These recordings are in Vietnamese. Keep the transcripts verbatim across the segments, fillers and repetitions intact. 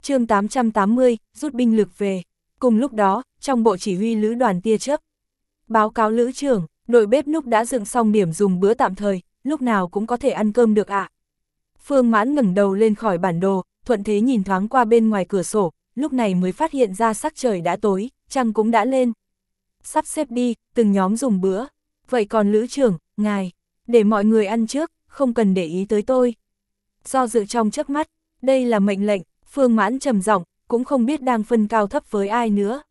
chương tám trăm tám mươi, rút binh lực về. Cùng lúc đó, trong bộ chỉ huy lữ đoàn tia chớp. Báo cáo lữ trưởng, đội bếp núc đã dựng xong điểm dùng bữa tạm thời, lúc nào cũng có thể ăn cơm được ạ. À? Phương Mãn ngẩng đầu lên khỏi bản đồ, thuận thế nhìn thoáng qua bên ngoài cửa sổ, lúc này mới phát hiện ra sắc trời đã tối, trăng cũng đã lên. Sắp xếp đi, từng nhóm dùng bữa. Vậy còn lữ trưởng, ngài, để mọi người ăn trước, không cần để ý tới tôi. Do dự trong chớp mắt, đây là mệnh lệnh, Phương Mãn trầm giọng, cũng không biết đang phân cao thấp với ai nữa.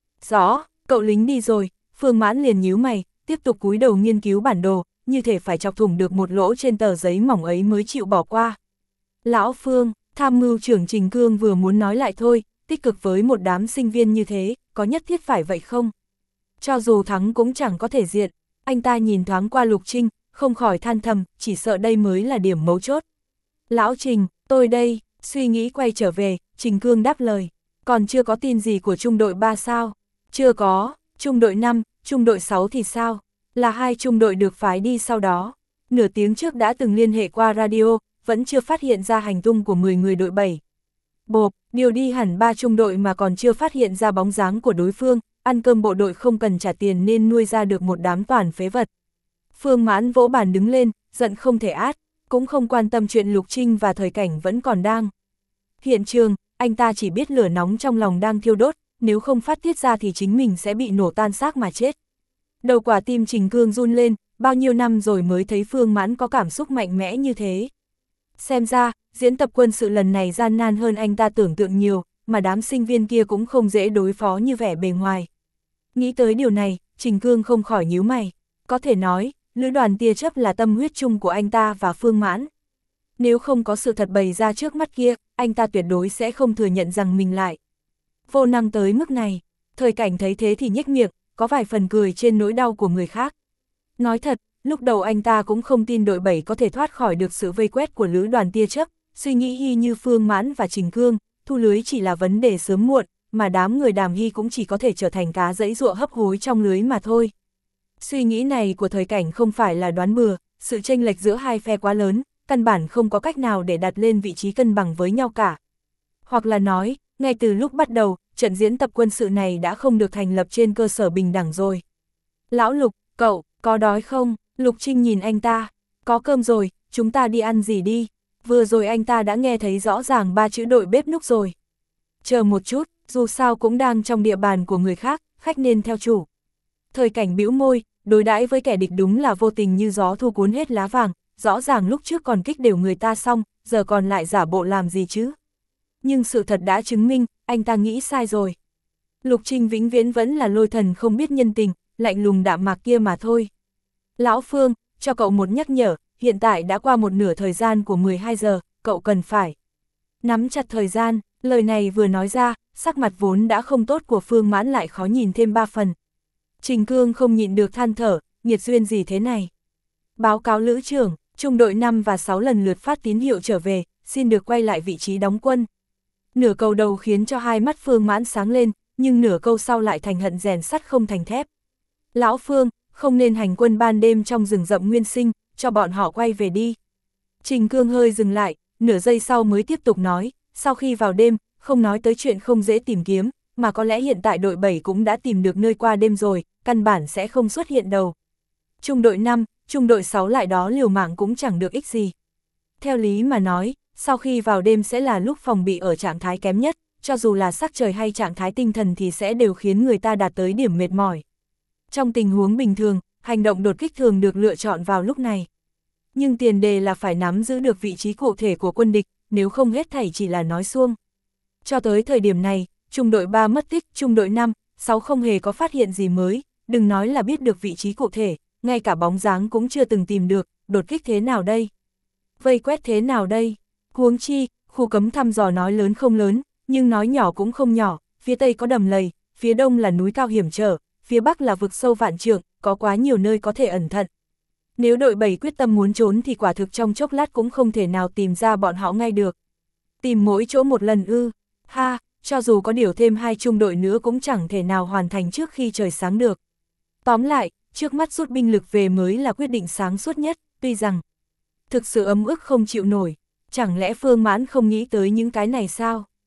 Rõ, cậu lính đi rồi, Phương Mãn liền nhíu mày, tiếp tục cúi đầu nghiên cứu bản đồ, như thể phải chọc thủng được một lỗ trên tờ giấy mỏng ấy mới chịu bỏ qua. Lão Phương, tham mưu trưởng Trình Cương vừa muốn nói lại thôi, tích cực với một đám sinh viên như thế, có nhất thiết phải vậy không? Cho dù thắng cũng chẳng có thể diện, anh ta nhìn thoáng qua Lục Trinh, không khỏi than thầm, chỉ sợ đây mới là điểm mấu chốt. Lão Trình, tôi đây, suy nghĩ quay trở về, Trình Cương đáp lời, còn chưa có tin gì của trung đội ba sao? Chưa có, trung đội năm, trung đội sáu thì sao? Là hai trung đội được phái đi sau đó. Nửa tiếng trước đã từng liên hệ qua radio, vẫn chưa phát hiện ra hành tung của mười người đội bảy. Bộp, điều đi hẳn ba trung đội mà còn chưa phát hiện ra bóng dáng của đối phương, ăn cơm bộ đội không cần trả tiền nên nuôi ra được một đám toàn phế vật. Phương Mãn vỗ bàn đứng lên, giận không thể át, cũng không quan tâm chuyện Lục Trinh và thời cảnh vẫn còn đang. Hiện trường, anh ta chỉ biết lửa nóng trong lòng đang thiêu đốt, nếu không phát tiết ra thì chính mình sẽ bị nổ tan xác mà chết. Đầu quả tim Trình Cương run lên, bao nhiêu năm rồi mới thấy Phương Mãn có cảm xúc mạnh mẽ như thế. Xem ra, diễn tập quân sự lần này gian nan hơn anh ta tưởng tượng nhiều, mà đám sinh viên kia cũng không dễ đối phó như vẻ bề ngoài. Nghĩ tới điều này, Trình Cương không khỏi nhíu mày. Có thể nói, lữ đoàn tia chớp là tâm huyết chung của anh ta và Phương Mãn. Nếu không có sự thật bày ra trước mắt kia, anh ta tuyệt đối sẽ không thừa nhận rằng mình lại vô năng tới mức này. Thời cảnh thấy thế thì nhếch miệng, có vài phần cười trên nỗi đau của người khác. Nói thật, lúc đầu anh ta cũng không tin đội bảy có thể thoát khỏi được sự vây quét của lữ đoàn tia chớp, suy nghĩ y như Phương Mãn và Trình Cương, thu lưới chỉ là vấn đề sớm muộn, mà đám người Đàm Hy cũng chỉ có thể trở thành cá giãy giụa hấp hối trong lưới mà thôi. Suy nghĩ này của thời cảnh không phải là đoán bừa, sự chênh lệch giữa hai phe quá lớn, căn bản không có cách nào để đặt lên vị trí cân bằng với nhau cả. Hoặc là nói, ngay từ lúc bắt đầu, trận diễn tập quân sự này đã không được thành lập trên cơ sở bình đẳng rồi. Lão Lục, cậu, có đói không? Lục Trinh nhìn anh ta, có cơm rồi, chúng ta đi ăn gì đi? Vừa rồi anh ta đã nghe thấy rõ ràng ba chữ đội bếp núc rồi. Chờ một chút, dù sao cũng đang trong địa bàn của người khác, khách nên theo chủ. Thời cảnh bĩu môi, đối đãi với kẻ địch đúng là vô tình như gió thu cuốn hết lá vàng, rõ ràng lúc trước còn kích đều người ta xong, giờ còn lại giả bộ làm gì chứ? Nhưng sự thật đã chứng minh, anh ta nghĩ sai rồi. Lục Trinh vĩnh viễn vẫn là lôi thần không biết nhân tình, lạnh lùng đạm mạc kia mà thôi. Lão Phương, cho cậu một nhắc nhở, hiện tại đã qua một nửa thời gian của mười hai giờ, cậu cần phải nắm chặt thời gian. Lời này vừa nói ra, sắc mặt vốn đã không tốt của Phương Mãn lại khó nhìn thêm ba phần. Trình Cương không nhịn được than thở, nghiệt duyên gì thế này. Báo cáo lữ trưởng, trung đội năm và sáu lần lượt phát tín hiệu trở về, xin được quay lại vị trí đóng quân. Nửa câu đầu khiến cho hai mắt Phương Mãn sáng lên, nhưng nửa câu sau lại thành hận rèn sắt không thành thép. Lão Phương, không nên hành quân ban đêm trong rừng rậm nguyên sinh, cho bọn họ quay về đi. Trình Cương hơi dừng lại, nửa giây sau mới tiếp tục nói, sau khi vào đêm, không nói tới chuyện không dễ tìm kiếm, mà có lẽ hiện tại đội bảy cũng đã tìm được nơi qua đêm rồi, căn bản sẽ không xuất hiện đâu. Trung đội năm, trung đội sáu lại đó liều mạng cũng chẳng được ích gì. Theo lý mà nói, sau khi vào đêm sẽ là lúc phòng bị ở trạng thái kém nhất, cho dù là sắc trời hay trạng thái tinh thần thì sẽ đều khiến người ta đạt tới điểm mệt mỏi. Trong tình huống bình thường, hành động đột kích thường được lựa chọn vào lúc này. Nhưng tiền đề là phải nắm giữ được vị trí cụ thể của quân địch, nếu không hết thảy chỉ là nói suông. Cho tới thời điểm này, trung đội ba mất tích, trung đội năm, sáu không hề có phát hiện gì mới, đừng nói là biết được vị trí cụ thể, ngay cả bóng dáng cũng chưa từng tìm được, đột kích thế nào đây? Vây quét thế nào đây? Huống chi, khu cấm thăm dò nói lớn không lớn, nhưng nói nhỏ cũng không nhỏ, phía tây có đầm lầy, phía đông là núi cao hiểm trở, phía bắc là vực sâu vạn trượng, có quá nhiều nơi có thể ẩn thận. Nếu đội bảy quyết tâm muốn trốn thì quả thực trong chốc lát cũng không thể nào tìm ra bọn họ ngay được. Tìm mỗi chỗ một lần ư, ha, cho dù có điều thêm hai trung đội nữa cũng chẳng thể nào hoàn thành trước khi trời sáng được. Tóm lại, trước mắt rút binh lực về mới là quyết định sáng suốt nhất, tuy rằng thực sự ấm ức không chịu nổi, chẳng lẽ Phương Mãn không nghĩ tới những cái này sao?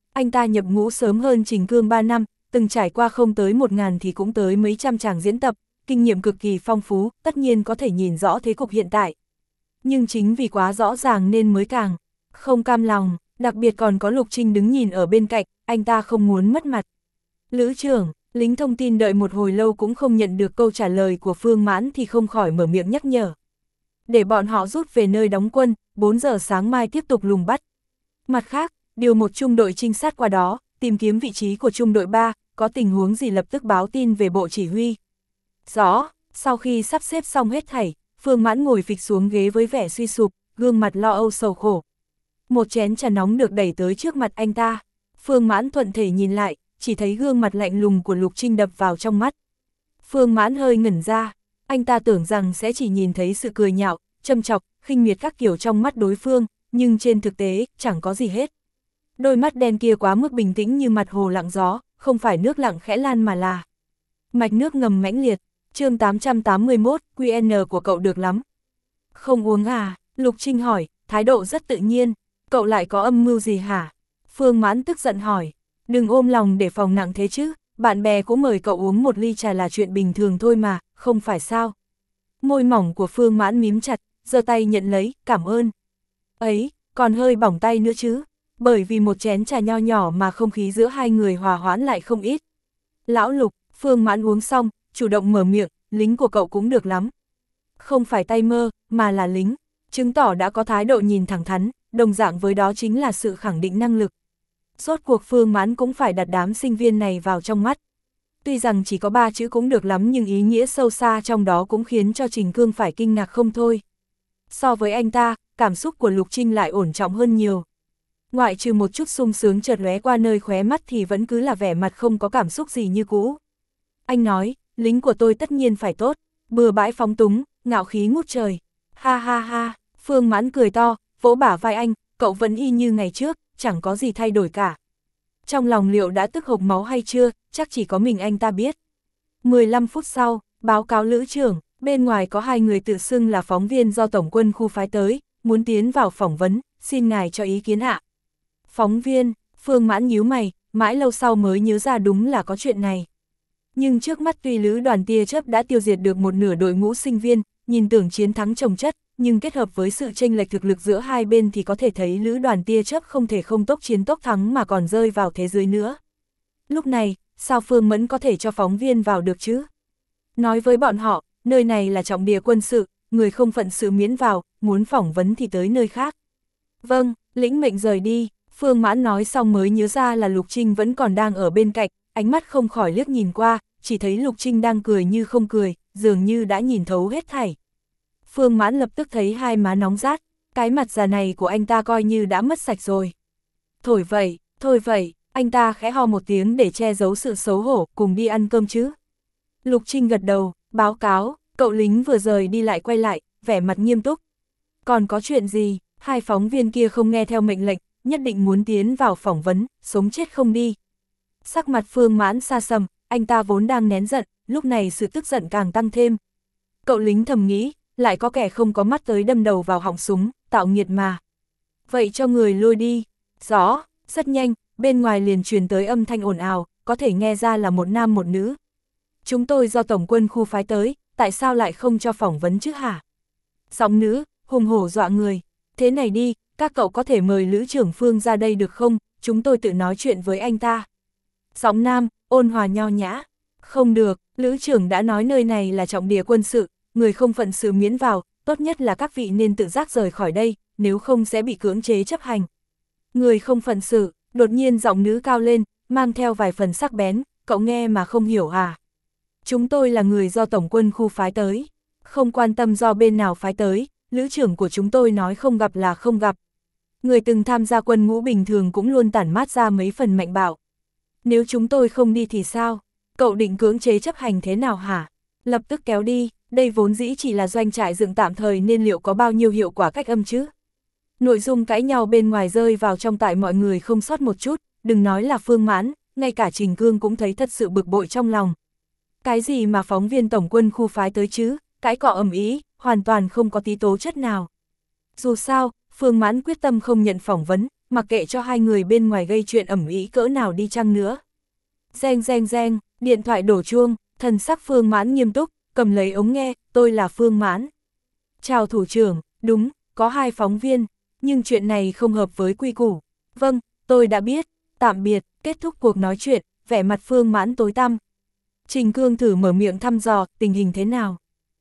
Anh ta nhập ngũ sớm hơn Trình Cương ba năm, từng trải qua không tới một ngàn thì cũng tới mấy trăm tràng diễn tập, kinh nghiệm cực kỳ phong phú, tất nhiên có thể nhìn rõ thế cục hiện tại. Nhưng chính vì quá rõ ràng nên mới càng không cam lòng, đặc biệt còn có Lục Trinh đứng nhìn ở bên cạnh, anh ta không muốn mất mặt. Lữ trưởng, lính thông tin đợi một hồi lâu cũng không nhận được câu trả lời của Phương Mãn thì không khỏi mở miệng nhắc nhở. Để bọn họ rút về nơi đóng quân, bốn giờ sáng mai tiếp tục lùng bắt. Mặt khác, điều một trung đội trinh sát qua đó, tìm kiếm vị trí của trung đội ba, có tình huống gì lập tức báo tin về bộ chỉ huy. Rõ, sau khi sắp xếp xong hết thảy, Phương Mãn ngồi phịch xuống ghế với vẻ suy sụp, gương mặt lo âu sầu khổ. Một chén trà nóng được đẩy tới trước mặt anh ta. Phương Mãn thuận thể nhìn lại, chỉ thấy gương mặt lạnh lùng của Lục Trinh đập vào trong mắt. Phương Mãn hơi ngẩn ra, anh ta tưởng rằng sẽ chỉ nhìn thấy sự cười nhạo, châm chọc, khinh miệt các kiểu trong mắt đối phương, nhưng trên thực tế, chẳng có gì hết. Đôi mắt đen kia quá mức bình tĩnh như mặt hồ lặng gió, không phải nước lặng khẽ lan mà là mạch nước ngầm mãnh liệt. Chương tám trăm tám mươi mốt, quy en của cậu được lắm. Không uống à? Lục Trinh hỏi, thái độ rất tự nhiên. Cậu lại có âm mưu gì hả? Phương Mãn tức giận hỏi. Đừng ôm lòng để phòng nặng thế chứ, bạn bè cũng mời cậu uống một ly trà là chuyện bình thường thôi mà, không phải sao? Môi mỏng của Phương Mãn mím chặt, giơ tay nhận lấy, cảm ơn. Ấy, còn hơi bỏng tay nữa chứ, bởi vì một chén trà nho nhỏ mà không khí giữa hai người hòa hoãn lại không ít. Lão Lục, Phương Mãn uống xong, chủ động mở miệng, lính của cậu cũng được lắm. Không phải tay mơ, mà là lính, chứng tỏ đã có thái độ nhìn thẳng thắn, đồng dạng với đó chính là sự khẳng định năng lực. Rốt cuộc Phương Mãn cũng phải đặt đám sinh viên này vào trong mắt. Tuy rằng chỉ có ba chữ cũng được lắm nhưng ý nghĩa sâu xa trong đó cũng khiến cho Trình Cương phải kinh ngạc không thôi. So với anh ta, cảm xúc của Lục Trinh lại ổn trọng hơn nhiều. Ngoại trừ một chút sung sướng chợt lóe qua nơi khóe mắt thì vẫn cứ là vẻ mặt không có cảm xúc gì như cũ. Anh nói, lính của tôi tất nhiên phải tốt, bừa bãi phóng túng, ngạo khí ngút trời. Ha ha ha, Phương Mãn cười to, vỗ bả vai anh, cậu vẫn y như ngày trước, chẳng có gì thay đổi cả. Trong lòng liệu đã tức hộc máu hay chưa, chắc chỉ có mình anh ta biết. mười lăm phút sau, báo cáo Lữ trưởng, bên ngoài có hai người tự xưng là phóng viên do Tổng quân khu phái tới, muốn tiến vào phỏng vấn, xin ngài cho ý kiến ạ. Phóng viên, Phương Mãn nhíu mày, mãi lâu sau mới nhớ ra đúng là có chuyện này. Nhưng trước mắt tuy lữ đoàn tia chớp đã tiêu diệt được một nửa đội ngũ sinh viên, nhìn tưởng chiến thắng chồng chất, nhưng kết hợp với sự chênh lệch thực lực giữa hai bên thì có thể thấy lữ đoàn tia chớp không thể không tốc chiến tốc thắng mà còn rơi vào thế giới nữa. Lúc này, sao Phương Mẫn có thể cho phóng viên vào được chứ? Nói với bọn họ, nơi này là trọng địa quân sự, người không phận sự miễn vào, muốn phỏng vấn thì tới nơi khác. Vâng, lĩnh mệnh rời đi, Phương Mãn nói xong mới nhớ ra là Lục Trinh vẫn còn đang ở bên cạnh, ánh mắt không khỏi liếc nhìn qua, chỉ thấy Lục Trinh đang cười như không cười, dường như đã nhìn thấu hết thảy. Phương Mãn lập tức thấy hai má nóng rát, cái mặt già này của anh ta coi như đã mất sạch rồi. Thổi vậy, thôi vậy, anh ta khẽ ho một tiếng để che giấu sự xấu hổ, cùng đi ăn cơm chứ. Lục Trinh gật đầu, báo cáo, cậu lính vừa rời đi lại quay lại, vẻ mặt nghiêm túc. Còn có chuyện gì, hai phóng viên kia không nghe theo mệnh lệnh, nhất định muốn tiến vào phỏng vấn, sống chết không đi. Sắc mặt Phương Mãn xa sầm, anh ta vốn đang nén giận, lúc này sự tức giận càng tăng thêm. Cậu lính thầm nghĩ, lại có kẻ không có mắt tới đâm đầu vào họng súng, tạo nghiệt mà. Vậy cho người lôi đi. Rõ, rất nhanh, bên ngoài liền truyền tới âm thanh ồn ào, có thể nghe ra là một nam một nữ. Chúng tôi do Tổng quân khu phái tới, tại sao lại không cho phỏng vấn chứ hả? Giọng nữ, hùng hổ dọa người. Thế này đi, các cậu có thể mời Lữ trưởng Phương ra đây được không? Chúng tôi tự nói chuyện với anh ta. Giọng nam, ôn hòa nho nhã. Không được, Lữ trưởng đã nói nơi này là trọng địa quân sự, người không phận sự miễn vào, tốt nhất là các vị nên tự giác rời khỏi đây, nếu không sẽ bị cưỡng chế chấp hành. Người không phận sự, đột nhiên giọng nữ cao lên, mang theo vài phần sắc bén, cậu nghe mà không hiểu à? Chúng tôi là người do Tổng quân khu phái tới, không quan tâm do bên nào phái tới, Lữ trưởng của chúng tôi nói không gặp là không gặp. Người từng tham gia quân ngũ bình thường cũng luôn tản mát ra mấy phần mạnh bạo. Nếu chúng tôi không đi thì sao? Cậu định cưỡng chế chấp hành thế nào hả? Lập tức kéo đi, đây vốn dĩ chỉ là doanh trại dựng tạm thời nên liệu có bao nhiêu hiệu quả cách âm chứ? Nội dung cãi nhau bên ngoài rơi vào trong tai mọi người không sót một chút, đừng nói là Phương Mãn, ngay cả Trình Cương cũng thấy thật sự bực bội trong lòng. Cái gì mà phóng viên Tổng quân khu phái tới chứ, cãi cọ ầm ĩ, hoàn toàn không có tí tố chất nào. Dù sao, Phương Mãn quyết tâm không nhận phỏng vấn, mặc kệ cho hai người bên ngoài gây chuyện ẩm ĩ cỡ nào đi chăng nữa. Reng reng reng, điện thoại đổ chuông, thần sắc Phương Mãn nghiêm túc, cầm lấy ống nghe, tôi là Phương Mãn. Chào thủ trưởng, đúng, có hai phóng viên, nhưng chuyện này không hợp với quy củ. Vâng, tôi đã biết, tạm biệt, kết thúc cuộc nói chuyện, vẻ mặt Phương Mãn tối tăm. Trình Cương thử mở miệng thăm dò, tình hình thế nào?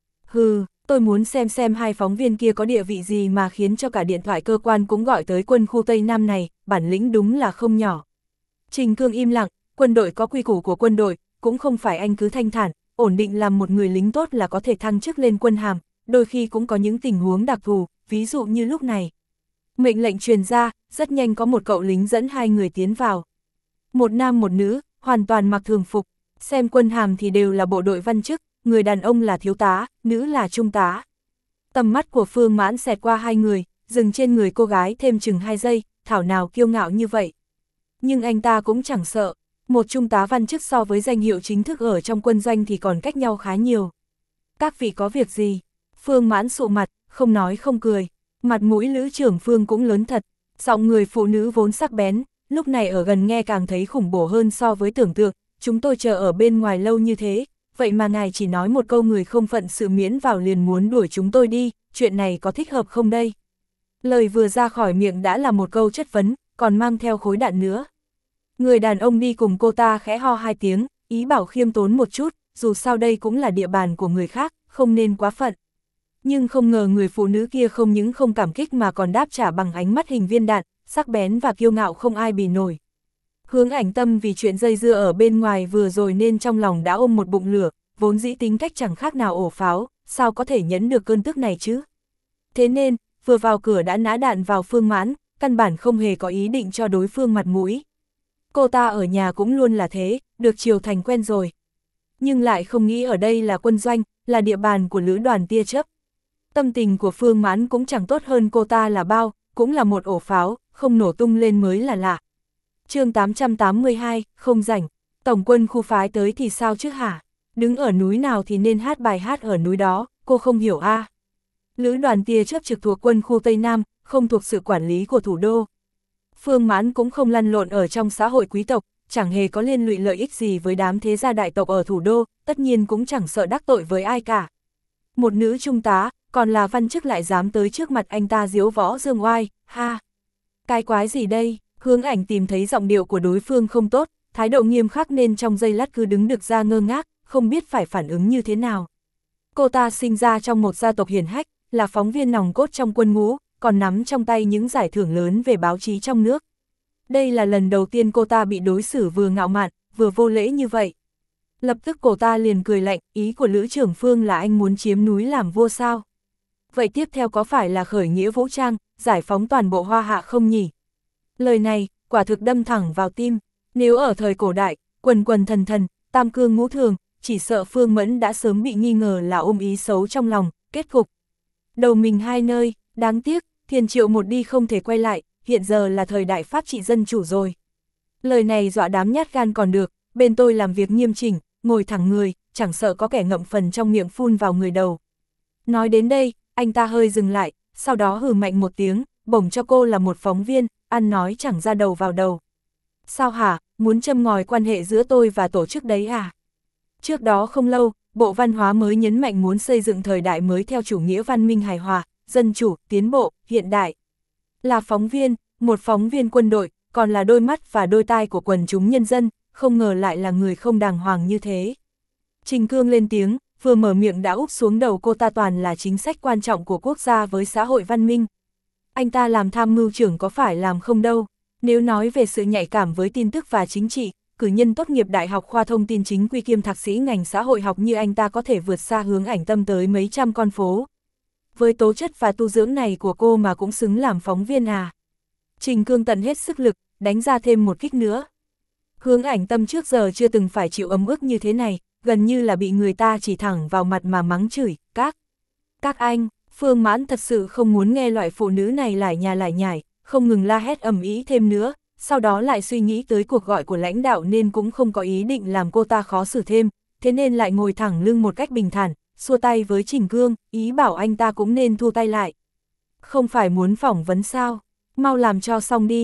Hừ, tôi muốn xem xem hai phóng viên kia có địa vị gì mà khiến cho cả điện thoại cơ quan cũng gọi tới quân khu Tây Nam này, bản lĩnh đúng là không nhỏ. Trình Cương im lặng, quân đội có quy củ của quân đội, cũng không phải anh cứ thanh thản, ổn định làm một người lính tốt là có thể thăng chức lên quân hàm, đôi khi cũng có những tình huống đặc thù, ví dụ như lúc này. Mệnh lệnh truyền ra, rất nhanh có một cậu lính dẫn hai người tiến vào. Một nam một nữ, hoàn toàn mặc thường phục, xem quân hàm thì đều là bộ đội văn chức, người đàn ông là thiếu tá, nữ là trung tá. Tầm mắt của Phương Mãn xẹt qua hai người, dừng trên người cô gái thêm chừng hai giây, thảo nào kiêu ngạo như vậy. Nhưng anh ta cũng chẳng sợ, một trung tá văn chức so với danh hiệu chính thức ở trong quân doanh thì còn cách nhau khá nhiều. Các vị có việc gì? Phương Mãn sụ mặt, không nói không cười, mặt mũi lữ trưởng Phương cũng lớn thật, giọng người phụ nữ vốn sắc bén, lúc này ở gần nghe càng thấy khủng bố hơn so với tưởng tượng, chúng tôi chờ ở bên ngoài lâu như thế, vậy mà ngài chỉ nói một câu người không phận sự miễn vào liền muốn đuổi chúng tôi đi, chuyện này có thích hợp không đây? Lời vừa ra khỏi miệng đã là một câu chất vấn, còn mang theo khối đạn nữa. Người đàn ông đi cùng cô ta khẽ ho hai tiếng, ý bảo khiêm tốn một chút, dù sao đây cũng là địa bàn của người khác, không nên quá phận. Nhưng không ngờ người phụ nữ kia không những không cảm kích mà còn đáp trả bằng ánh mắt hình viên đạn, sắc bén và kiêu ngạo không ai bì nổi. Hướng Ảnh Tâm vì chuyện dây dưa ở bên ngoài vừa rồi nên trong lòng đã ôm một bụng lửa, vốn dĩ tính cách chẳng khác nào ổ pháo, sao có thể nhẫn được cơn tức này chứ? Thế nên, vừa vào cửa đã nã đạn vào Phương Mãn, căn bản không hề có ý định cho đối phương mặt mũi. Cô ta ở nhà cũng luôn là thế, được chiều thành quen rồi. Nhưng lại không nghĩ ở đây là quân doanh, là địa bàn của lữ đoàn tia chớp. Tâm tình của Phương Mãn cũng chẳng tốt hơn cô ta là bao, cũng là một ổ pháo, không nổ tung lên mới là lạ. Chương tám trăm tám mươi hai, không rảnh, tổng quân khu phái tới thì sao chứ hả? Đứng ở núi nào thì nên hát bài hát ở núi đó, cô không hiểu a. À. Lữ đoàn tia chớp trực thuộc quân khu Tây Nam, không thuộc sự quản lý của thủ đô. Phương Mãn cũng không lăn lộn ở trong xã hội quý tộc, chẳng hề có liên lụy lợi ích gì với đám thế gia đại tộc ở thủ đô, tất nhiên cũng chẳng sợ đắc tội với ai cả. Một nữ trung tá, còn là văn chức lại dám tới trước mặt anh ta diếu võ dương oai, ha. Cái quái gì đây? Hướng Ảnh tìm thấy giọng điệu của đối phương không tốt, thái độ nghiêm khắc nên trong giây lát cứ đứng được ra ngơ ngác, không biết phải phản ứng như thế nào. Cô ta sinh ra trong một gia tộc hiển hách, là phóng viên nòng cốt trong quân ngũ, còn nắm trong tay những giải thưởng lớn về báo chí trong nước. Đây là lần đầu tiên cô ta bị đối xử vừa ngạo mạn, vừa vô lễ như vậy. Lập tức cô ta liền cười lạnh, ý của Lữ trưởng Phương là anh muốn chiếm núi làm vua sao? Vậy tiếp theo có phải là khởi nghĩa vũ trang, giải phóng toàn bộ Hoa Hạ không nhỉ? Lời này, quả thực đâm thẳng vào tim. Nếu ở thời cổ đại, quần quần thần thần, tam cương ngũ thường, chỉ sợ Phương Mẫn đã sớm bị nghi ngờ là ôm ý xấu trong lòng, kết cục. Đầu mình hai nơi, đáng tiếc, Thiền Triệu một đi không thể quay lại, hiện giờ là thời đại pháp trị dân chủ rồi. Lời này dọa đám nhát gan còn được, bên tôi làm việc nghiêm chỉnh, ngồi thẳng người, chẳng sợ có kẻ ngậm phần trong miệng phun vào người đầu. Nói đến đây, anh ta hơi dừng lại, sau đó hừ mạnh một tiếng, bổng cho cô là một phóng viên, ăn nói chẳng ra đầu vào đầu. Sao hả, muốn châm ngòi quan hệ giữa tôi và tổ chức đấy à? Trước đó không lâu, Bộ Văn hóa mới nhấn mạnh muốn xây dựng thời đại mới theo chủ nghĩa văn minh hài hòa, dân chủ, tiến bộ, hiện đại. Là phóng viên, một phóng viên quân đội, còn là đôi mắt và đôi tai của quần chúng nhân dân, không ngờ lại là người không đàng hoàng như thế. Trình Cương lên tiếng, vừa mở miệng đã úp xuống đầu cô ta toàn là chính sách quan trọng của quốc gia với xã hội văn minh. Anh ta làm tham mưu trưởng có phải làm không đâu, nếu nói về sự nhạy cảm với tin tức và chính trị, cử nhân tốt nghiệp Đại học khoa thông tin chính quy kiêm thạc sĩ ngành xã hội học như anh ta có thể vượt xa Hướng Ảnh Tâm tới mấy trăm con phố. Với tố chất và tu dưỡng này của cô mà cũng xứng làm phóng viên à. Trình Cương tận hết sức lực, đánh ra thêm một kích nữa. Hướng Ảnh Tâm trước giờ chưa từng phải chịu ấm ức như thế này, gần như là bị người ta chỉ thẳng vào mặt mà mắng chửi, các. Các anh, Phương Mãn thật sự không muốn nghe loại phụ nữ này lải nhà lải nhải, không ngừng la hét ầm ĩ thêm nữa, sau đó lại suy nghĩ tới cuộc gọi của lãnh đạo nên cũng không có ý định làm cô ta khó xử thêm, thế nên lại ngồi thẳng lưng một cách bình thản, xua tay với Trình Cương, ý bảo anh ta cũng nên thu tay lại. Không phải muốn phỏng vấn sao, mau làm cho xong đi,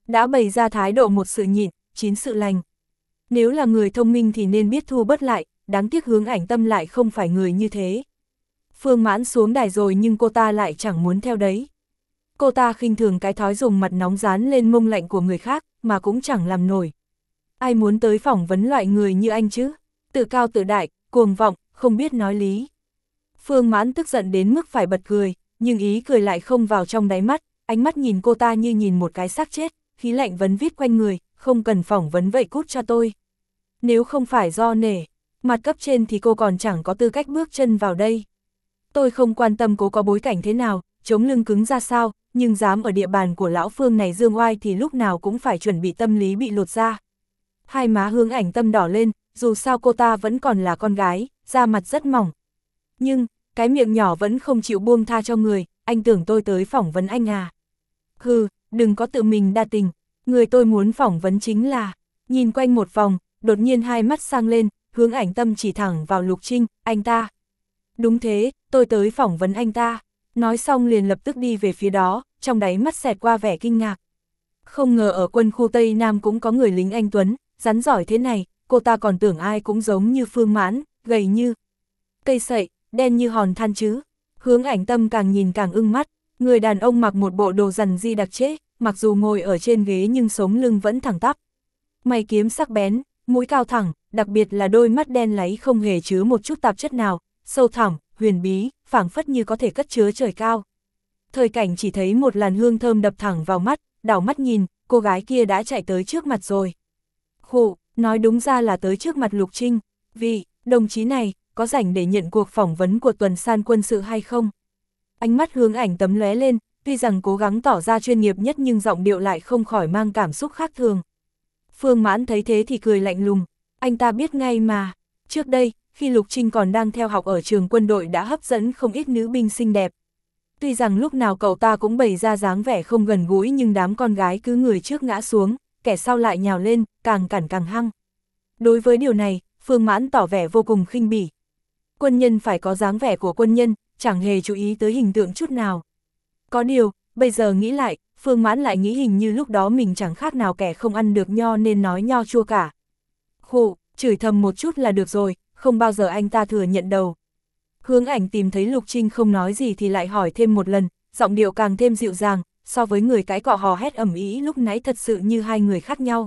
đã bày ra thái độ một sự nhịn, chín sự lành. Nếu là người thông minh thì nên biết thu bớt lại, đáng tiếc Hướng Ảnh Tâm lại không phải người như thế. Phương Mãn xuống đài rồi nhưng cô ta lại chẳng muốn theo đấy. Cô ta khinh thường cái thói dùng mặt nóng dán lên mông lạnh của người khác, mà cũng chẳng làm nổi. Ai muốn tới phỏng vấn loại người như anh chứ? Tự cao tự đại, cuồng vọng, không biết nói lý. Phương Mãn tức giận đến mức phải bật cười, nhưng ý cười lại không vào trong đáy mắt, ánh mắt nhìn cô ta như nhìn một cái xác chết, khí lạnh vấn vít quanh người, không cần phỏng vấn vậy cút cho tôi. Nếu không phải do nể mặt cấp trên thì cô còn chẳng có tư cách bước chân vào đây. Tôi không quan tâm cô có bối cảnh thế nào, chống lưng cứng ra sao, nhưng dám ở địa bàn của lão Phương này dương oai thì lúc nào cũng phải chuẩn bị tâm lý bị lột ra. Hai má Hướng Ảnh Tâm đỏ lên, dù sao cô ta vẫn còn là con gái, da mặt rất mỏng. Nhưng, cái miệng nhỏ vẫn không chịu buông tha cho người, anh tưởng tôi tới phỏng vấn anh à. Hừ, đừng có tự mình đa tình, người tôi muốn phỏng vấn chính là, nhìn quanh một vòng, đột nhiên hai mắt sang lên, Hướng Ảnh Tâm chỉ thẳng vào Lục Trinh, anh ta. Đúng thế, tôi tới phỏng vấn anh ta. Nói xong liền lập tức đi về phía đó, trong đáy mắt xẹt qua vẻ kinh ngạc. Không ngờ ở quân khu Tây Nam cũng có người lính anh Tuấn, rắn giỏi thế này, cô ta còn tưởng ai cũng giống như Phương Mãn, gầy như cây sậy, đen như hòn than chứ. Hướng Ảnh Tâm càng nhìn càng ưng mắt, người đàn ông mặc một bộ đồ rằn di đặc chế, mặc dù ngồi ở trên ghế nhưng sống lưng vẫn thẳng tắp. Mày kiếm sắc bén, mũi cao thẳng, đặc biệt là đôi mắt đen láy không hề chứa một chút tạp chất nào, sâu thẳm, huyền bí, phảng phất như có thể cất chứa trời cao. Thời Cảnh chỉ thấy một làn hương thơm đập thẳng vào mắt, đảo mắt nhìn, cô gái kia đã chạy tới trước mặt rồi. Khụ, nói đúng ra là tới trước mặt Lục Trinh, vì, đồng chí này, có rảnh để nhận cuộc phỏng vấn của tuần san quân sự hay không? Ánh mắt Hướng Ảnh Tâm lóe lên, tuy rằng cố gắng tỏ ra chuyên nghiệp nhất nhưng giọng điệu lại không khỏi mang cảm xúc khác thường. Phương Mãn thấy thế thì cười lạnh lùng, anh ta biết ngay mà, trước đây, khi Lục Trinh còn đang theo học ở trường quân đội đã hấp dẫn không ít nữ binh xinh đẹp. Tuy rằng lúc nào cậu ta cũng bày ra dáng vẻ không gần gũi nhưng đám con gái cứ người trước ngã xuống, kẻ sau lại nhào lên, càng cản càng hăng. Đối với điều này, Phương Mãn tỏ vẻ vô cùng khinh bỉ. Quân nhân phải có dáng vẻ của quân nhân, chẳng hề chú ý tới hình tượng chút nào. Có điều, bây giờ nghĩ lại, Phương Mãn lại nghĩ hình như lúc đó mình chẳng khác nào kẻ không ăn được nho nên nói nho chua cả. Khụ, chửi thầm một chút là được rồi, không bao giờ anh ta thừa nhận đâu. Hướng Ảnh tìm thấy Lục Trinh không nói gì thì lại hỏi thêm một lần, giọng điệu càng thêm dịu dàng, so với người cái cọ hò hét ầm ĩ lúc nãy thật sự như hai người khác nhau.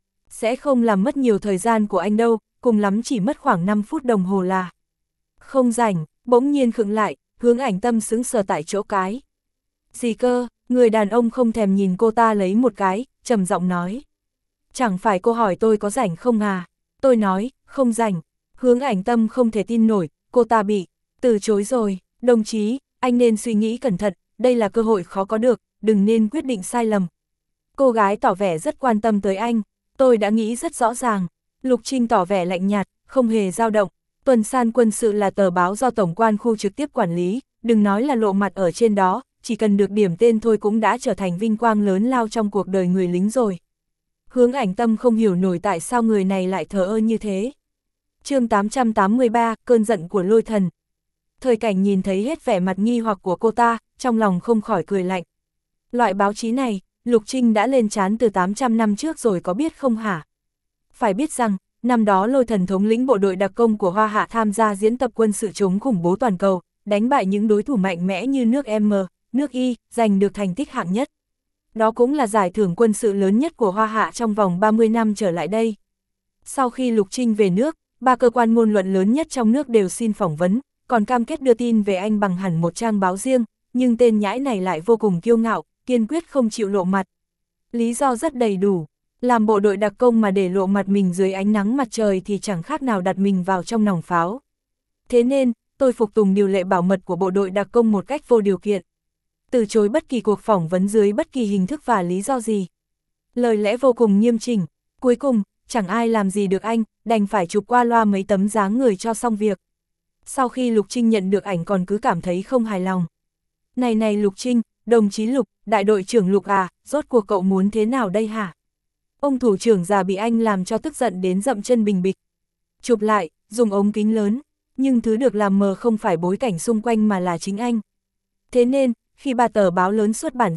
Sẽ không làm mất nhiều thời gian của anh đâu, cùng lắm chỉ mất khoảng năm phút đồng hồ là. Không rảnh, bỗng nhiên khựng lại, Hướng Ảnh Tâm sững sờ tại chỗ cái. Gì cơ, người đàn ông không thèm nhìn cô ta lấy một cái, trầm giọng nói. Chẳng phải cô hỏi tôi có rảnh không à? Tôi nói, không rảnh. Hướng Ảnh Tâm không thể tin nổi, cô ta bị từ chối rồi. Đồng chí, anh nên suy nghĩ cẩn thận, đây là cơ hội khó có được, đừng nên quyết định sai lầm. Cô gái tỏ vẻ rất quan tâm tới anh, tôi đã nghĩ rất rõ ràng. Lục Trinh tỏ vẻ lạnh nhạt, không hề dao động. Tuần san quân sự là tờ báo do Tổng quan khu trực tiếp quản lý, đừng nói là lộ mặt ở trên đó, chỉ cần được điểm tên thôi cũng đã trở thành vinh quang lớn lao trong cuộc đời người lính rồi. Hướng Ảnh Tâm không hiểu nổi tại sao người này lại thờ ơ như thế. Chương tám trăm tám mươi ba, cơn giận của Lôi Thần. Thời Cảnh nhìn thấy hết vẻ mặt nghi hoặc của cô ta, trong lòng không khỏi cười lạnh. Loại báo chí này, Lục Trinh đã lên trán từ tám trăm năm trước rồi có biết không hả? Phải biết rằng, năm đó Lôi Thần thống lĩnh bộ đội đặc công của Hoa Hạ tham gia diễn tập quân sự chống khủng bố toàn cầu, đánh bại những đối thủ mạnh mẽ như nước M, nước Y, giành được thành tích hạng nhất. Đó cũng là giải thưởng quân sự lớn nhất của Hoa Hạ trong vòng ba mươi năm trở lại đây. Sau khi Lục Trinh về nước, ba cơ quan ngôn luận lớn nhất trong nước đều xin phỏng vấn, còn cam kết đưa tin về anh bằng hẳn một trang báo riêng, nhưng tên nhãi này lại vô cùng kiêu ngạo, kiên quyết không chịu lộ mặt. Lý do rất đầy đủ, làm bộ đội đặc công mà để lộ mặt mình dưới ánh nắng mặt trời thì chẳng khác nào đặt mình vào trong nòng pháo. Thế nên, tôi phục tùng điều lệ bảo mật của bộ đội đặc công một cách vô điều kiện. Từ chối bất kỳ cuộc phỏng vấn dưới bất kỳ hình thức và lý do gì. Lời lẽ vô cùng nghiêm chỉnh, cuối cùng, chẳng ai làm gì được anh, đành phải chụp qua loa mấy tấm dáng người cho xong việc. Sau khi Lục Trinh nhận được ảnh còn cứ cảm thấy không hài lòng. Này này Lục Trinh, đồng chí Lục, đại đội trưởng Lục à, rốt cuộc cậu muốn thế nào đây hả? Ông thủ trưởng già bị anh làm cho tức giận đến dậm chân bình bịch. Chụp lại, dùng ống kính lớn, nhưng thứ được làm mờ không phải bối cảnh xung quanh mà là chính anh. Thế nên, khi ba tờ báo lớn xuất bản ra,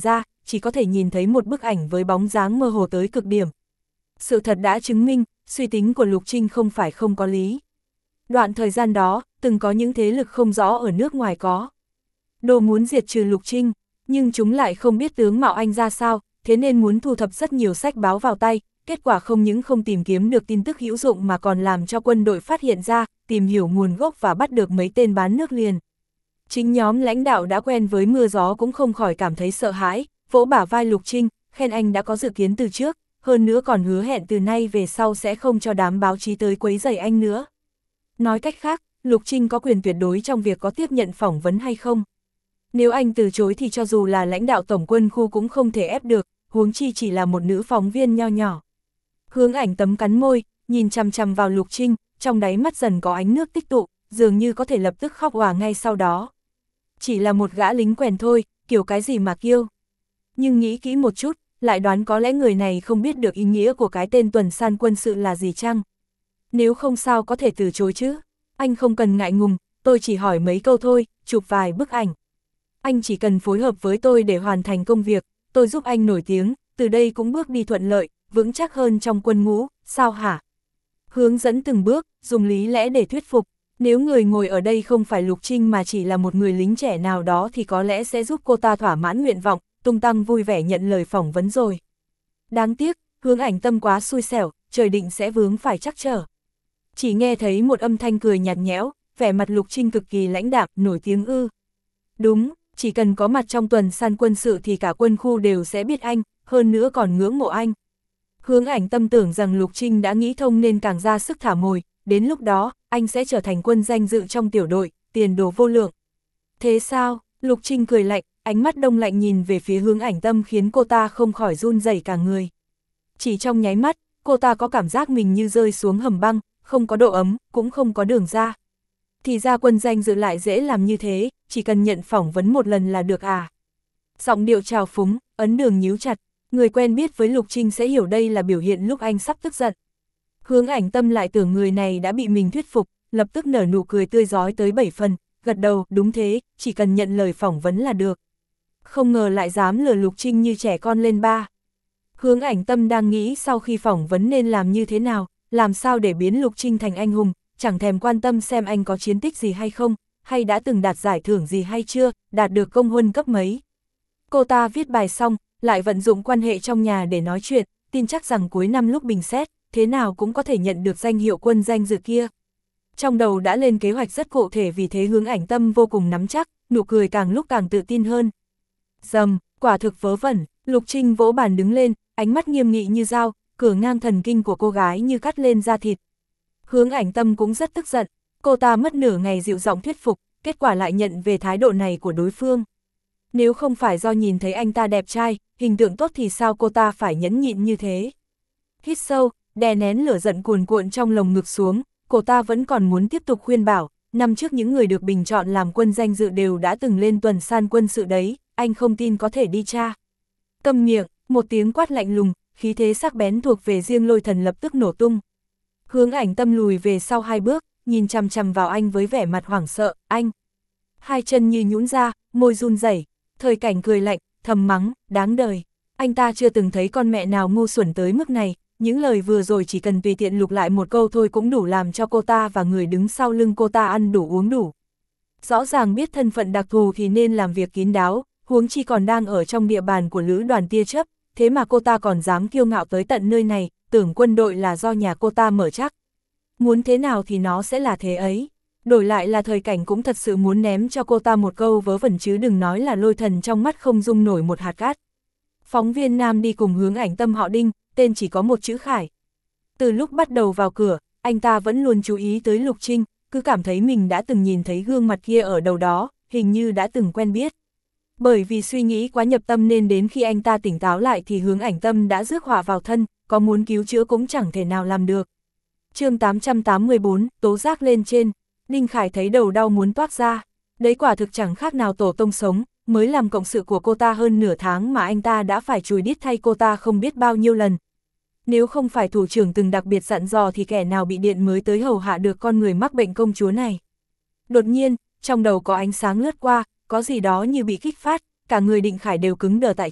chỉ có thể nhìn thấy một bức ảnh với bóng dáng mơ hồ tới cực điểm. Sự thật đã chứng minh, suy tính của Lục Trinh không phải không có lý. Đoạn thời gian đó, từng có những thế lực không rõ ở nước ngoài có đồ muốn diệt trừ Lục Trinh, nhưng chúng lại không biết tướng mạo anh ra sao, thế nên muốn thu thập rất nhiều sách báo vào tay, kết quả không những không tìm kiếm được tin tức hữu dụng mà còn làm cho quân đội phát hiện ra, tìm hiểu nguồn gốc và bắt được mấy tên bán nước liền. Chính nhóm lãnh đạo đã quen với mưa gió cũng không khỏi cảm thấy sợ hãi, vỗ bả vai Lục Trinh, khen anh đã có dự kiến từ trước, hơn nữa còn hứa hẹn từ nay về sau sẽ không cho đám báo chí tới quấy rầy anh nữa. Nói cách khác, Lục Trinh có quyền tuyệt đối trong việc có tiếp nhận phỏng vấn hay không. Nếu anh từ chối thì cho dù là lãnh đạo tổng quân khu cũng không thể ép được, huống chi chỉ là một nữ phóng viên nho nhỏ. Hướng Ảnh Tâm cắn môi, nhìn chằm chằm vào Lục Trinh, trong đáy mắt dần có ánh nước tích tụ, dường như có thể lập tức khóc òa ngay sau đó. Chỉ là một gã lính quèn thôi, kiểu cái gì mà kiêu. Nhưng nghĩ kỹ một chút, lại đoán có lẽ người này không biết được ý nghĩa của cái tên tuần san quân sự là gì chăng? Nếu không sao có thể từ chối chứ? Anh không cần ngại ngùng, tôi chỉ hỏi mấy câu thôi, chụp vài bức ảnh. Anh chỉ cần phối hợp với tôi để hoàn thành công việc, tôi giúp anh nổi tiếng, từ đây cũng bước đi thuận lợi, vững chắc hơn trong quân ngũ, sao hả? Hướng dẫn từng bước, dùng lý lẽ để thuyết phục. Nếu người ngồi ở đây không phải Lục Trinh mà chỉ là một người lính trẻ nào đó thì có lẽ sẽ giúp cô ta thỏa mãn nguyện vọng, tung tăng vui vẻ nhận lời phỏng vấn rồi. Đáng tiếc, Hướng Ảnh Tâm quá xui xẻo, trời định sẽ vướng phải trắc trở. Chỉ nghe thấy một âm thanh cười nhạt nhẽo, vẻ mặt Lục Trinh cực kỳ lãnh đạm, nổi tiếng ư. Đúng, chỉ cần có mặt trong tuần san quân sự thì cả quân khu đều sẽ biết anh, hơn nữa còn ngưỡng mộ anh. Hướng Ảnh Tâm tưởng rằng Lục Trinh đã nghĩ thông nên càng ra sức thả mồi, đến lúc đó, anh sẽ trở thành quân danh dự trong tiểu đội, tiền đồ vô lượng. Thế sao? Lục Trinh cười lạnh, ánh mắt đông lạnh nhìn về phía Hướng Ảnh Tâm khiến cô ta không khỏi run rẩy cả người. Chỉ trong nháy mắt, cô ta có cảm giác mình như rơi xuống hầm băng, không có độ ấm, cũng không có đường ra. Thì ra quân danh dự lại dễ làm như thế, chỉ cần nhận phỏng vấn một lần là được à. Giọng điệu trào phúng, ấn đường nhíu chặt, người quen biết với Lục Trinh sẽ hiểu đây là biểu hiện lúc anh sắp tức giận. Hướng Ảnh Tâm lại tưởng người này đã bị mình thuyết phục, lập tức nở nụ cười tươi rói tới bảy phần, gật đầu, đúng thế, chỉ cần nhận lời phỏng vấn là được. Không ngờ lại dám lừa Lục Trinh như trẻ con lên ba. Hướng Ảnh Tâm đang nghĩ sau khi phỏng vấn nên làm như thế nào, làm sao để biến Lục Trinh thành anh hùng, chẳng thèm quan tâm xem anh có chiến tích gì hay không, hay đã từng đạt giải thưởng gì hay chưa, đạt được công huân cấp mấy. Cô ta viết bài xong, lại vận dụng quan hệ trong nhà để nói chuyện, tin chắc rằng cuối năm lúc bình xét, thế nào cũng có thể nhận được danh hiệu quân danh dự kia. Trong đầu đã lên kế hoạch rất cụ thể, vì thế Hướng Ảnh Tâm vô cùng nắm chắc, nụ cười càng lúc càng tự tin hơn. Dầm, quả thực vớ vẩn, Lục Trinh vỗ bàn đứng lên, ánh mắt nghiêm nghị như dao, cửa ngang thần kinh của cô gái như cắt lên da thịt. Hướng Ảnh Tâm cũng rất tức giận, cô ta mất nửa ngày dịu giọng thuyết phục, kết quả lại nhận về thái độ này của đối phương. Nếu không phải do nhìn thấy anh ta đẹp trai, hình tượng tốt thì sao cô ta phải nhẫn nhịn như thế. Hít sâu, đè nén lửa giận cuồn cuộn trong lồng ngực xuống, cô ta vẫn còn muốn tiếp tục khuyên bảo, năm trước những người được bình chọn làm quân danh dự đều đã từng lên tuần san quân sự đấy, anh không tin có thể đi tra. Câm miệng, một tiếng quát lạnh lùng, khí thế sắc bén thuộc về riêng Lôi Thần lập tức nổ tung. Hướng Ảnh Tâm lùi về sau hai bước, nhìn chằm chằm vào anh với vẻ mặt hoảng sợ, anh. Hai chân như nhũn ra, môi run rẩy. Thời Cảnh cười lạnh, thầm mắng, đáng đời. Anh ta chưa từng thấy con mẹ nào ngu xuẩn tới mức này, những lời vừa rồi chỉ cần tùy tiện lục lại một câu thôi cũng đủ làm cho cô ta và người đứng sau lưng cô ta ăn đủ uống đủ. Rõ ràng biết thân phận đặc thù thì nên làm việc kín đáo, huống chi còn đang ở trong địa bàn của lữ đoàn tia chớp, thế mà cô ta còn dám kiêu ngạo tới tận nơi này, tưởng quân đội là do nhà cô ta mở chắc. Muốn thế nào thì nó sẽ là thế ấy. Đổi lại là Thời Cảnh cũng thật sự muốn ném cho cô ta một câu vớ vẩn chứ đừng nói là Lôi Thần trong mắt không dung nổi một hạt cát. Phóng viên nam đi cùng Hướng Ảnh Tâm họ Đinh, tên chỉ có một chữ Khải. Từ lúc bắt đầu vào cửa, anh ta vẫn luôn chú ý tới Lục Trinh, cứ cảm thấy mình đã từng nhìn thấy gương mặt kia ở đâu đó, hình như đã từng quen biết. Bởi vì suy nghĩ quá nhập tâm nên đến khi anh ta tỉnh táo lại thì Hướng Ảnh Tâm đã rước họa vào thân, có muốn cứu chữa cũng chẳng thể nào làm được. Chương tám trăm tám mươi tư, tố giác lên trên. Đinh Khải thấy đầu đau muốn toát ra. Đấy quả thực chẳng khác nào tổ tông sống, mới làm cộng sự của cô ta hơn nửa tháng mà anh ta đã phải chùi đít thay cô ta không biết bao nhiêu lần. Nếu không phải thủ trưởng từng đặc biệt dặn dò thì kẻ nào bị điện mới tới hầu hạ được con người mắc bệnh công chúa này. Đột nhiên, trong đầu có ánh sáng lướt qua, có gì đó như bị kích phát, cả người Đinh Khải đều cứng đờ tại chỗ,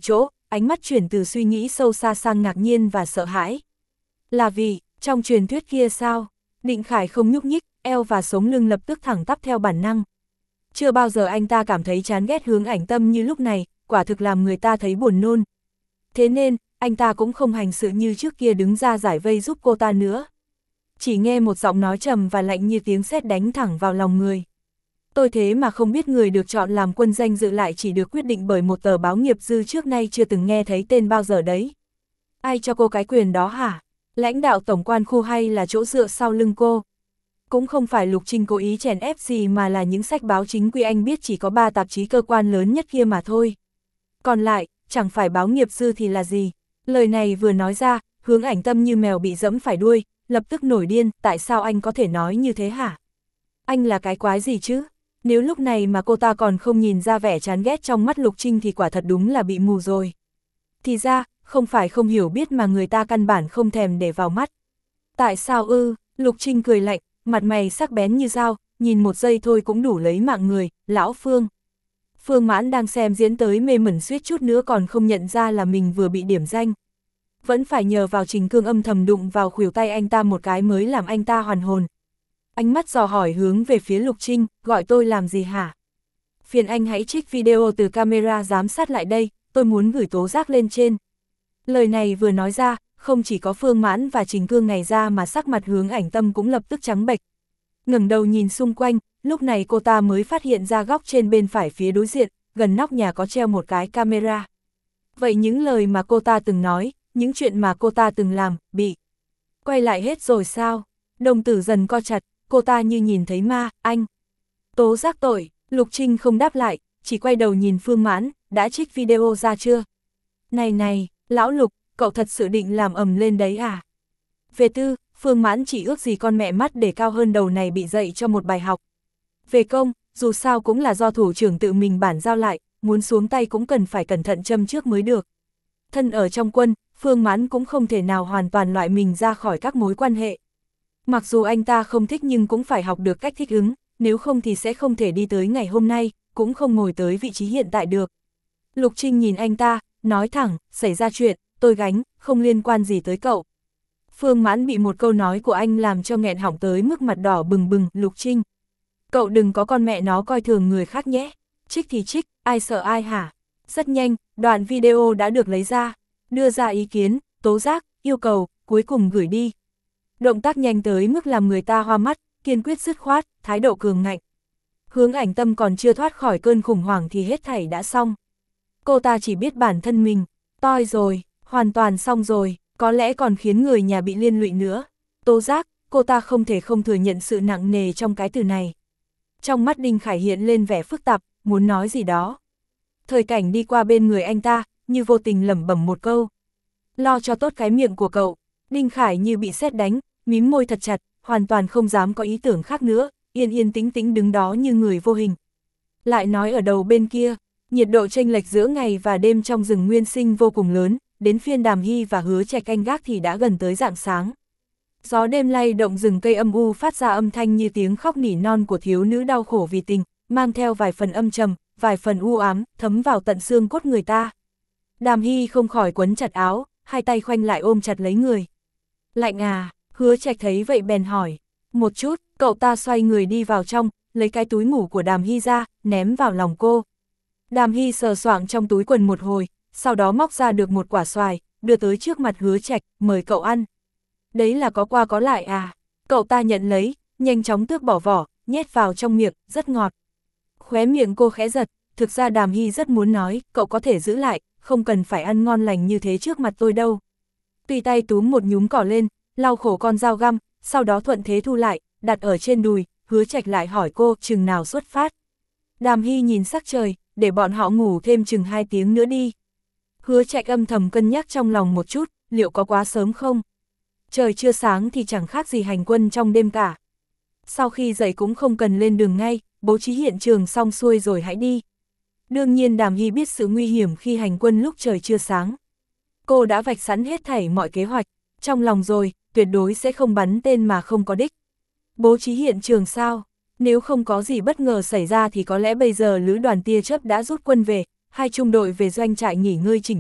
ánh mắt chuyển từ suy nghĩ sâu xa sang ngạc nhiên và sợ hãi. Là vì, trong truyền thuyết kia sao? Định Khải không nhúc nhích, eo và sống lưng lập tức thẳng tắp theo bản năng. Chưa bao giờ anh ta cảm thấy chán ghét Hướng Ảnh Tâm như lúc này, quả thực làm người ta thấy buồn nôn. Thế nên, anh ta cũng không hành sự như trước kia đứng ra giải vây giúp cô ta nữa. Chỉ nghe một giọng nói trầm và lạnh như tiếng sét đánh thẳng vào lòng người. Tôi thế mà không biết người được chọn làm quân danh dự lại chỉ được quyết định bởi một tờ báo nghiệp dư trước nay chưa từng nghe thấy tên bao giờ đấy. Ai cho cô cái quyền đó hả? Lãnh đạo tổng quan khu hay là chỗ dựa sau lưng cô? Cũng không phải Lục Trinh cố ý chèn ép gì mà là những sách báo chính quy anh biết chỉ có ba tạp chí cơ quan lớn nhất kia mà thôi. Còn lại, chẳng phải báo nghiệp dư thì là gì? Lời này vừa nói ra, Hướng Ảnh Tâm như mèo bị dẫm phải đuôi, lập tức nổi điên, tại sao anh có thể nói như thế hả? Anh là cái quái gì chứ? Nếu lúc này mà cô ta còn không nhìn ra vẻ chán ghét trong mắt Lục Trinh thì quả thật đúng là bị mù rồi. Thì ra, không phải không hiểu biết mà người ta căn bản không thèm để vào mắt. Tại sao ư? Lục Trinh cười lạnh, mặt mày sắc bén như dao, nhìn một giây thôi cũng đủ lấy mạng người, lão Phương. Phương Mãn đang xem diễn tới mê mẩn suýt chút nữa còn không nhận ra là mình vừa bị điểm danh. Vẫn phải nhờ vào Trình Cương âm thầm đụng vào khuỷu tay anh ta một cái mới làm anh ta hoàn hồn. Ánh mắt dò hỏi hướng về phía Lục Trinh, gọi tôi làm gì hả? Phiền anh hãy trích video từ camera giám sát lại đây, tôi muốn gửi tố giác lên trên. Lời này vừa nói ra, không chỉ có Phương Mãn và Trình Cương ngày ra mà sắc mặt Hướng Ảnh Tâm cũng lập tức trắng bệch. Ngẩng đầu nhìn xung quanh, lúc này cô ta mới phát hiện ra góc trên bên phải phía đối diện, gần nóc nhà có treo một cái camera. Vậy những lời mà cô ta từng nói, những chuyện mà cô ta từng làm, bị quay lại hết rồi sao? Đồng tử dần co chặt, cô ta như nhìn thấy ma, anh. Tố giác tội, Lục Trinh không đáp lại, chỉ quay đầu nhìn Phương Mãn, đã trích video ra chưa? Này này, lão Lục, cậu thật sự định làm ầm lên đấy à? Về tư, Phương Mãn chỉ ước gì con mẹ mắt để cao hơn đầu này bị dạy cho một bài học. Về công, dù sao cũng là do thủ trưởng tự mình bản giao lại, muốn xuống tay cũng cần phải cẩn thận châm trước mới được. Thân ở trong quân, Phương Mãn cũng không thể nào hoàn toàn loại mình ra khỏi các mối quan hệ. Mặc dù anh ta không thích nhưng cũng phải học được cách thích ứng, nếu không thì sẽ không thể đi tới ngày hôm nay, cũng không ngồi tới vị trí hiện tại được. Lục Trinh nhìn anh ta, nói thẳng, xảy ra chuyện, tôi gánh, không liên quan gì tới cậu. Phương Mãn bị một câu nói của anh làm cho nghẹn họng tới mức mặt đỏ bừng bừng. Lục Trinh, cậu đừng có con mẹ nó coi thường người khác nhé, trích thì trích, ai sợ ai hả? Rất nhanh, đoạn video đã được lấy ra, đưa ra ý kiến, tố giác, yêu cầu, cuối cùng gửi đi. Động tác nhanh tới mức làm người ta hoa mắt, kiên quyết dứt khoát, thái độ cường ngạnh. Hướng Ảnh Tâm còn chưa thoát khỏi cơn khủng hoảng thì hết thảy đã xong. Cô ta chỉ biết bản thân mình, toi rồi, hoàn toàn xong rồi, có lẽ còn khiến người nhà bị liên lụy nữa. Tố giác, cô ta không thể không thừa nhận sự nặng nề trong cái từ này. Trong mắt Đinh Khải hiện lên vẻ phức tạp, muốn nói gì đó. Thời Cảnh đi qua bên người anh ta, như vô tình lẩm bẩm một câu. Lo cho tốt cái miệng của cậu. Đinh Khải như bị sét đánh, mím môi thật chặt, hoàn toàn không dám có ý tưởng khác nữa, yên yên tĩnh tĩnh đứng đó như người vô hình. Lại nói ở đầu bên kia, nhiệt độ chênh lệch giữa ngày và đêm trong rừng nguyên sinh vô cùng lớn, đến phiên Đàm Hy và Hứa Trạch canh gác thì đã gần tới rạng sáng. Gió đêm lay động rừng cây âm u phát ra âm thanh như tiếng khóc nỉ non của thiếu nữ đau khổ vì tình, mang theo vài phần âm trầm, vài phần u ám, thấm vào tận xương cốt người ta. Đàm Hy không khỏi quấn chặt áo, hai tay khoanh lại ôm chặt lấy người. Lạnh à? Hứa Trạch thấy vậy bèn hỏi. Một chút, cậu ta xoay người đi vào trong, lấy cái túi ngủ của Đàm Hy ra, ném vào lòng cô. Đàm Hy sờ soạng trong túi quần một hồi, sau đó móc ra được một quả xoài, đưa tới trước mặt Hứa Trạch, mời cậu ăn. Đấy là có qua có lại à? Cậu ta nhận lấy, nhanh chóng tước bỏ vỏ, nhét vào trong miệng, rất ngọt. Khóe miệng cô khẽ giật, thực ra Đàm Hy rất muốn nói, cậu có thể giữ lại, không cần phải ăn ngon lành như thế trước mặt tôi đâu. Tùy tay túm một nhúm cỏ lên, lau khổ con dao găm, sau đó thuận thế thu lại, đặt ở trên đùi. Hứa Trạch lại hỏi cô chừng nào xuất phát. Đàm Hy nhìn sắc trời, để bọn họ ngủ thêm chừng hai tiếng nữa đi. Hứa Trạch âm thầm cân nhắc trong lòng một chút, liệu có quá sớm không? Trời chưa sáng thì chẳng khác gì hành quân trong đêm cả. Sau khi dậy cũng không cần lên đường ngay, bố trí hiện trường xong xuôi rồi hãy đi. Đương nhiên Đàm Hy biết sự nguy hiểm khi hành quân lúc trời chưa sáng. Cô đã vạch sẵn hết thảy mọi kế hoạch, trong lòng rồi, tuyệt đối sẽ không bắn tên mà không có đích. Bố trí hiện trường sao? Nếu không có gì bất ngờ xảy ra thì có lẽ bây giờ lữ đoàn tia chớp đã rút quân về, hai trung đội về doanh trại nghỉ ngơi chỉnh đốn,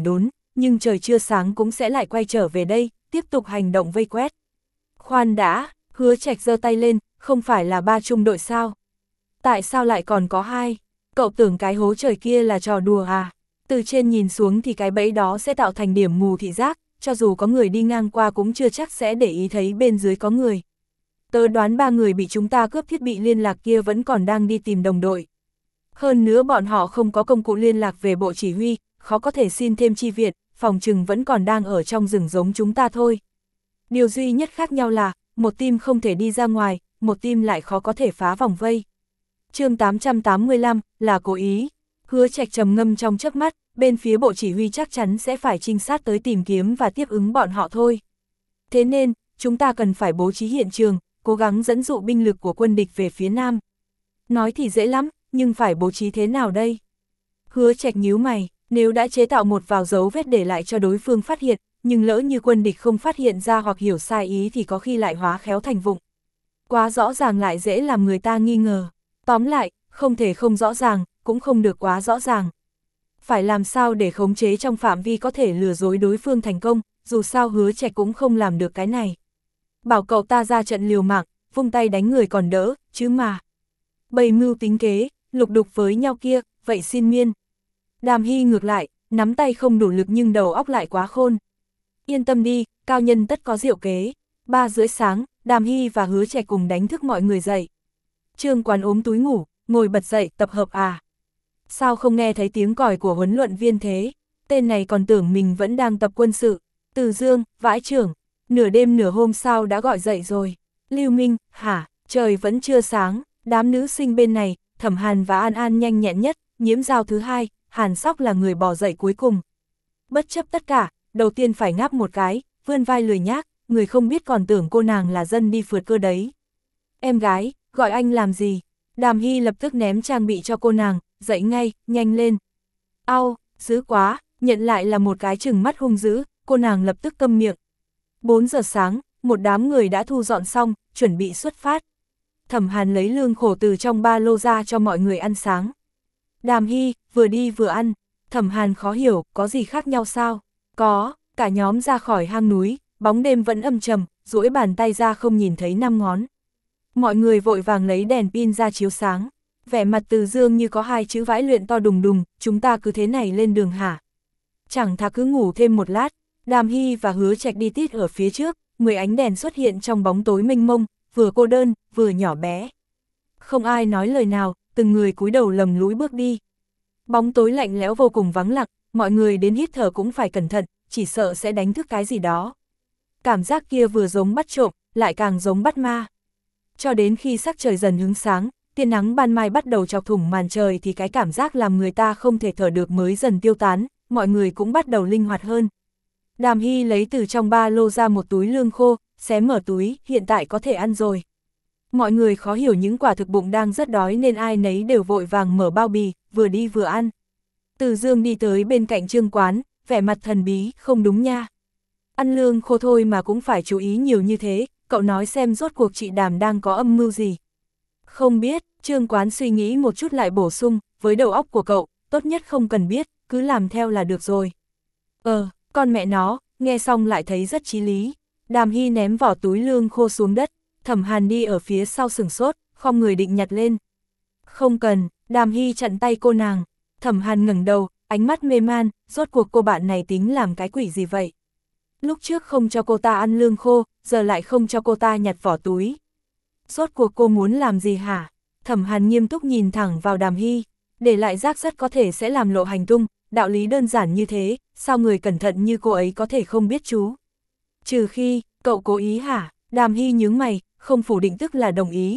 nhưng trời chưa sáng cũng sẽ lại quay trở về đây, tiếp tục hành động vây quét. Khoan đã, Hứa Trạch giơ tay lên, không phải là ba trung đội sao? Tại sao lại còn có hai? Cậu tưởng cái hố trời kia là trò đùa à? Từ trên nhìn xuống thì cái bẫy đó sẽ tạo thành điểm mù thị giác, cho dù có người đi ngang qua cũng chưa chắc sẽ để ý thấy bên dưới có người. Tớ đoán ba người bị chúng ta cướp thiết bị liên lạc kia vẫn còn đang đi tìm đồng đội. Hơn nữa bọn họ không có công cụ liên lạc về bộ chỉ huy, khó có thể xin thêm chi viện, phòng trừng vẫn còn đang ở trong rừng giống chúng ta thôi. Điều duy nhất khác nhau là, một team không thể đi ra ngoài, một team lại khó có thể phá vòng vây. chương tám trăm tám mươi lăm, là cố ý. Hứa Trạch trầm ngâm trong chớp mắt, bên phía bộ chỉ huy chắc chắn sẽ phải trinh sát tới tìm kiếm và tiếp ứng bọn họ thôi. Thế nên, chúng ta cần phải bố trí hiện trường, cố gắng dẫn dụ binh lực của quân địch về phía nam. Nói thì dễ lắm, nhưng phải bố trí thế nào đây? Hứa Trạch nhíu mày, nếu đã chế tạo một vào dấu vết để lại cho đối phương phát hiện, nhưng lỡ như quân địch không phát hiện ra hoặc hiểu sai ý thì có khi lại hóa khéo thành vụng. Quá rõ ràng lại dễ làm người ta nghi ngờ. Tóm lại, không thể không rõ ràng, cũng không được quá rõ ràng. Phải làm sao để khống chế trong phạm vi có thể lừa dối đối phương thành công, dù sao Hứa Trạch cũng không làm được cái này. Bảo cậu ta ra trận liều mạng, vung tay đánh người còn đỡ, chứ mà. Bày mưu tính kế, lục đục với nhau kia, vậy xin miên. Đàm Hy ngược lại, nắm tay không đủ lực nhưng đầu óc lại quá khôn. Yên tâm đi, cao nhân tất có diệu kế. Ba rưỡi sáng, Đàm Hy và Hứa Trạch cùng đánh thức mọi người dậy. Trương Quán ốm túi ngủ, ngồi bật dậy, tập hợp à. Sao không nghe thấy tiếng còi của huấn luyện viên thế? Tên này còn tưởng mình vẫn đang tập quân sự. Từ Dương, vãi trưởng, nửa đêm nửa hôm sao đã gọi dậy rồi. Lưu Minh, hả, trời vẫn chưa sáng, đám nữ sinh bên này, Thẩm Hàn và An An nhanh nhẹn nhất, Nhiễm Giao thứ hai, Hàn Sóc là người bỏ dậy cuối cùng. Bất chấp tất cả, đầu tiên phải ngáp một cái, vươn vai lười nhác, người không biết còn tưởng cô nàng là dân đi phượt cơ đấy. Em gái, gọi anh làm gì? Đàm Hy lập tức ném trang bị cho cô nàng, dậy ngay, nhanh lên. Au, dữ quá, nhận lại là một cái chừng mắt hung dữ, cô nàng lập tức câm miệng. bốn giờ sáng, một đám người đã thu dọn xong, chuẩn bị xuất phát. Thẩm Hàn lấy lương khổ từ trong ba lô ra cho mọi người ăn sáng. Đàm Hy, vừa đi vừa ăn. Thẩm Hàn khó hiểu, có gì khác nhau sao? Có, cả nhóm ra khỏi hang núi, bóng đêm vẫn âm trầm, duỗi bàn tay ra không nhìn thấy năm ngón. Mọi người vội vàng lấy đèn pin ra chiếu sáng. Vẻ mặt Từ Dương như có hai chữ vãi luyện to đùng đùng, chúng ta cứ thế này lên đường hả? Chẳng thà cứ ngủ thêm một lát. Đàm Hy và Hứa Trạch đi tít ở phía trước, mười ánh đèn xuất hiện trong bóng tối mênh mông, vừa cô đơn, vừa nhỏ bé. Không ai nói lời nào, từng người cúi đầu lầm lũi bước đi. Bóng tối lạnh lẽo vô cùng vắng lặng, mọi người đến hít thở cũng phải cẩn thận, chỉ sợ sẽ đánh thức cái gì đó. Cảm giác kia vừa giống bắt trộm, lại càng giống bắt ma. Cho đến khi sắc trời dần hướng sáng, tia nắng ban mai bắt đầu chọc thủng màn trời thì cái cảm giác làm người ta không thể thở được mới dần tiêu tán, mọi người cũng bắt đầu linh hoạt hơn. Đàm Hy lấy từ trong ba lô ra một túi lương khô, xé mở túi, hiện tại có thể ăn rồi. Mọi người khó hiểu những quả thực bụng đang rất đói nên ai nấy đều vội vàng mở bao bì, vừa đi vừa ăn. Từ Dương đi tới bên cạnh Trương Quán, vẻ mặt thần bí, không đúng nha. Ăn lương khô thôi mà cũng phải chú ý nhiều như thế, cậu nói xem rốt cuộc chị Đàm đang có âm mưu gì. Không biết, Trương Quán suy nghĩ một chút lại bổ sung, với đầu óc của cậu, tốt nhất không cần biết, cứ làm theo là được rồi. Ờ, con mẹ nó, nghe xong lại thấy rất chí lý. Đàm Hy ném vỏ túi lương khô xuống đất, Thẩm Hàn đi ở phía sau sừng sốt, không người định nhặt lên. Không cần, Đàm Hy chặn tay cô nàng. Thẩm Hàn ngẩng đầu, ánh mắt mê man, rốt cuộc cô bạn này tính làm cái quỷ gì vậy? Lúc trước không cho cô ta ăn lương khô, giờ lại không cho cô ta nhặt vỏ túi. Rốt cuộc cô muốn làm gì hả? Thẩm Hàn nghiêm túc nhìn thẳng vào Đàm Hy, để lại rác rất có thể sẽ làm lộ hành tung, đạo lý đơn giản như thế, sao người cẩn thận như cô ấy có thể không biết chú? Trừ khi, cậu cố ý hả? Đàm Hy nhướng mày, không phủ định tức là đồng ý.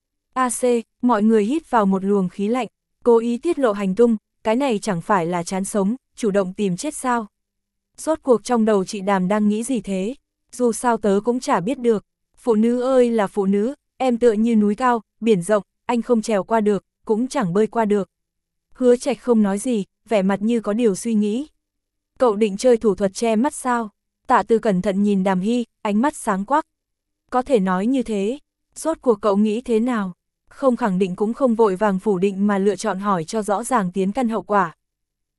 a xê, mọi người hít vào một luồng khí lạnh, cố ý tiết lộ hành tung, cái này chẳng phải là chán sống, chủ động tìm chết sao? Rốt cuộc trong đầu chị Đàm đang nghĩ gì thế? Dù sao tớ cũng chả biết được. Phụ nữ ơi là phụ nữ, em tựa như núi cao, biển rộng, anh không trèo qua được, cũng chẳng bơi qua được. Hứa Trạch không nói gì, vẻ mặt như có điều suy nghĩ. Cậu định chơi thủ thuật che mắt sao? Tạ Tư cẩn thận nhìn Đàm Hy, ánh mắt sáng quắc. Có thể nói như thế, rốt cuộc cậu nghĩ thế nào? Không khẳng định cũng không vội vàng phủ định mà lựa chọn hỏi cho rõ ràng tiến căn hậu quả.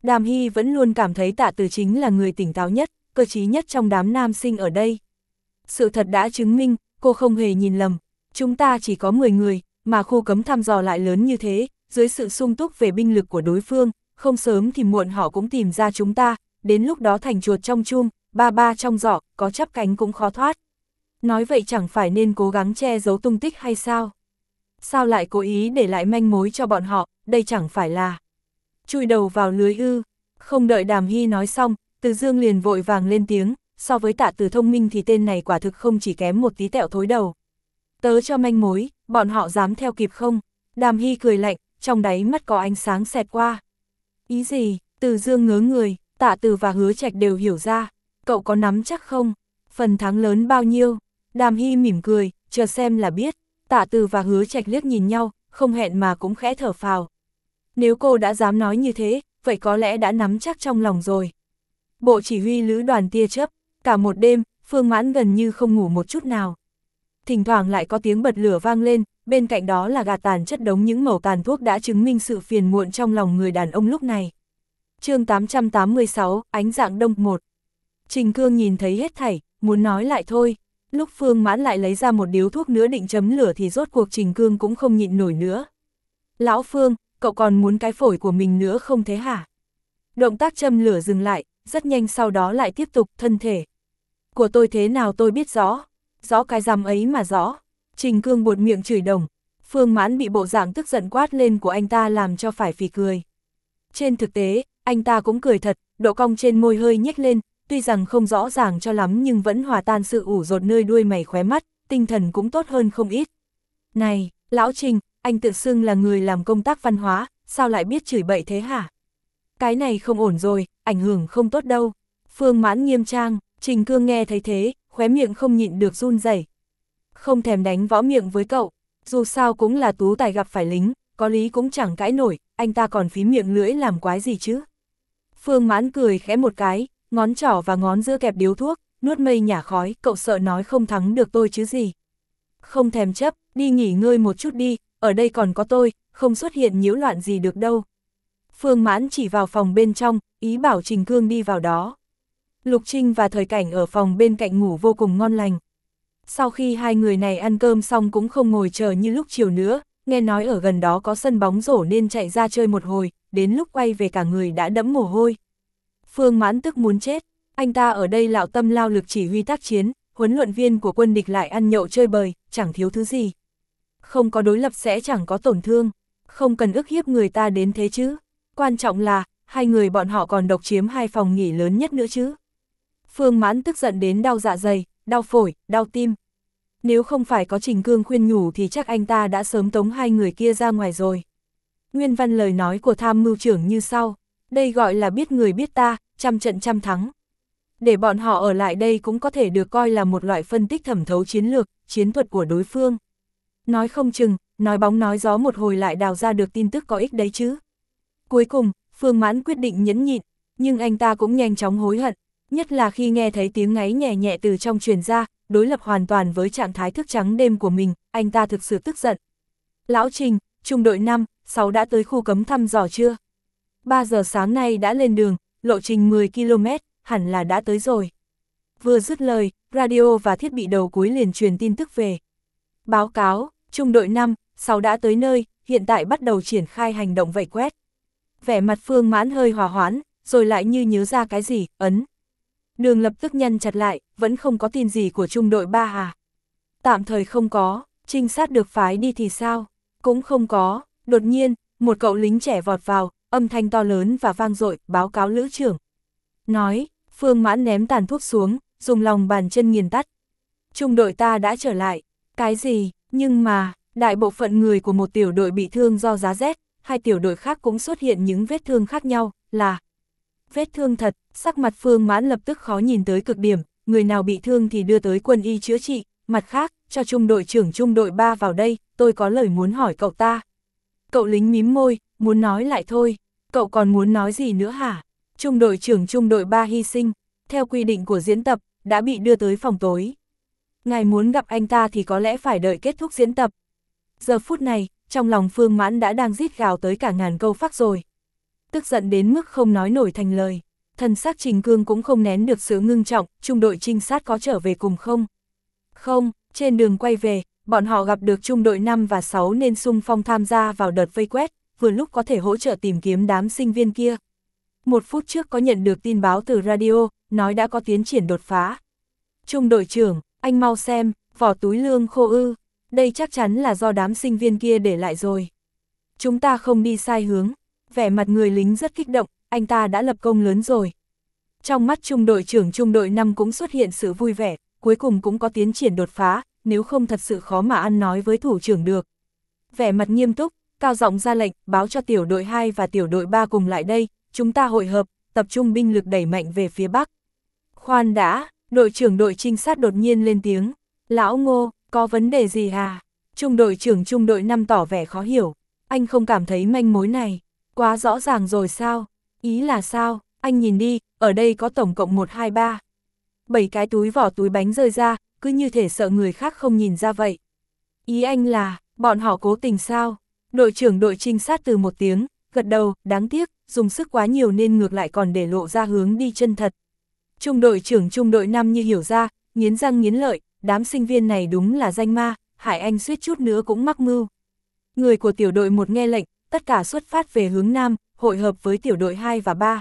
Đàm Hy vẫn luôn cảm thấy Tạ Từ chính là người tỉnh táo nhất, cơ trí nhất trong đám nam sinh ở đây. Sự thật đã chứng minh, cô không hề nhìn lầm. Chúng ta chỉ có mười người, mà khu cấm thăm dò lại lớn như thế, dưới sự sung túc về binh lực của đối phương, không sớm thì muộn họ cũng tìm ra chúng ta, đến lúc đó thành chuột trong chum, ba ba trong giỏ, có chắp cánh cũng khó thoát. Nói vậy chẳng phải nên cố gắng che giấu tung tích hay sao? Sao lại cố ý để lại manh mối cho bọn họ, đây chẳng phải là chui đầu vào lưới ư? Không đợi Đàm Hy nói xong, Từ Dương liền vội vàng lên tiếng, so với Tạ Từ thông minh thì tên này quả thực không chỉ kém một tí tẹo thối đầu. Tớ cho manh mối, bọn họ dám theo kịp không? Đàm Hy cười lạnh, trong đáy mắt có ánh sáng xẹt qua. Ý gì? Từ Dương ngớ người, Tạ Từ và Hứa Trạch đều hiểu ra. Cậu có nắm chắc không? Phần thắng lớn bao nhiêu? Đàm Hy mỉm cười, chờ xem là biết. Tạ Từ và Hứa Trạch liếc nhìn nhau, không hẹn mà cũng khẽ thở phào. Nếu cô đã dám nói như thế, vậy có lẽ đã nắm chắc trong lòng rồi. Bộ chỉ huy lữ đoàn tia chớp, cả một đêm, Phương Mãn gần như không ngủ một chút nào. Thỉnh thoảng lại có tiếng bật lửa vang lên, bên cạnh đó là gạt tàn chất đống những mẩu tàn thuốc đã chứng minh sự phiền muộn trong lòng người đàn ông lúc này. Chương tám trăm tám mươi sáu, ánh dạng đông một. Trình Cương nhìn thấy hết thảy, muốn nói lại thôi. Lúc Phương Mãn lại lấy ra một điếu thuốc nữa định chấm lửa thì rốt cuộc Trình Cương cũng không nhịn nổi nữa. Lão Phương, cậu còn muốn cái phổi của mình nữa không thế hả? Động tác châm lửa dừng lại, rất nhanh sau đó lại tiếp tục, thân thể của tôi thế nào tôi biết rõ, rõ cái rằm ấy mà rõ. Trình Cương buột miệng chửi đồng. Phương Mãn bị bộ dạng tức giận quát lên của anh ta làm cho phải phì cười. Trên thực tế, anh ta cũng cười thật, độ cong trên môi hơi nhếch lên, tuy rằng không rõ ràng cho lắm nhưng vẫn hòa tan sự ủ rột nơi đuôi mày khóe mắt, tinh thần cũng tốt hơn không ít. Này, Lão Trình, anh tự xưng là người làm công tác văn hóa, sao lại biết chửi bậy thế hả? Cái này không ổn rồi, ảnh hưởng không tốt đâu. Phương Mãn nghiêm trang, Trình Cương nghe thấy thế, khóe miệng không nhịn được run rẩy. Không thèm đánh võ miệng với cậu, dù sao cũng là tú tài gặp phải lính, có lý cũng chẳng cãi nổi, anh ta còn phí miệng lưỡi làm quái gì chứ? Phương Mãn cười khẽ một cái, ngón trỏ và ngón giữa kẹp điếu thuốc, nuốt mây nhả khói, cậu sợ nói không thắng được tôi chứ gì. Không thèm chấp, đi nghỉ ngơi một chút đi, ở đây còn có tôi, không xuất hiện nhiễu loạn gì được đâu. Phương Mãn chỉ vào phòng bên trong, ý bảo Trình Cương đi vào đó. Lục Trinh và Thời Cảnh ở phòng bên cạnh ngủ vô cùng ngon lành. Sau khi hai người này ăn cơm xong cũng không ngồi chờ như lúc chiều nữa, nghe nói ở gần đó có sân bóng rổ nên chạy ra chơi một hồi, đến lúc quay về cả người đã đẫm mồ hôi. Phương Mãn tức muốn chết, anh ta ở đây lạo tâm lao lực chỉ huy tác chiến, huấn luyện viên của quân địch lại ăn nhậu chơi bời, chẳng thiếu thứ gì. Không có đối lập sẽ chẳng có tổn thương, không cần ức hiếp người ta đến thế chứ. Quan trọng là, hai người bọn họ còn độc chiếm hai phòng nghỉ lớn nhất nữa chứ. Phương Mãn tức giận đến đau dạ dày, đau phổi, đau tim. Nếu không phải có Trình Cương khuyên nhủ thì chắc anh ta đã sớm tống hai người kia ra ngoài rồi. Nguyên văn lời nói của tham mưu trưởng như sau, đây gọi là biết người biết ta, trăm trận trăm thắng. Để bọn họ ở lại đây cũng có thể được coi là một loại phân tích thẩm thấu chiến lược, chiến thuật của đối phương. Nói không chừng, nói bóng nói gió một hồi lại đào ra được tin tức có ích đấy chứ. Cuối cùng, Phương Mãn quyết định nhẫn nhịn, nhưng anh ta cũng nhanh chóng hối hận, nhất là khi nghe thấy tiếng ngáy nhẹ nhẹ từ trong truyền ra, đối lập hoàn toàn với trạng thái thức trắng đêm của mình, anh ta thực sự tức giận. Lão Trình, trung đội năm, sáu đã tới khu cấm thăm dò chưa? ba giờ sáng nay đã lên đường, lộ trình mười ki lô mét, hẳn là đã tới rồi. Vừa dứt lời, radio và thiết bị đầu cuối liền truyền tin tức về. Báo cáo, trung đội năm, sáu đã tới nơi, hiện tại bắt đầu triển khai hành động vây quét. Vẻ mặt Phương Mãn hơi hòa hoãn, rồi lại như nhớ ra cái gì, ấn. Đường lập tức nhăn chặt lại, vẫn không có tin gì của trung đội ba à? Tạm thời không có, trinh sát được phái đi thì sao? Cũng không có, đột nhiên, một cậu lính trẻ vọt vào, âm thanh to lớn và vang dội, báo cáo lữ trưởng. Nói, Phương Mãn ném tàn thuốc xuống, dùng lòng bàn chân nghiền tắt. Trung đội ta đã trở lại, cái gì, nhưng mà, đại bộ phận người của một tiểu đội bị thương do giá rét, hai tiểu đội khác cũng xuất hiện những vết thương khác nhau, là vết thương thật, sắc mặt Phương Mãn lập tức khó nhìn tới cực điểm, người nào bị thương thì đưa tới quân y chữa trị, mặt khác, cho trung đội trưởng trung đội ba vào đây, tôi có lời muốn hỏi cậu ta. Cậu lính mím môi, muốn nói lại thôi, cậu còn muốn nói gì nữa hả? Trung đội trưởng trung đội ba hy sinh, theo quy định của diễn tập, đã bị đưa tới phòng tối. Ngài muốn gặp anh ta thì có lẽ phải đợi kết thúc diễn tập. Giờ phút này, trong lòng Phương Mãn đã đang rít gào tới cả ngàn câu phắc rồi. tức giận đến mức không nói nổi thành lời. Thần sắc Trình Cương cũng không nén được sự ngưng trọng, trung đội trinh sát có trở về cùng không? Không, trên đường quay về, bọn họ gặp được trung đội năm và sáu nên xung phong tham gia vào đợt vây quét, vừa lúc có thể hỗ trợ tìm kiếm đám sinh viên kia. Một phút trước có nhận được tin báo từ radio, nói đã có tiến triển đột phá. Trung đội trưởng, anh mau xem, vỏ túi lương khô ư, đây chắc chắn là do đám sinh viên kia để lại rồi. Chúng ta không đi sai hướng, vẻ mặt người lính rất kích động, anh ta đã lập công lớn rồi. Trong mắt trung đội trưởng trung đội năm cũng xuất hiện sự vui vẻ, cuối cùng cũng có tiến triển đột phá, nếu không thật sự khó mà ăn nói với thủ trưởng được. Vẻ mặt nghiêm túc, cao giọng ra lệnh, báo cho tiểu đội hai và tiểu đội ba cùng lại đây, chúng ta hội hợp, tập trung binh lực đẩy mạnh về phía Bắc. Khoan đã, đội trưởng đội trinh sát đột nhiên lên tiếng, lão Ngô, có vấn đề gì hả? Trung đội trưởng trung đội năm tỏ vẻ khó hiểu, anh không cảm thấy manh mối này, quá rõ ràng rồi sao? Ý là sao? Anh nhìn đi, ở đây có tổng cộng một, hai, ba. bảy cái túi vỏ túi bánh rơi ra, cứ như thể sợ người khác không nhìn ra vậy. Ý anh là, bọn họ cố tình sao? Đội trưởng đội trinh sát từ một tiếng, gật đầu, đáng tiếc, dùng sức quá nhiều nên ngược lại còn để lộ ra hướng đi chân thật. Trung đội trưởng trung đội năm như hiểu ra, nghiến răng nghiến lợi, đám sinh viên này đúng là danh ma, hại anh suýt chút nữa cũng mắc mưu. Người của tiểu đội một nghe lệnh, tất cả xuất phát về hướng Nam, hội hợp với tiểu đội hai và ba.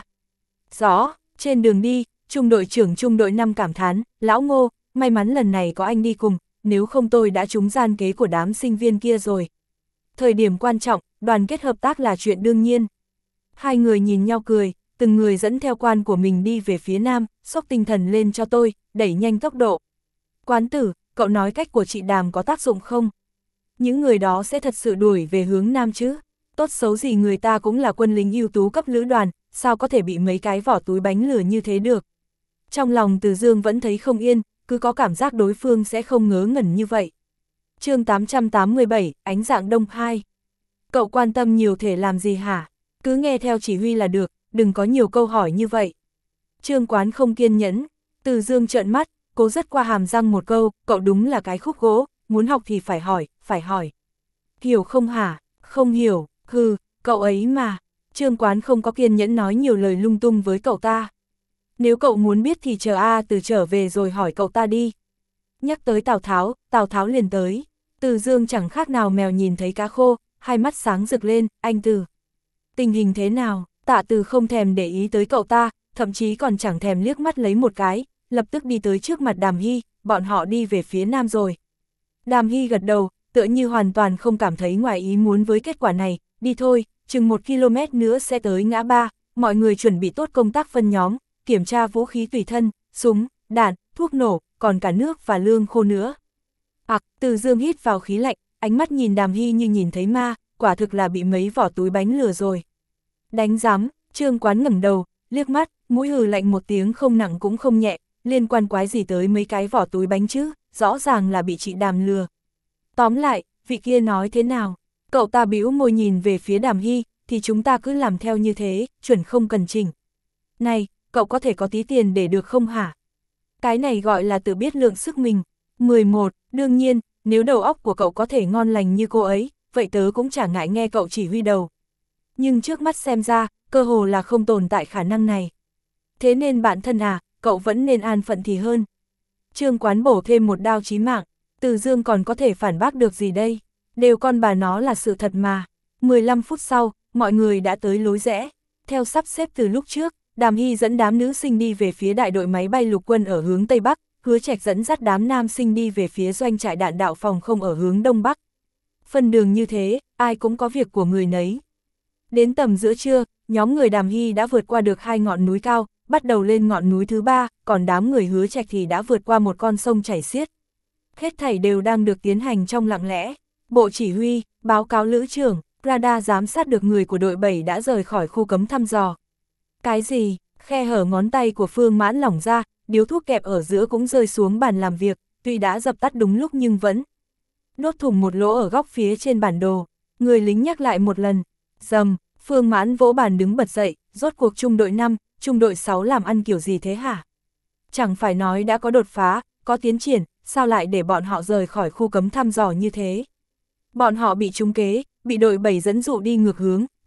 Rõ, trên đường đi, trung đội trưởng trung đội năm cảm thán, lão Ngô, may mắn lần này có anh đi cùng, nếu không tôi đã trúng gian kế của đám sinh viên kia rồi. Thời điểm quan trọng, đoàn kết hợp tác là chuyện đương nhiên. Hai người nhìn nhau cười, từng người dẫn theo quan của mình đi về phía Nam, xốc tinh thần lên cho tôi, đẩy nhanh tốc độ. Quán tử, cậu nói cách của chị Đàm có tác dụng không? Những người đó sẽ thật sự đuổi về hướng Nam chứ? Tốt xấu gì người ta cũng là quân lính ưu tú cấp lữ đoàn, sao có thể bị mấy cái vỏ túi bánh lửa như thế được? Trong lòng Từ Dương vẫn thấy không yên, cứ có cảm giác đối phương sẽ không ngớ ngẩn như vậy. Chương tám trăm tám mươi bảy, ánh dạng đông hai. Cậu quan tâm nhiều thể làm gì hả? Cứ nghe theo chỉ huy là được, đừng có nhiều câu hỏi như vậy. Trương Quán không kiên nhẫn, Từ Dương trợn mắt, cố rất qua hàm răng một câu, cậu đúng là cái khúc gỗ, muốn học thì phải hỏi, phải hỏi. Hiểu không hả? Không hiểu, hừ, cậu ấy mà. Trương Quán không có kiên nhẫn nói nhiều lời lung tung với cậu ta. Nếu cậu muốn biết thì chờ A Từ trở về rồi hỏi cậu ta đi. Nhắc tới Tào Tháo, Tào Tháo liền tới. Từ Dương chẳng khác nào mèo nhìn thấy cá khô, hai mắt sáng rực lên, anh Từ. Tình hình thế nào? Tạ Từ không thèm để ý tới cậu ta, thậm chí còn chẳng thèm liếc mắt lấy một cái, lập tức đi tới trước mặt Đàm Hy, bọn họ đi về phía Nam rồi. Đàm Hy gật đầu, tựa như hoàn toàn không cảm thấy ngoài ý muốn với kết quả này, đi thôi, chừng một ki lô mét nữa sẽ tới ngã ba, mọi người chuẩn bị tốt công tác phân nhóm, kiểm tra vũ khí tùy thân, súng, đạn, thuốc nổ, còn cả nước và lương khô nữa. Ặc, Từ Dương hít vào khí lạnh, ánh mắt nhìn Đàm Hy như nhìn thấy ma, quả thực là bị mấy vỏ túi bánh lừa rồi. Đánh giám, Trương Quán ngẩng đầu, liếc mắt, mũi hừ lạnh một tiếng không nặng cũng không nhẹ, liên quan quái gì tới mấy cái vỏ túi bánh chứ, rõ ràng là bị chị Đàm lừa. Tóm lại, vị kia nói thế nào? Cậu ta bĩu môi nhìn về phía Đàm Hy, thì chúng ta cứ làm theo như thế, chuẩn không cần chỉnh. Này, cậu có thể có tí tiền để được không hả? Cái này gọi là tự biết lượng sức mình. mười một, đương nhiên, nếu đầu óc của cậu có thể ngon lành như cô ấy, vậy tớ cũng chả ngại nghe cậu chỉ huy đầu. Nhưng trước mắt xem ra, cơ hồ là không tồn tại khả năng này. Thế nên bạn thân à, cậu vẫn nên an phận thì hơn. Trương Quán bổ thêm một đao chí mạng, Từ Dương còn có thể phản bác được gì đây? Đều con bà nó là sự thật mà. mười lăm phút sau, mọi người đã tới lối rẽ. Theo sắp xếp từ lúc trước, Đàm Hy dẫn đám nữ sinh đi về phía đại đội máy bay lục quân ở hướng Tây Bắc, Hứa Trạch dẫn dắt đám nam sinh đi về phía doanh trại đạn đạo phòng không ở hướng Đông Bắc. Phân đường như thế, ai cũng có việc của người nấy. Đến tầm giữa trưa, nhóm người Đàm Hy đã vượt qua được hai ngọn núi cao, bắt đầu lên ngọn núi thứ ba, còn đám người Hứa Trạch thì đã vượt qua một con sông chảy xiết. Hết thảy đều đang được tiến hành trong lặng lẽ. Bộ chỉ huy, báo cáo lữ trưởng, radar giám sát được người của đội bảy đã rời khỏi khu cấm thăm dò. Cái gì? Khe hở ngón tay của Phương Mãn lỏng ra, điếu thuốc kẹp ở giữa cũng rơi xuống bàn làm việc, tuy đã dập tắt đúng lúc nhưng vẫn đốt thủng một lỗ ở góc phía trên bản đồ. Người lính nhắc lại một lần. Dầm, Phương Mãn vỗ bàn đứng bật dậy, rốt cuộc trung đội năm, trung đội sáu làm ăn kiểu gì thế hả? Chẳng phải nói đã có đột phá, có tiến triển, sao lại để bọn họ rời khỏi khu cấm thăm dò như thế? Bọn họ bị trúng kế, bị đội bảy dẫn dụ đi ngược hướng,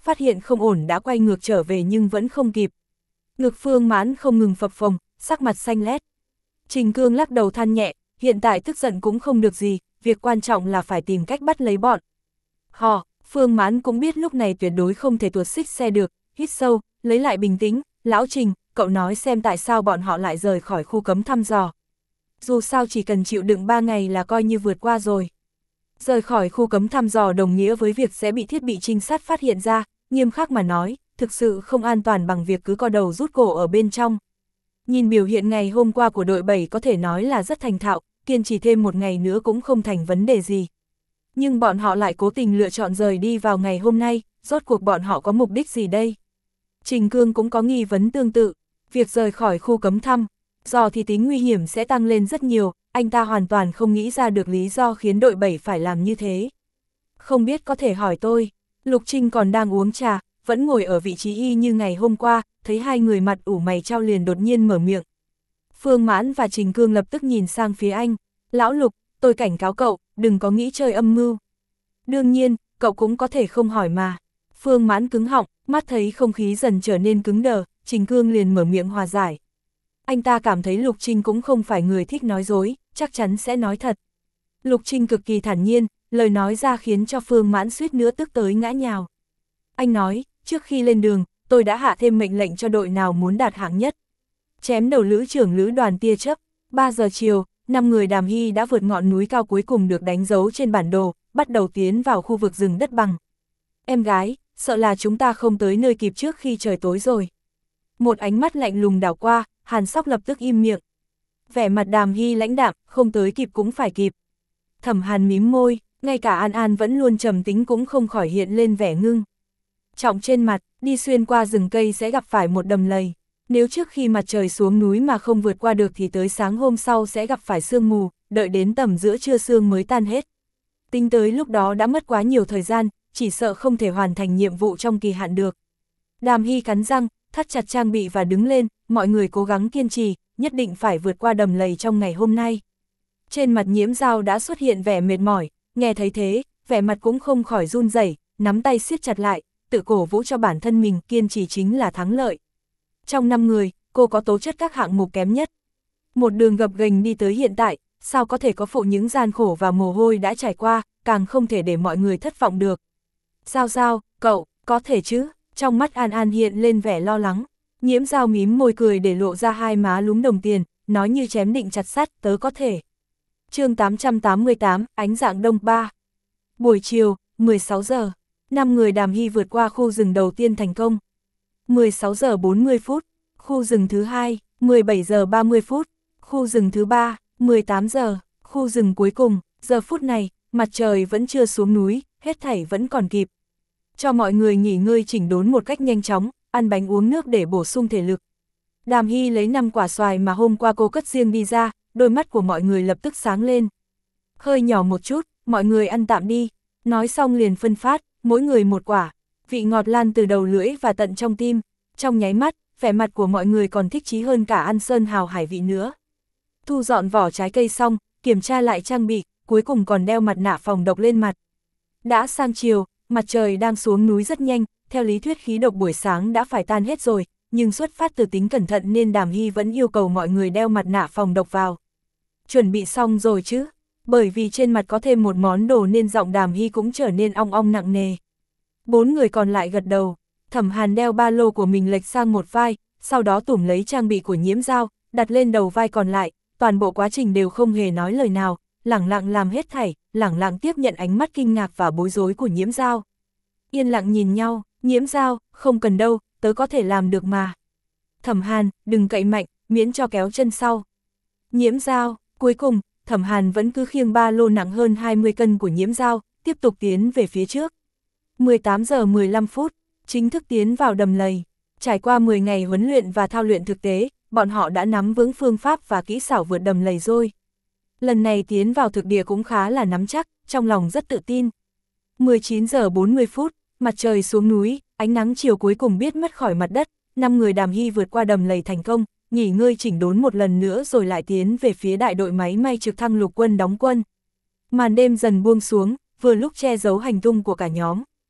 phát hiện không ổn đã quay ngược trở về nhưng vẫn không kịp. Ngực Phương Mãn không ngừng phập phồng, sắc mặt xanh lét. Trình Cương lắc đầu than nhẹ, hiện tại tức giận cũng không được gì, việc quan trọng là phải tìm cách bắt lấy bọn họ. Phương Mãn cũng biết lúc này tuyệt đối không thể tuột xích xe được, hít sâu, lấy lại bình tĩnh, lão Trình, cậu nói xem tại sao bọn họ lại rời khỏi khu cấm thăm dò. Dù sao chỉ cần chịu đựng ba ngày là coi như vượt qua rồi. Rời khỏi khu cấm thăm dò đồng nghĩa với việc sẽ bị thiết bị trinh sát phát hiện ra, nghiêm khắc mà nói, thực sự không an toàn bằng việc cứ co đầu rút cổ ở bên trong. Nhìn biểu hiện ngày hôm qua của đội bảy có thể nói là rất thành thạo, kiên trì thêm một ngày nữa cũng không thành vấn đề gì. Nhưng bọn họ lại cố tình lựa chọn rời đi vào ngày hôm nay, rốt cuộc bọn họ có mục đích gì đây? Trình Cương cũng có nghi vấn tương tự, việc rời khỏi khu cấm thăm dò thì tính nguy hiểm sẽ tăng lên rất nhiều, anh ta hoàn toàn không nghĩ ra được lý do khiến đội bảy phải làm như thế. Không biết có thể hỏi tôi. Lục Trinh còn đang uống trà, vẫn ngồi ở vị trí y như ngày hôm qua, thấy hai người mặt ủ mày chau liền đột nhiên mở miệng. Phương Mãn và Trình Cương lập tức nhìn sang phía anh. Lão Lục, tôi cảnh cáo cậu, đừng có nghĩ chơi âm mưu. Đương nhiên, cậu cũng có thể không hỏi mà. Phương Mãn cứng họng, mắt thấy không khí dần trở nên cứng đờ, Trình Cương liền mở miệng hòa giải. Anh ta cảm thấy Lục Trinh cũng không phải người thích nói dối, chắc chắn sẽ nói thật. Lục Trinh cực kỳ thản nhiên, lời nói ra khiến cho Phương Mãn suýt nữa tức tới ngã nhào. Anh nói, trước khi lên đường, tôi đã hạ thêm mệnh lệnh cho đội nào muốn đạt hạng nhất. Chém đầu lữ trưởng lữ đoàn tia chớp, ba giờ chiều, năm người Đàm Hy đã vượt ngọn núi cao cuối cùng được đánh dấu trên bản đồ, bắt đầu tiến vào khu vực rừng đất bằng. Em gái, sợ là chúng ta không tới nơi kịp trước khi trời tối rồi. Một ánh mắt lạnh lùng đảo qua, Hàn Sóc lập tức im miệng. Vẻ mặt Đàm Hy lãnh đạm, không tới kịp cũng phải kịp. Thẩm Hàn mím môi, ngay cả An An vẫn luôn trầm tính cũng không khỏi hiện lên vẻ ngưng trọng trên mặt, đi xuyên qua rừng cây sẽ gặp phải một đầm lầy. Nếu trước khi mặt trời xuống núi mà không vượt qua được thì tới sáng hôm sau sẽ gặp phải sương mù, đợi đến tầm giữa trưa sương mới tan hết. Tính tới lúc đó đã mất quá nhiều thời gian, chỉ sợ không thể hoàn thành nhiệm vụ trong kỳ hạn được. Đàm Hy cắn răng, thắt chặt trang bị và đứng lên, mọi người cố gắng kiên trì, nhất định phải vượt qua đầm lầy trong ngày hôm nay. Trên mặt Nhiễm Dao đã xuất hiện vẻ mệt mỏi, nghe thấy thế, vẻ mặt cũng không khỏi run rẩy, nắm tay siết chặt lại, tự cổ vũ cho bản thân mình, kiên trì chính là thắng lợi. Trong năm người, cô có tố chất các hạng mục kém nhất. Một đường gập ghềnh đi tới hiện tại, sao có thể có phụ những gian khổ và mồ hôi đã trải qua, càng không thể để mọi người thất vọng được. Giao Giao, cậu, có thể chứ? Trong mắt An An hiện lên vẻ lo lắng. Nhiễm Dao mím môi cười để lộ ra hai má lúm đồng tiền, nói như chém định chặt sắt, tớ có thể. Chương tám trăm tám mươi tám, ánh dạng đông ba. Buổi chiều, mười sáu giờ, năm người Đàm Hy vượt qua khu rừng đầu tiên thành công. mười sáu giờ bốn mươi phút, khu rừng thứ hai, mười bảy giờ ba mươi phút, khu rừng thứ ba, mười tám giờ, khu rừng cuối cùng. Giờ phút này, mặt trời vẫn chưa xuống núi, hết thảy vẫn còn kịp. Cho mọi người nghỉ ngơi chỉnh đốn một cách nhanh chóng, ăn bánh uống nước để bổ sung thể lực. Đàm Hy lấy năm quả xoài mà hôm qua cô cất riêng đi ra, đôi mắt của mọi người lập tức sáng lên. Hơi nhỏ một chút, mọi người ăn tạm đi. Nói xong liền phân phát, mỗi người một quả. Vị ngọt lan từ đầu lưỡi và tận trong tim. Trong nháy mắt, vẻ mặt của mọi người còn thích chí hơn cả ăn sơn hào hải vị nữa. Thu dọn vỏ trái cây xong, kiểm tra lại trang bị, cuối cùng còn đeo mặt nạ phòng độc lên mặt. Đã sang chiều, mặt trời đang xuống núi rất nhanh, theo lý thuyết khí độc buổi sáng đã phải tan hết rồi, nhưng xuất phát từ tính cẩn thận nên Đàm Hy vẫn yêu cầu mọi người đeo mặt nạ phòng độc vào. Chuẩn bị xong rồi chứ? Bởi vì trên mặt có thêm một món đồ nên giọng Đàm Hy cũng trở nên ong ong nặng nề. Bốn người còn lại gật đầu. Thẩm Hàn đeo ba lô của mình lệch sang một vai, sau đó tủm lấy trang bị của Nhiễm Dao, đặt lên đầu vai còn lại, toàn bộ quá trình đều không hề nói lời nào, lẳng lặng làm hết thảy, lẳng lặng tiếp nhận ánh mắt kinh ngạc và bối rối của Nhiễm Dao. Yên lặng nhìn nhau, Nhiễm Dao, không cần đâu, tớ có thể làm được mà. Thẩm Hàn, đừng cậy mạnh, miễn cho kéo chân sau. Nhiễm Dao, cuối cùng, Thẩm Hàn vẫn cứ khiêng ba lô nặng hơn hai mươi cân của Nhiễm Dao, tiếp tục tiến về phía trước. mười tám giờ mười lăm phút, chính thức tiến vào đầm lầy. Trải qua mười ngày huấn luyện và thao luyện thực tế, bọn họ đã nắm vững phương pháp và kỹ xảo vượt đầm lầy rồi. Lần này tiến vào thực địa cũng khá là nắm chắc, trong lòng rất tự tin. mười chín giờ bốn mươi phút, mặt trời xuống núi, ánh nắng chiều cuối cùng biết mất khỏi mặt đất, năm người Đàm Hy vượt qua đầm lầy thành công, nghỉ ngơi chỉnh đốn một lần nữa rồi lại tiến về phía đại đội máy may trực thăng lục quân đóng quân. Màn đêm dần buông xuống, vừa lúc che giấu hành tung của cả nhóm.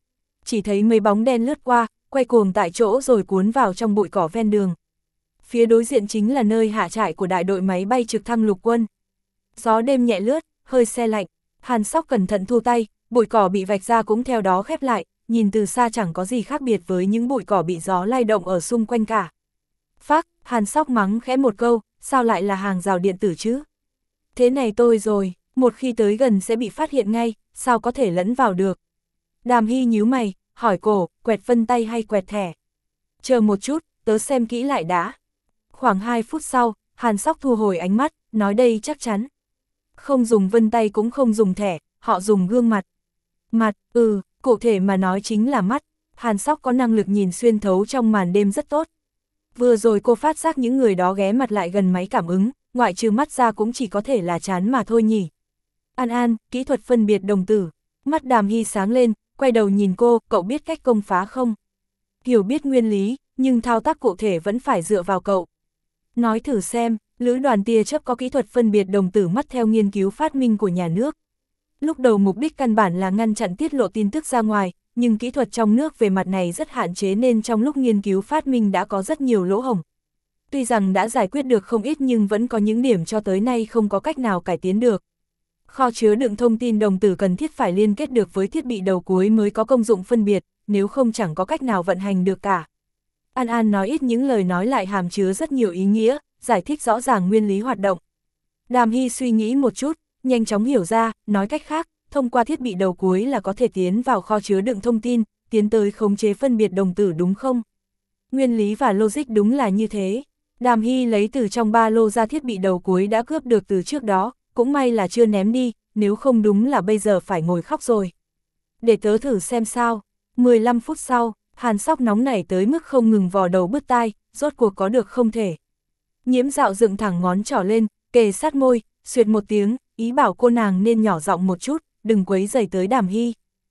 chỉ thấy mấy bóng đen lướt qua, quay cuồng tại chỗ rồi cuốn vào trong bụi cỏ ven đường. Phía đối diện chính là nơi hạ trại của đại đội máy bay trực thăng lục quân. Gió đêm nhẹ lướt, hơi se lạnh, Hàn Sóc cẩn thận thu tay, bụi cỏ bị vạch ra cũng theo đó khép lại, nhìn từ xa chẳng có gì khác biệt với những bụi cỏ bị gió lay động ở xung quanh cả. Phác, Hàn Sóc mắng khẽ một câu, sao lại là hàng rào điện tử chứ? Thế này tôi rồi, một khi tới gần sẽ bị phát hiện ngay, sao có thể lẫn vào được? Đàm Hy nhíu mày, hỏi cổ, quẹt vân tay hay quẹt thẻ? Chờ một chút, tớ xem kỹ lại đã. Khoảng hai phút sau, Hàn Sóc thu hồi ánh mắt, nói đây chắc chắn. Không dùng vân tay cũng không dùng thẻ, họ dùng gương mặt. Mặt, ừ, cụ thể mà nói chính là mắt. Hàn Sóc có năng lực nhìn xuyên thấu trong màn đêm rất tốt. Vừa rồi cô phát giác những người đó ghé mặt lại gần máy cảm ứng, ngoại trừ mắt ra cũng chỉ có thể là trán mà thôi nhỉ. An An, kỹ thuật phân biệt đồng tử. Mắt Đàm Hy sáng lên, quay đầu nhìn cô, cậu biết cách công phá không? Hiểu biết nguyên lý, nhưng thao tác cụ thể vẫn phải dựa vào cậu. Nói thử xem, lữ đoàn tia chớp có kỹ thuật phân biệt đồng tử mắt theo nghiên cứu phát minh của nhà nước. Lúc đầu mục đích căn bản là ngăn chặn tiết lộ tin tức ra ngoài, nhưng kỹ thuật trong nước về mặt này rất hạn chế nên trong lúc nghiên cứu phát minh đã có rất nhiều lỗ hổng. Tuy rằng đã giải quyết được không ít nhưng vẫn có những điểm cho tới nay không có cách nào cải tiến được. Kho chứa đựng thông tin đồng tử cần thiết phải liên kết được với thiết bị đầu cuối mới có công dụng phân biệt, nếu không chẳng có cách nào vận hành được cả. An An nói ít những lời nói lại hàm chứa rất nhiều ý nghĩa, giải thích rõ ràng nguyên lý hoạt động. Đàm Hy suy nghĩ một chút, nhanh chóng hiểu ra, nói cách khác, thông qua thiết bị đầu cuối là có thể tiến vào kho chứa đựng thông tin, tiến tới khống chế phân biệt đồng tử đúng không? Nguyên lý và logic đúng là như thế. Đàm Hy lấy từ trong ba lô ra thiết bị đầu cuối đã cướp được từ trước đó, cũng may là chưa ném đi, nếu không đúng là bây giờ phải ngồi khóc rồi. Để tớ thử xem sao. mười lăm phút sau, Hàn Sóc nóng nảy tới mức không ngừng vò đầu bứt tai, rốt cuộc có được không thể. Nhiễm Dạo dựng thẳng ngón trỏ lên, kề sát môi, xuyệt một tiếng, ý bảo cô nàng nên nhỏ giọng một chút, đừng quấy rầy tới Đàm Hy.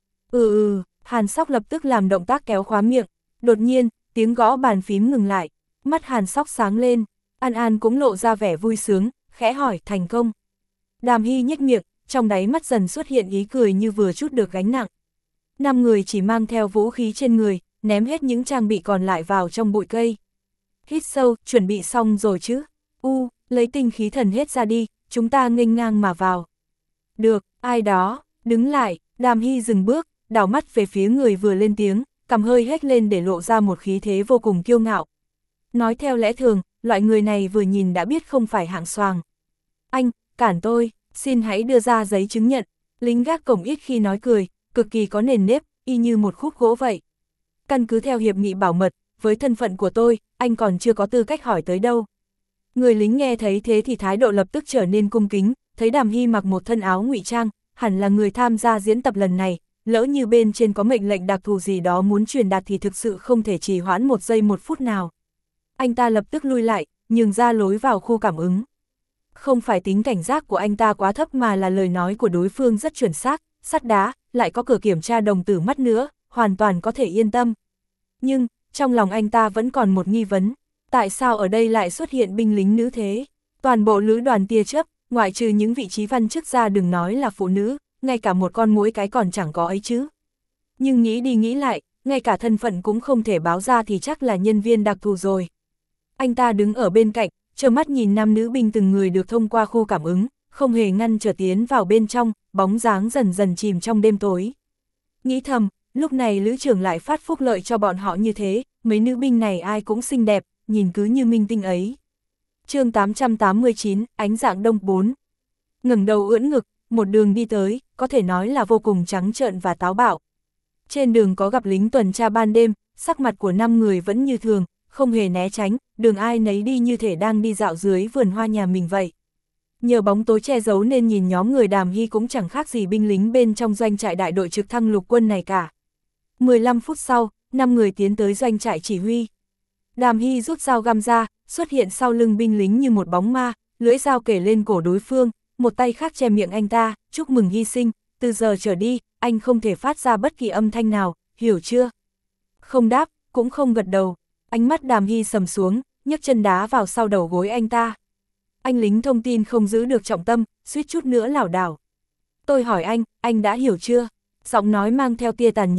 Ừ ừ, Hàn Sóc lập tức làm động tác kéo khóa miệng, đột nhiên, tiếng gõ bàn phím ngừng lại, mắt Hàn Sóc sáng lên, An An cũng lộ ra vẻ vui sướng, khẽ hỏi thành công. Đàm Hy nhếch miệng, trong đáy mắt dần xuất hiện ý cười như vừa chút được gánh nặng. Năm người chỉ mang theo vũ khí trên người, ném hết những trang bị còn lại vào trong bụi cây. Hít sâu, chuẩn bị xong rồi chứ? U, lấy tinh khí thần hết ra đi, chúng ta nghênh ngang mà vào. Được, ai đó, đứng lại, Đàm Hy dừng bước, đảo mắt về phía người vừa lên tiếng, cằm hơi hếch lên để lộ ra một khí thế vô cùng kiêu ngạo. Nói theo lẽ thường, loại người này vừa nhìn đã biết không phải hạng xoàng. Anh, cản tôi, xin hãy đưa ra giấy chứng nhận. Lính gác cổng ít khi nói cười, cực kỳ có nền nếp, y như một khúc gỗ vậy. Căn cứ theo hiệp nghị bảo mật, với thân phận của tôi, anh còn chưa có tư cách hỏi tới đâu. Người lính nghe thấy thế thì thái độ lập tức trở nên cung kính, thấy Đàm Hy mặc một thân áo ngụy trang, hẳn là người tham gia diễn tập lần này, lỡ như bên trên có mệnh lệnh đặc thù gì đó muốn truyền đạt thì thực sự không thể trì hoãn một giây một phút nào. Anh ta lập tức lui lại, nhường ra lối vào khu cảm ứng. Không phải tính cảnh giác của anh ta quá thấp mà là lời nói của đối phương rất chuẩn xác, sắt đá, lại có cửa kiểm tra đồng tử mắt nữa, hoàn toàn có thể yên tâm. Nhưng, trong lòng anh ta vẫn còn một nghi vấn, tại sao ở đây lại xuất hiện binh lính nữ thế? Toàn bộ lữ đoàn tia chớp, ngoại trừ những vị trí văn chức ra đừng nói là phụ nữ, ngay cả một con muỗi cái còn chẳng có ấy chứ. Nhưng nghĩ đi nghĩ lại, ngay cả thân phận cũng không thể báo ra thì chắc là nhân viên đặc thù rồi. Anh ta đứng ở bên cạnh, trơ mắt nhìn nam nữ binh từng người được thông qua khu cảm ứng, không hề ngăn trở tiến vào bên trong, bóng dáng dần dần chìm trong đêm tối. Nghĩ thầm, lúc này lữ trưởng lại phát phúc lợi cho bọn họ như thế, mấy nữ binh này ai cũng xinh đẹp, nhìn cứ như minh tinh ấy. Chương tám trăm tám mươi chín, ánh dạng đông bốn. Ngẩng đầu ưỡn ngực, một đường đi tới, có thể nói là vô cùng trắng trợn và táo bạo. Trên đường có gặp lính tuần tra ban đêm, sắc mặt của năm người vẫn như thường, không hề né tránh, đường ai nấy đi như thể đang đi dạo dưới vườn hoa nhà mình vậy. Nhờ bóng tối che giấu nên nhìn nhóm người Đàm Hy cũng chẳng khác gì binh lính bên trong doanh trại đại đội trực thăng lục quân này cả. mười lăm phút sau, năm người tiến tới doanh trại chỉ huy. Đàm Hy rút dao găm ra, xuất hiện sau lưng binh lính như một bóng ma, lưỡi dao kể lên cổ đối phương, một tay khác che miệng anh ta, chúc mừng hy sinh, từ giờ trở đi, anh không thể phát ra bất kỳ âm thanh nào, hiểu chưa? Không đáp, cũng không gật đầu, ánh mắt Đàm Hy sầm xuống, nhấc chân đá vào sau đầu gối anh ta. Anh lính thông tin không giữ được trọng tâm, suýt chút nữa lảo đảo. Tôi hỏi anh, anh đã hiểu chưa? Giọng nói mang theo tia tàn nhẫn,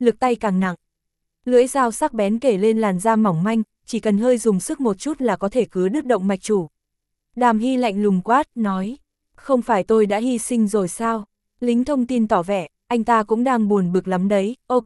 lực tay càng nặng. Lưỡi dao sắc bén kể lên làn da mỏng manh, chỉ cần hơi dùng sức một chút là có thể cứ đứt động mạch chủ. Đàm Hy lạnh lùng quát, nói, không phải tôi đã hy sinh rồi sao? Lính thông tin tỏ vẻ, anh ta cũng đang buồn bực lắm đấy, ok.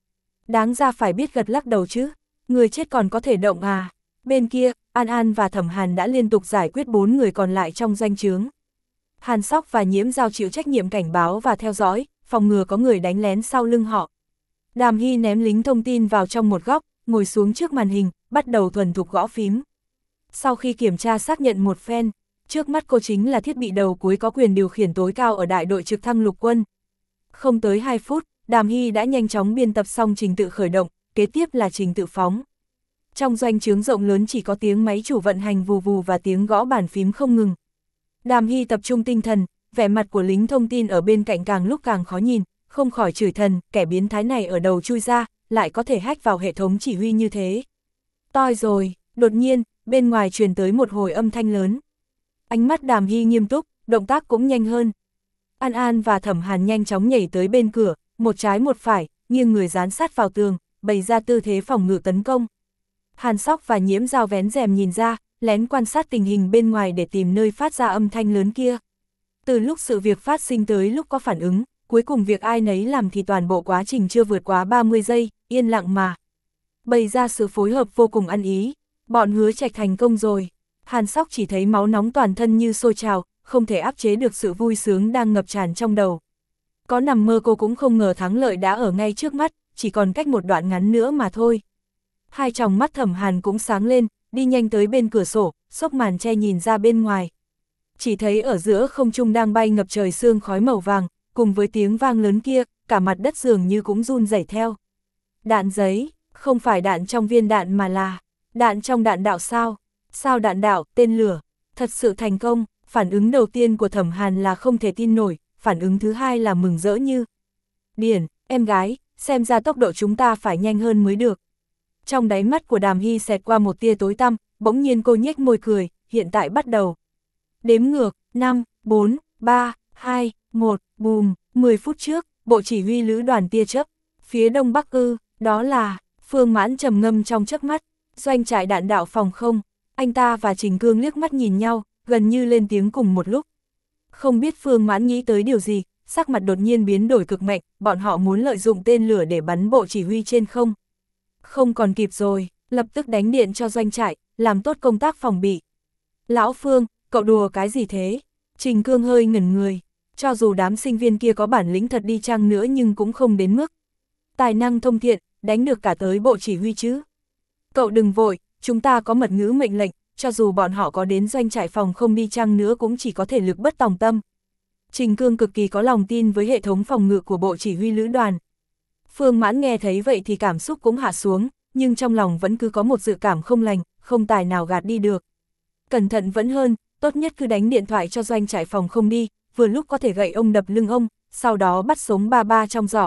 Đáng ra phải biết gật lắc đầu chứ, người chết còn có thể động à. Bên kia, An An và Thẩm Hàn đã liên tục giải quyết bốn người còn lại trong doanh trướng. Hàn Sóc và Nhiễm Giao chịu trách nhiệm cảnh báo và theo dõi, phòng ngừa có người đánh lén sau lưng họ. Đàm Hy ném lính thông tin vào trong một góc, ngồi xuống trước màn hình, bắt đầu thuần thục gõ phím. Sau khi kiểm tra xác nhận một phen, trước mắt cô chính là thiết bị đầu cuối có quyền điều khiển tối cao ở đại đội trực thăng lục quân. Không tới hai phút, Đàm Hy đã nhanh chóng biên tập xong trình tự khởi động, kế tiếp là trình tự phóng. Trong doanh trướng rộng lớn chỉ có tiếng máy chủ vận hành vù vù và tiếng gõ bàn phím không ngừng. Đàm Hy tập trung tinh thần, vẻ mặt của lính thông tin ở bên cạnh càng lúc càng khó nhìn, không khỏi chửi thầm, kẻ biến thái này ở đầu chui ra, lại có thể hack vào hệ thống chỉ huy như thế. Toi rồi, đột nhiên, bên ngoài truyền tới một hồi âm thanh lớn. Ánh mắt Đàm Hy nghiêm túc, động tác cũng nhanh hơn. An An và Thẩm Hàn nhanh chóng nhảy tới bên cửa, một trái một phải, nghiêng người dán sát vào tường, bày ra tư thế phòng ngự tấn công. Hàn Sóc và Nhiễm Giao vén rèm nhìn ra, lén quan sát tình hình bên ngoài để tìm nơi phát ra âm thanh lớn kia. Từ lúc sự việc phát sinh tới lúc có phản ứng, cuối cùng việc ai nấy làm thì toàn bộ quá trình chưa vượt quá ba mươi giây, yên lặng mà. Bày ra sự phối hợp vô cùng ăn ý, bọn Hứa Trạch thành công rồi. Hàn Sóc chỉ thấy máu nóng toàn thân như sôi trào, không thể áp chế được sự vui sướng đang ngập tràn trong đầu. Có nằm mơ cô cũng không ngờ thắng lợi đã ở ngay trước mắt, chỉ còn cách một đoạn ngắn nữa mà thôi. Hai tròng mắt Thẩm Hàn cũng sáng lên, đi nhanh tới bên cửa sổ, xốc màn che nhìn ra bên ngoài. Chỉ thấy ở giữa không trung đang bay ngập trời sương khói màu vàng, cùng với tiếng vang lớn kia, cả mặt đất dường như cũng run rẩy theo. Đạn giấy, không phải đạn trong viên đạn mà là đạn trong đạn đạo sao? Sao đạn đạo, tên lửa, thật sự thành công. Phản ứng đầu tiên của Thẩm Hàn là không thể tin nổi, phản ứng thứ hai là mừng rỡ như điển, em gái, xem ra tốc độ chúng ta phải nhanh hơn mới được. Trong đáy mắt của Đàm Hy xẹt qua một tia tối tăm, bỗng nhiên cô nhếch môi cười, hiện tại bắt đầu. Đếm ngược, năm, bốn, ba, hai, một, bùm, mười phút trước, bộ chỉ huy lữ đoàn tia chớp, phía đông bắc ư, đó là, Phương Mãn trầm ngâm trong chớp mắt, doanh trại đạn đạo phòng không, anh ta và Trình Cương liếc mắt nhìn nhau, gần như lên tiếng cùng một lúc. Không biết Phương Mãn nghĩ tới điều gì, sắc mặt đột nhiên biến đổi cực mạnh, bọn họ muốn lợi dụng tên lửa để bắn bộ chỉ huy trên không. Không còn kịp rồi, lập tức đánh điện cho doanh trại, làm tốt công tác phòng bị. Lão Phương, cậu đùa cái gì thế? Trình Cương hơi ngẩn người, cho dù đám sinh viên kia có bản lĩnh thật đi chăng nữa nhưng cũng không đến mức. Tài năng thông thiện, đánh được cả tới bộ chỉ huy chứ. Cậu đừng vội, chúng ta có mật ngữ mệnh lệnh, cho dù bọn họ có đến doanh trại phòng không đi chăng nữa cũng chỉ có thể lực bất tòng tâm. Trình Cương cực kỳ có lòng tin với hệ thống phòng ngự của bộ chỉ huy lữ đoàn. Phương Mãn nghe thấy vậy thì cảm xúc cũng hạ xuống, nhưng trong lòng vẫn cứ có một dự cảm không lành, không tài nào gạt đi được. Cẩn thận vẫn hơn, tốt nhất cứ đánh điện thoại cho doanh trại phòng không đi, vừa lúc có thể gậy ông đập lưng ông, sau đó bắt sống ba ba trong giỏ.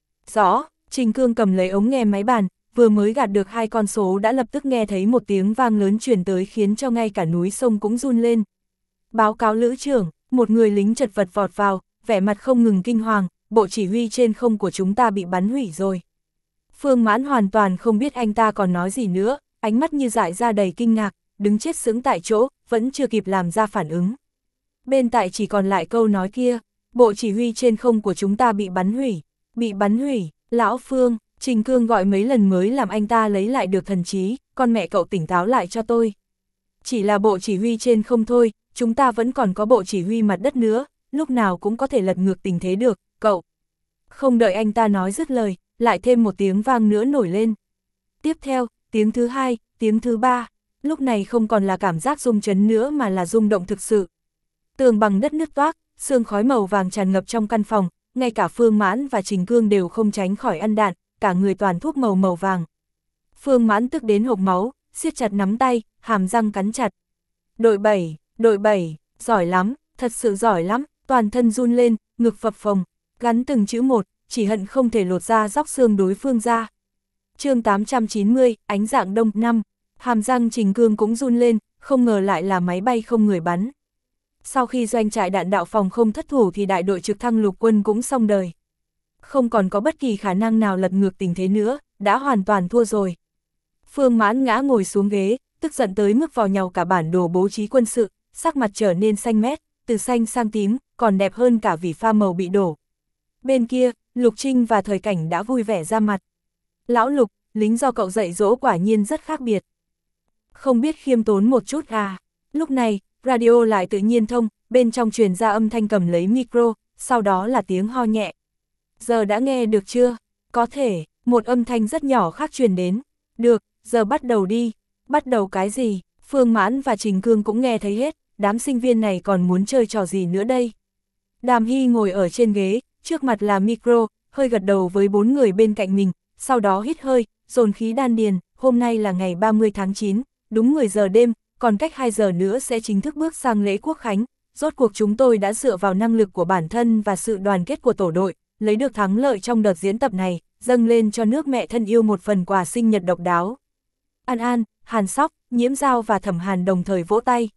Rõ, Trình Cương cầm lấy ống nghe máy bàn, vừa mới gạt được hai con số đã lập tức nghe thấy một tiếng vang lớn truyền tới khiến cho ngay cả núi sông cũng run lên. Báo cáo lữ trưởng, một người lính chật vật vọt vào, vẻ mặt không ngừng kinh hoàng, bộ chỉ huy trên không của chúng ta bị bắn hủy rồi. Phương Mãn hoàn toàn không biết anh ta còn nói gì nữa, ánh mắt như dại ra đầy kinh ngạc, đứng chết sững tại chỗ, vẫn chưa kịp làm ra phản ứng. Bên tại chỉ còn lại câu nói kia, bộ chỉ huy trên không của chúng ta bị bắn hủy, bị bắn hủy, lão Phương. Trình Cương gọi mấy lần mới làm anh ta lấy lại được thần trí, con mẹ cậu tỉnh táo lại cho tôi. Chỉ là bộ chỉ huy trên không thôi, chúng ta vẫn còn có bộ chỉ huy mặt đất nữa, lúc nào cũng có thể lật ngược tình thế được, cậu. Không đợi anh ta nói dứt lời, lại thêm một tiếng vang nữa nổi lên. Tiếp theo, tiếng thứ hai, tiếng thứ ba, lúc này không còn là cảm giác rung chấn nữa mà là rung động thực sự. Tường bằng đất nứt toác, sương khói màu vàng tràn ngập trong căn phòng, ngay cả Phương Mãn và Trình Cương đều không tránh khỏi ăn đạn, cả người toàn thuốc màu màu vàng. Phương Mãn tức đến hộc máu, siết chặt nắm tay, hàm răng cắn chặt. Đội bảy, đội bảy, giỏi lắm, thật sự giỏi lắm, toàn thân run lên, ngực phập phồng, gắn từng chữ một, chỉ hận không thể lột ra róc xương đối phương ra. Chương tám trăm chín mươi, ánh dạng đông năm, hàm răng Trình Cương cũng run lên, không ngờ lại là máy bay không người bắn. Sau khi doanh trại đạn đạo phòng không thất thủ thì đại đội trực thăng lục quân cũng xong đời. Không còn có bất kỳ khả năng nào lật ngược tình thế nữa, đã hoàn toàn thua rồi. Phương Mãn ngã ngồi xuống ghế, tức giận tới mức vò nhàu cả bản đồ bố trí quân sự, sắc mặt trở nên xanh mét, từ xanh sang tím, còn đẹp hơn cả vì pha màu bị đổ. Bên kia, Lục Trinh và Thời Cảnh đã vui vẻ ra mặt. Lão Lục, lính do cậu dạy dỗ quả nhiên rất khác biệt. Không biết khiêm tốn một chút à. Lúc này, radio lại tự nhiên thông, bên trong truyền ra âm thanh cầm lấy micro, sau đó là tiếng ho nhẹ. Giờ đã nghe được chưa? Có thể, một âm thanh rất nhỏ khác truyền đến. Được, giờ bắt đầu đi. Bắt đầu cái gì? Phương Mãn và Trình Cương cũng nghe thấy hết, đám sinh viên này còn muốn chơi trò gì nữa đây? Đàm Hy ngồi ở trên ghế, trước mặt là micro, hơi gật đầu với bốn người bên cạnh mình, sau đó hít hơi, dồn khí đan điền. Hôm nay là ngày ba mươi tháng chín, đúng mười giờ đêm, còn cách hai giờ nữa sẽ chính thức bước sang lễ quốc khánh. Rốt cuộc chúng tôi đã dựa vào năng lực của bản thân và sự đoàn kết của tổ đội, lấy được thắng lợi trong đợt diễn tập này, dâng lên cho nước mẹ thân yêu một phần quà sinh nhật độc đáo. An An, Hàn Sóc, Nhiễm Giao và Thẩm Hàn đồng thời vỗ tay.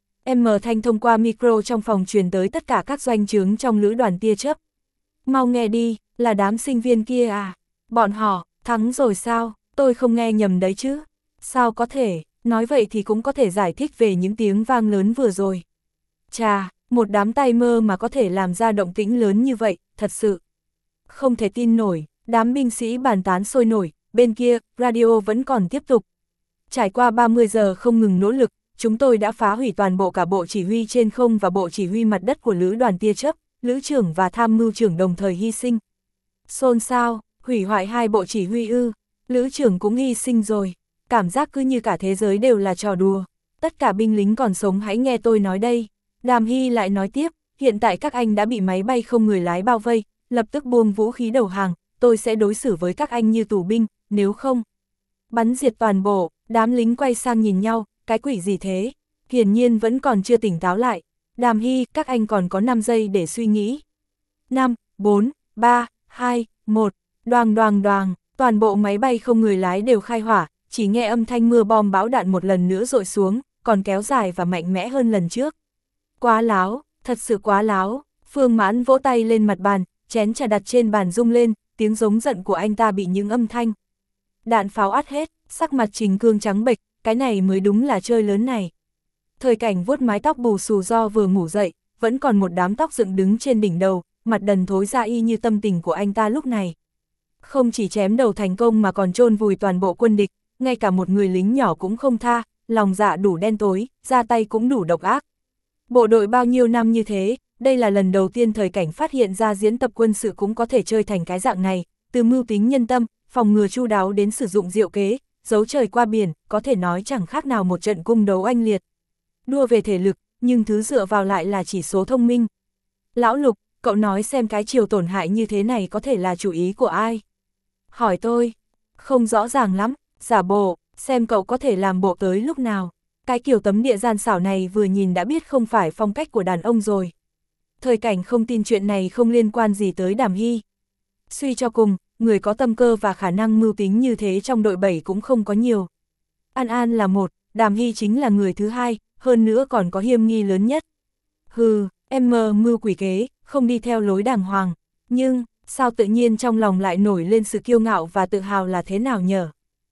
M thanh thông qua micro trong phòng truyền tới tất cả các doanh trướng trong lữ đoàn tia chớp. Mau nghe đi, là đám sinh viên kia à? Bọn họ, thắng rồi sao? Tôi không nghe nhầm đấy chứ? Sao có thể, nói vậy thì cũng có thể giải thích về những tiếng vang lớn vừa rồi. Chà, một đám tay mơ mà có thể làm ra động tĩnh lớn như vậy, thật sự. Không thể tin nổi, đám binh sĩ bàn tán sôi nổi, bên kia, radio vẫn còn tiếp tục. Trải qua ba mươi giờ không ngừng nỗ lực, chúng tôi đã phá hủy toàn bộ cả bộ chỉ huy trên không và bộ chỉ huy mặt đất của lữ đoàn tia chớp, lữ trưởng và tham mưu trưởng đồng thời hy sinh. Xôn xao, hủy hoại hai bộ chỉ huy ư, lữ trưởng cũng hy sinh rồi, cảm giác cứ như cả thế giới đều là trò đùa. Tất cả binh lính còn sống hãy nghe tôi nói đây. Đàm Hy lại nói tiếp, hiện tại các anh đã bị máy bay không người lái bao vây, lập tức buông vũ khí đầu hàng, tôi sẽ đối xử với các anh như tù binh, nếu không bắn diệt toàn bộ. Đám lính quay sang nhìn nhau, cái quỷ gì thế? Hiển nhiên vẫn còn chưa tỉnh táo lại. Đàm Hy, các anh còn có năm giây để suy nghĩ. năm, bốn, ba, hai, một, đoàng đoàng đoàng, toàn bộ máy bay không người lái đều khai hỏa, chỉ nghe âm thanh mưa bom bão đạn một lần nữa dội xuống, còn kéo dài và mạnh mẽ hơn lần trước. Quá láo, thật sự quá láo. Phương Mãn vỗ tay lên mặt bàn, chén trà đặt trên bàn rung lên, tiếng giống giận của anh ta bị những âm thanh đạn pháo át hết, sắc mặt Trình Cương trắng bệch, cái này mới đúng là chơi lớn này. Thời Cảnh vuốt mái tóc bù xù do vừa ngủ dậy, vẫn còn một đám tóc dựng đứng trên đỉnh đầu, mặt đần thối ra y như tâm tình của anh ta lúc này. Không chỉ chém đầu thành công mà còn chôn vùi toàn bộ quân địch, ngay cả một người lính nhỏ cũng không tha, lòng dạ đủ đen tối, ra tay cũng đủ độc ác. Bộ đội bao nhiêu năm như thế, đây là lần đầu tiên Thời Cảnh phát hiện ra diễn tập quân sự cũng có thể chơi thành cái dạng này, từ mưu tính nhân tâm, phòng ngừa chu đáo đến sử dụng diệu kế, giấu trời qua biển, có thể nói chẳng khác nào một trận cung đấu oanh liệt. Đua về thể lực, nhưng thứ dựa vào lại là chỉ số thông minh. Lão Lục, cậu nói xem cái chiều tổn hại như thế này có thể là chủ ý của ai? Hỏi tôi, không rõ ràng lắm, giả bộ, xem cậu có thể làm bộ tới lúc nào. Cái kiểu tấm địa gian xảo này vừa nhìn đã biết không phải phong cách của đàn ông rồi. Thời Cảnh không tin chuyện này không liên quan gì tới Đàm Hy. Suy cho cùng, người có tâm cơ và khả năng mưu tính như thế trong đội bảy cũng không có nhiều. An An là một, Đàm Hy chính là người thứ hai, hơn nữa còn có hiểm nghi lớn nhất. Hừ, em mơ mưu quỷ kế, không đi theo lối đàng hoàng. Nhưng, sao tự nhiên trong lòng lại nổi lên sự kiêu ngạo và tự hào là thế nào nhở?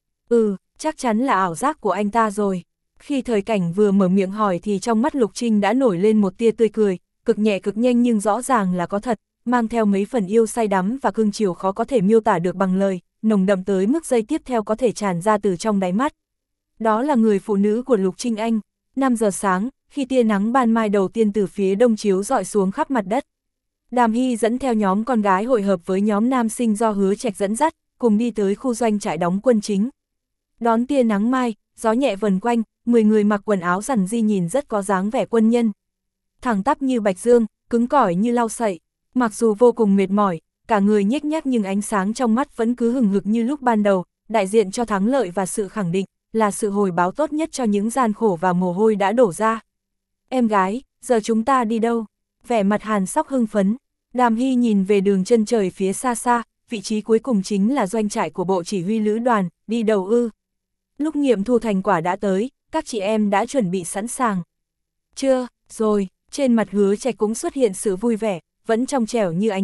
Ừ, chắc chắn là ảo giác của anh ta rồi. Khi Thời Cảnh vừa mở miệng hỏi thì trong mắt Lục Trinh đã nổi lên một tia tươi cười, cực nhẹ cực nhanh nhưng rõ ràng là có thật, mang theo mấy phần yêu say đắm và cương chiều khó có thể miêu tả được bằng lời, nồng đậm tới mức giây tiếp theo có thể tràn ra từ trong đáy mắt. Đó là người phụ nữ của Lục Trinh Anh. năm giờ sáng, khi tia nắng ban mai đầu tiên từ phía đông chiếu rọi xuống khắp mặt đất. Đàm Hy dẫn theo nhóm con gái hội hợp với nhóm nam sinh do Hứa Trạch dẫn dắt, cùng đi tới khu doanh trại đóng quân chính. Đón tia nắng mai, gió nhẹ vần quanh, mười người mặc quần áo rằn ri nhìn rất có dáng vẻ quân nhân. Thẳng tắp như bạch dương, cứng cỏi như lau sậy, mặc dù vô cùng mệt mỏi, cả người nhếch nhác nhưng ánh sáng trong mắt vẫn cứ hừng hực như lúc ban đầu, đại diện cho thắng lợi và sự khẳng định, là sự hồi báo tốt nhất cho những gian khổ và mồ hôi đã đổ ra. Em gái, giờ chúng ta đi đâu? Vẻ mặt Hàn Sóc hưng phấn, Đàm Hy nhìn về đường chân trời phía xa xa, vị trí cuối cùng chính là doanh trại của bộ chỉ huy lữ đoàn, đi đầu ư. Lúc nghiệm thu thành quả đã tới, các chị em đã chuẩn bị sẵn sàng. Chưa, rồi, trên mặt Hứa Trạch cũng xuất hiện sự vui vẻ, vẫn trong trẻo như ánh trăng,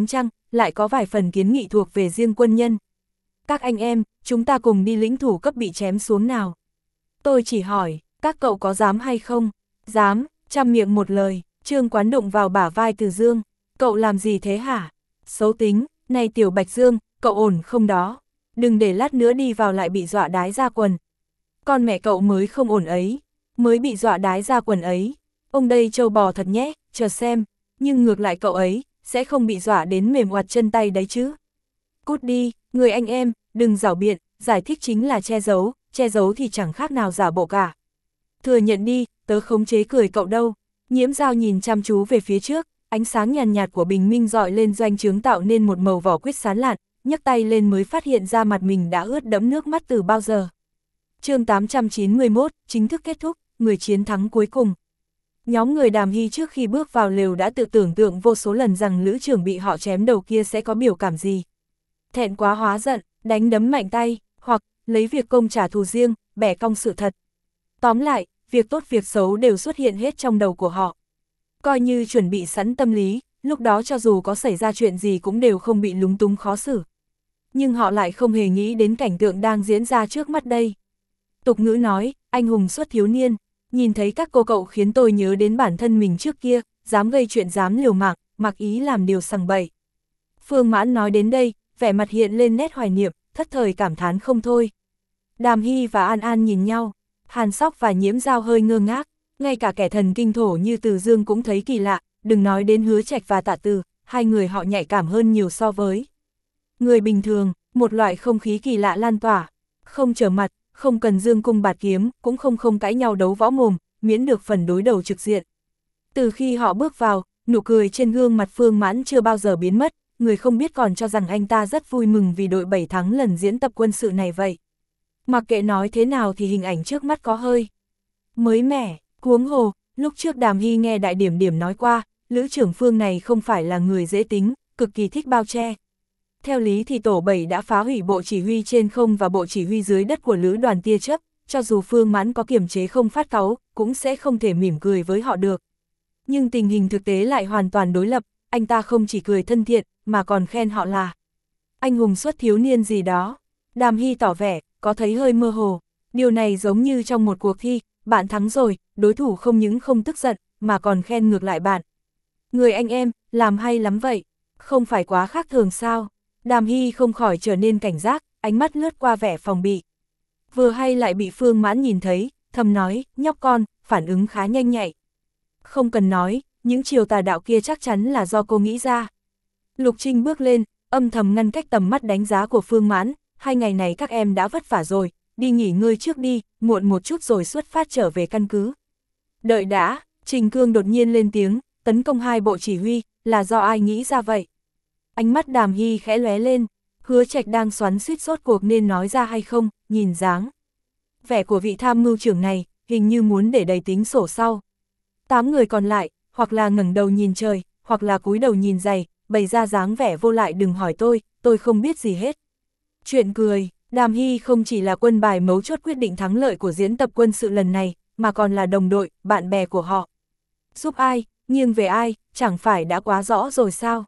lại có vài phần kiến nghị thuộc về riêng quân nhân. Các anh em, chúng ta cùng đi lĩnh thủ cấp bị chém xuống nào. Tôi chỉ hỏi, các cậu có dám hay không? Dám, trăm miệng một lời. Trương Quán đụng vào bả vai Từ Dương. Cậu làm gì thế hả? Xấu tính, này Tiểu Bạch Dương, cậu ổn không đó? Đừng để lát nữa đi vào lại bị dọa đái ra quần. Con mẹ cậu mới không ổn ấy, mới bị dọa đái ra quần ấy. Ông đây trâu bò thật nhé, chờ xem, nhưng ngược lại cậu ấy, sẽ không bị dọa đến mềm oặt chân tay đấy chứ. Cút đi, người anh em, đừng giảo biện, giải thích chính là che giấu, che giấu thì chẳng khác nào giả bộ cả. Thừa nhận đi, tớ khống chế cười cậu đâu. Nhiễm Dao nhìn chăm chú về phía trước, ánh sáng nhàn nhạt của bình minh dọi lên doanh trướng tạo nên một màu vỏ quýt sáng lạn, nhấc tay lên mới phát hiện ra mặt mình đã ướt đẫm nước mắt từ bao giờ. Chương tám trăm chín mươi mốt, chính thức kết thúc, người chiến thắng cuối cùng. Nhóm người Đàm Hy trước khi bước vào lều đã tự tưởng tượng vô số lần rằng lữ trưởng bị họ chém đầu kia sẽ có biểu cảm gì. Thẹn quá hóa giận, đánh đấm mạnh tay, hoặc lấy việc công trả thù riêng, bẻ cong sự thật. Tóm lại, việc tốt việc xấu đều xuất hiện hết trong đầu của họ. Coi như chuẩn bị sẵn tâm lý, lúc đó cho dù có xảy ra chuyện gì cũng đều không bị lúng túng khó xử. Nhưng họ lại không hề nghĩ đến cảnh tượng đang diễn ra trước mắt đây. Tục ngữ nói, anh hùng xuất thiếu niên, nhìn thấy các cô cậu khiến tôi nhớ đến bản thân mình trước kia, dám gây chuyện dám liều mạng, mặc ý làm điều sằng bậy. Phương Mãn nói đến đây, vẻ mặt hiện lên nét hoài niệm, thất thời cảm thán không thôi. Đàm Hy và An An nhìn nhau, Hàn Sóc và Nhiễm Dao hơi ngơ ngác, ngay cả kẻ thần kinh thổ như Từ Dương cũng thấy kỳ lạ, đừng nói đến Hứa Trạch và Tạ Từ, hai người họ nhạy cảm hơn nhiều so với người bình thường, một loại không khí kỳ lạ lan tỏa, không trở mặt, không cần dương cung bạt kiếm, cũng không không cãi nhau đấu võ mồm, miễn được phần đối đầu trực diện. Từ khi họ bước vào, nụ cười trên gương mặt Phương Mãn chưa bao giờ biến mất, người không biết còn cho rằng anh ta rất vui mừng vì đội bảy thắng lần diễn tập quân sự này vậy. Mặc kệ nói thế nào thì hình ảnh trước mắt có hơi mới mẻ, huống hồ, lúc trước Đàm Hy nghe Đại Điểm Điểm nói qua, lữ trưởng Phương này không phải là người dễ tính, cực kỳ thích bao che. Theo lý thì tổ bảy đã phá hủy bộ chỉ huy trên không và bộ chỉ huy dưới đất của lữ đoàn tia chớp, cho dù Phương Mãn có kiềm chế không phát cáu, cũng sẽ không thể mỉm cười với họ được. Nhưng tình hình thực tế lại hoàn toàn đối lập, anh ta không chỉ cười thân thiện, mà còn khen họ là anh hùng xuất thiếu niên gì đó. Đàm Hy tỏ vẻ, có thấy hơi mơ hồ. Điều này giống như trong một cuộc thi, bạn thắng rồi, đối thủ không những không tức giận, mà còn khen ngược lại bạn. Người anh em, làm hay lắm vậy, không phải quá khác thường sao? Đàm Hy không khỏi trở nên cảnh giác, ánh mắt lướt qua vẻ phòng bị. Vừa hay lại bị Phương Mãn nhìn thấy, thầm nói, nhóc con, phản ứng khá nhanh nhạy. Không cần nói, những chiều tà đạo kia chắc chắn là do cô nghĩ ra. Lục Trinh bước lên, âm thầm ngăn cách tầm mắt đánh giá của Phương Mãn, hai ngày này các em đã vất vả rồi, đi nghỉ ngơi trước đi, muộn một chút rồi xuất phát trở về căn cứ. Đợi đã, Trình Cương đột nhiên lên tiếng, tấn công hai bộ chỉ huy, là do ai nghĩ ra vậy? Ánh mắt Đàm Hy khẽ lóe lên, Hứa Trạch đang xoắn xuýt sốt cuộc nên nói ra hay không, nhìn dáng vẻ của vị tham mưu trưởng này, hình như muốn để đầy tính sổ sau. Tám người còn lại, hoặc là ngẩng đầu nhìn trời, hoặc là cúi đầu nhìn giày, bày ra dáng vẻ vô lại đừng hỏi tôi, tôi không biết gì hết. Chuyện cười, Đàm Hy không chỉ là quân bài mấu chốt quyết định thắng lợi của diễn tập quân sự lần này, mà còn là đồng đội, bạn bè của họ. Giúp ai, nghiêng về ai, chẳng phải đã quá rõ rồi sao?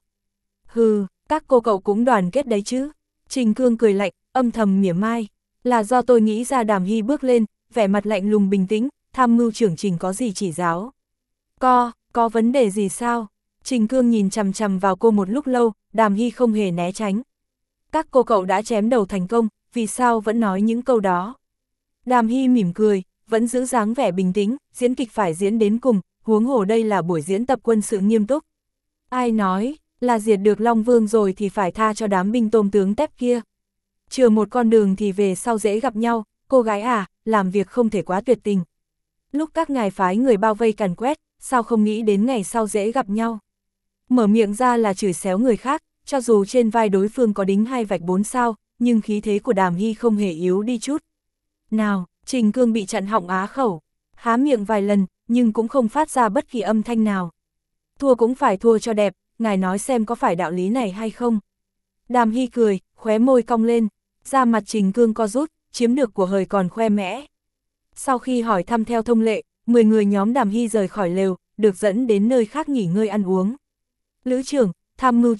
Hừ, các cô cậu cũng đoàn kết đấy chứ. Trình Cương cười lạnh, âm thầm mỉa mai. Là do tôi nghĩ ra. Đàm Hy bước lên, vẻ mặt lạnh lùng bình tĩnh, tham mưu trưởng Trình có gì chỉ giáo? Co, có vấn đề gì sao? Trình Cương nhìn chằm chằm vào cô một lúc lâu, Đàm Hy không hề né tránh. Các cô cậu đã chém đầu thành công, vì sao vẫn nói những câu đó? Đàm Hy mỉm cười, vẫn giữ dáng vẻ bình tĩnh, diễn kịch phải diễn đến cùng, huống hồ đây là buổi diễn tập quân sự nghiêm túc. Ai nói, là diệt được Long Vương rồi thì phải tha cho đám binh tôm tướng tép kia. Chừa một con đường thì về sau dễ gặp nhau, cô gái à, làm việc không thể quá tuyệt tình. Lúc các ngài phái người bao vây càn quét, sao không nghĩ đến ngày sau dễ gặp nhau? Mở miệng ra là chửi xéo người khác, cho dù trên vai đối phương có đính hai vạch bốn sao, nhưng khí thế của Đàm Hy không hề yếu đi chút. Nào, Trình Cương bị chặn họng á khẩu, há miệng vài lần, nhưng cũng không phát ra bất kỳ âm thanh nào. Thua cũng phải thua cho đẹp, ngài nói xem có phải đạo lý này hay không? Đàm Hy cười, khóe môi cong lên, da mặt Trình Cương co rút, chiếm được của hời còn khoe mẽ. Sau khi hỏi thăm theo thông lệ, mười người nhóm Đàm Hy rời khỏi lều, được dẫn đến nơi khác nghỉ ngơi ăn uống. Lữ trưởng, tham mưu trưởng,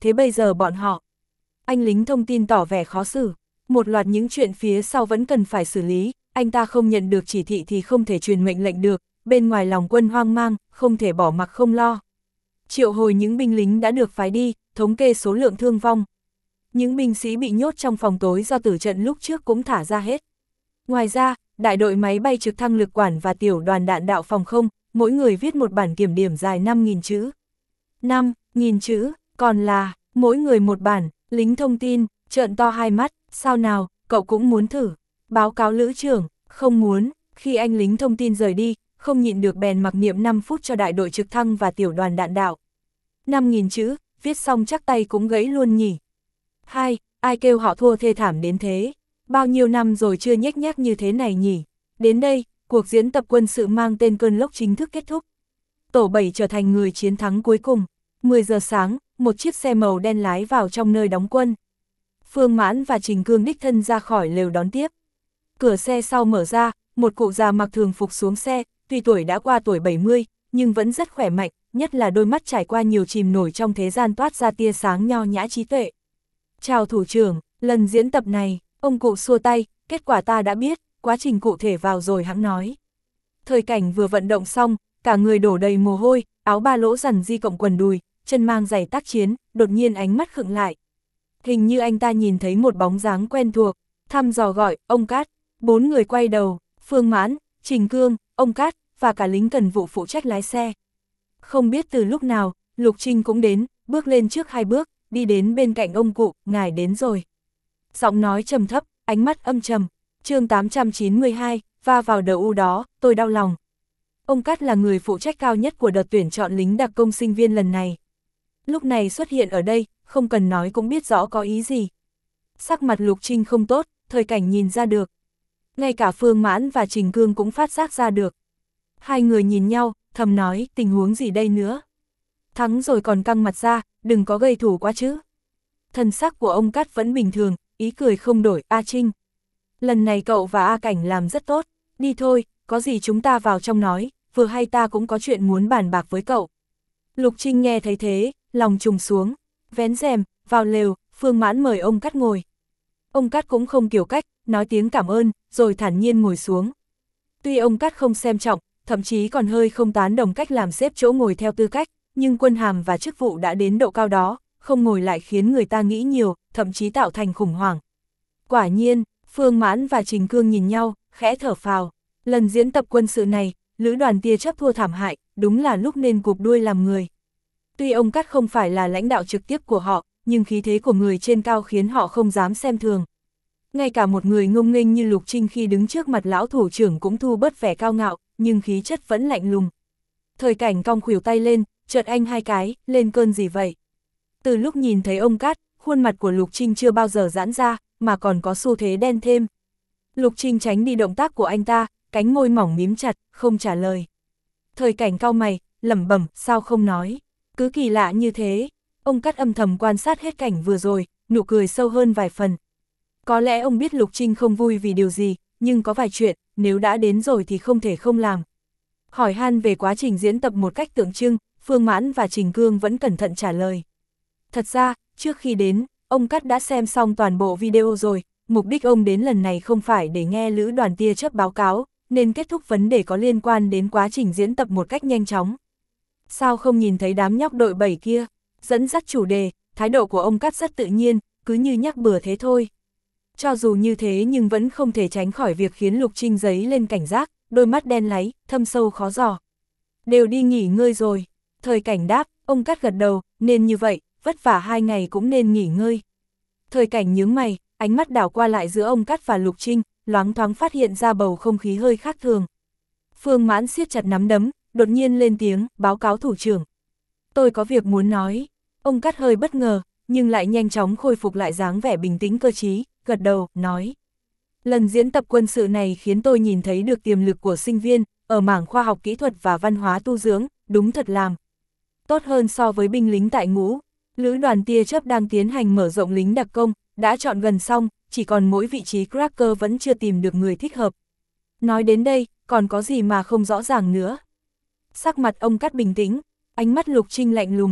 thế bây giờ bọn họ. Anh lính thông tin tỏ vẻ khó xử, một loạt những chuyện phía sau vẫn cần phải xử lý, anh ta không nhận được chỉ thị thì không thể truyền mệnh lệnh được, bên ngoài lòng quân hoang mang, không thể bỏ mặc không lo. Triệu hồi những binh lính đã được phái đi, thống kê số lượng thương vong. Những binh sĩ bị nhốt trong phòng tối do tử trận lúc trước cũng thả ra hết. Ngoài ra, đại đội máy bay trực thăng lực quản và tiểu đoàn đạn đạo phòng không, mỗi người viết một bản kiểm điểm dài năm nghìn chữ. năm nghìn chữ, còn là, mỗi người một bản, lính thông tin, trợn to hai mắt, sao nào, cậu cũng muốn thử. Báo cáo lữ trưởng, không muốn, khi anh lính thông tin rời đi, không nhịn được bèn mặc niệm năm phút cho đại đội trực thăng và tiểu đoàn đạn đạo. năm nghìn chữ, viết xong chắc tay cũng gãy luôn nhỉ. Hai, ai kêu họ thua thê thảm đến thế, bao nhiêu năm rồi chưa nhếch nhác như thế này nhỉ. Đến đây, cuộc diễn tập quân sự mang tên Cơn Lốc chính thức kết thúc. Tổ bảy trở thành người chiến thắng cuối cùng. mười giờ sáng, một chiếc xe màu đen lái vào trong nơi đóng quân. Phương Mãn và Trình Cương đích thân ra khỏi lều đón tiếp. Cửa xe sau mở ra, một cụ già mặc thường phục xuống xe, tuy tuổi đã qua tuổi bảy mươi, nhưng vẫn rất khỏe mạnh, nhất là đôi mắt trải qua nhiều chìm nổi trong thế gian toát ra tia sáng nho nhã trí tuệ. Chào thủ trưởng, lần diễn tập này, ông cụ xua tay, kết quả ta đã biết, quá trình cụ thể vào rồi hẵng nói. Thời Cảnh vừa vận động xong, cả người đổ đầy mồ hôi, áo ba lỗ rằn di cộng quần đùi, chân mang giày tác chiến, đột nhiên ánh mắt khựng lại. Hình như anh ta nhìn thấy một bóng dáng quen thuộc, thăm dò gọi, ông Cát. Bốn người quay đầu, Phương Mãn, Trình Cương, ông Cát, và cả lính cần vụ phụ trách lái xe. Không biết từ lúc nào, Lục Trinh cũng đến, bước lên trước hai bước, đi đến bên cạnh ông cụ, ngài đến rồi. Giọng nói trầm thấp, ánh mắt âm trầm, chương tám trăm chín mươi hai, va vào đầu u đó, tôi đau lòng. Ông Cát là người phụ trách cao nhất của đợt tuyển chọn lính đặc công sinh viên lần này. Lúc này xuất hiện ở đây, không cần nói cũng biết rõ có ý gì. Sắc mặt Lục Trinh không tốt, Thời Cảnh nhìn ra được. Ngay cả Phương Mãn và Trình Cương cũng phát giác ra được. Hai người nhìn nhau, thầm nói, tình huống gì đây nữa? Thắng rồi còn căng mặt ra, đừng có gây thủ quá chứ. Thần sắc của ông Cát vẫn bình thường, ý cười không đổi, A Trinh. Lần này cậu và A Cảnh làm rất tốt, đi thôi, có gì chúng ta vào trong nói, vừa hay ta cũng có chuyện muốn bàn bạc với cậu. Lục Trinh nghe thấy thế, lòng trùng xuống, vén rèm, vào lều, Phương Mãn mời ông Cát ngồi. Ông Cát cũng không kiểu cách, nói tiếng cảm ơn, rồi thản nhiên ngồi xuống. Tuy ông Cát không xem trọng, thậm chí còn hơi không tán đồng cách làm xếp chỗ ngồi theo tư cách, nhưng quân hàm và chức vụ đã đến độ cao đó, không ngồi lại khiến người ta nghĩ nhiều, thậm chí tạo thành khủng hoảng. Quả nhiên, Phương Mãn và Trình Cương nhìn nhau, khẽ thở phào. Lần diễn tập quân sự này, lữ đoàn tia chớp thua thảm hại, đúng là lúc nên cụp đuôi làm người. Tuy ông Cát không phải là lãnh đạo trực tiếp của họ, nhưng khí thế của người trên cao khiến họ không dám xem thường. Ngay cả một người ngông nghênh như Lục Trinh khi đứng trước mặt lão thủ trưởng cũng thu bớt vẻ cao ngạo, nhưng khí chất vẫn lạnh lùng. Thời Cảnh cong khuỷu tay lên, chợt anh hai cái, lên cơn gì vậy? Từ lúc nhìn thấy ông Cát, khuôn mặt của Lục Trinh chưa bao giờ giãn ra, mà còn có xu thế đen thêm. Lục Trinh tránh đi động tác của anh ta, cánh môi mỏng mím chặt, không trả lời. Thời Cảnh cau mày, lẩm bẩm, sao không nói? Cứ kỳ lạ như thế. Ông Cát âm thầm quan sát hết cảnh vừa rồi, nụ cười sâu hơn vài phần. Có lẽ ông biết Lục Trinh không vui vì điều gì, nhưng có vài chuyện, nếu đã đến rồi thì không thể không làm. Hỏi han về quá trình diễn tập một cách tượng trưng, Phương Mãn và Trình Cương vẫn cẩn thận trả lời. Thật ra, trước khi đến, ông Cát đã xem xong toàn bộ video rồi, mục đích ông đến lần này không phải để nghe lữ đoàn tia chớp báo cáo, nên kết thúc vấn đề có liên quan đến quá trình diễn tập một cách nhanh chóng. Sao không nhìn thấy đám nhóc đội bảy kia? Dẫn dắt chủ đề, thái độ của ông Cát rất tự nhiên, cứ như nhắc bừa thế thôi. Cho dù như thế nhưng vẫn không thể tránh khỏi việc khiến Lục Trinh dấy lên cảnh giác, đôi mắt đen láy, thâm sâu khó dò. Đều đi nghỉ ngơi rồi. Thời Cảnh đáp, ông Cát gật đầu, nên như vậy, vất vả hai ngày cũng nên nghỉ ngơi. Thời Cảnh nhướng mày, ánh mắt đảo qua lại giữa ông Cát và Lục Trinh, loáng thoáng phát hiện ra bầu không khí hơi khác thường. Phương Mãn siết chặt nắm đấm, đột nhiên lên tiếng, báo cáo thủ trưởng. Tôi có việc muốn nói. Ông Cát hơi bất ngờ, nhưng lại nhanh chóng khôi phục lại dáng vẻ bình tĩnh cơ trí, gật đầu, nói. Lần diễn tập quân sự này khiến tôi nhìn thấy được tiềm lực của sinh viên, ở mảng khoa học kỹ thuật và văn hóa tu dưỡng, đúng thật làm. Tốt hơn so với binh lính tại ngũ. Lữ đoàn tia chớp đang tiến hành mở rộng lính đặc công, đã chọn gần xong, chỉ còn mỗi vị trí cracker vẫn chưa tìm được người thích hợp. Nói đến đây, còn có gì mà không rõ ràng nữa. Sắc mặt ông Cát bình tĩnh, ánh mắt Lục Trinh lạnh lùng.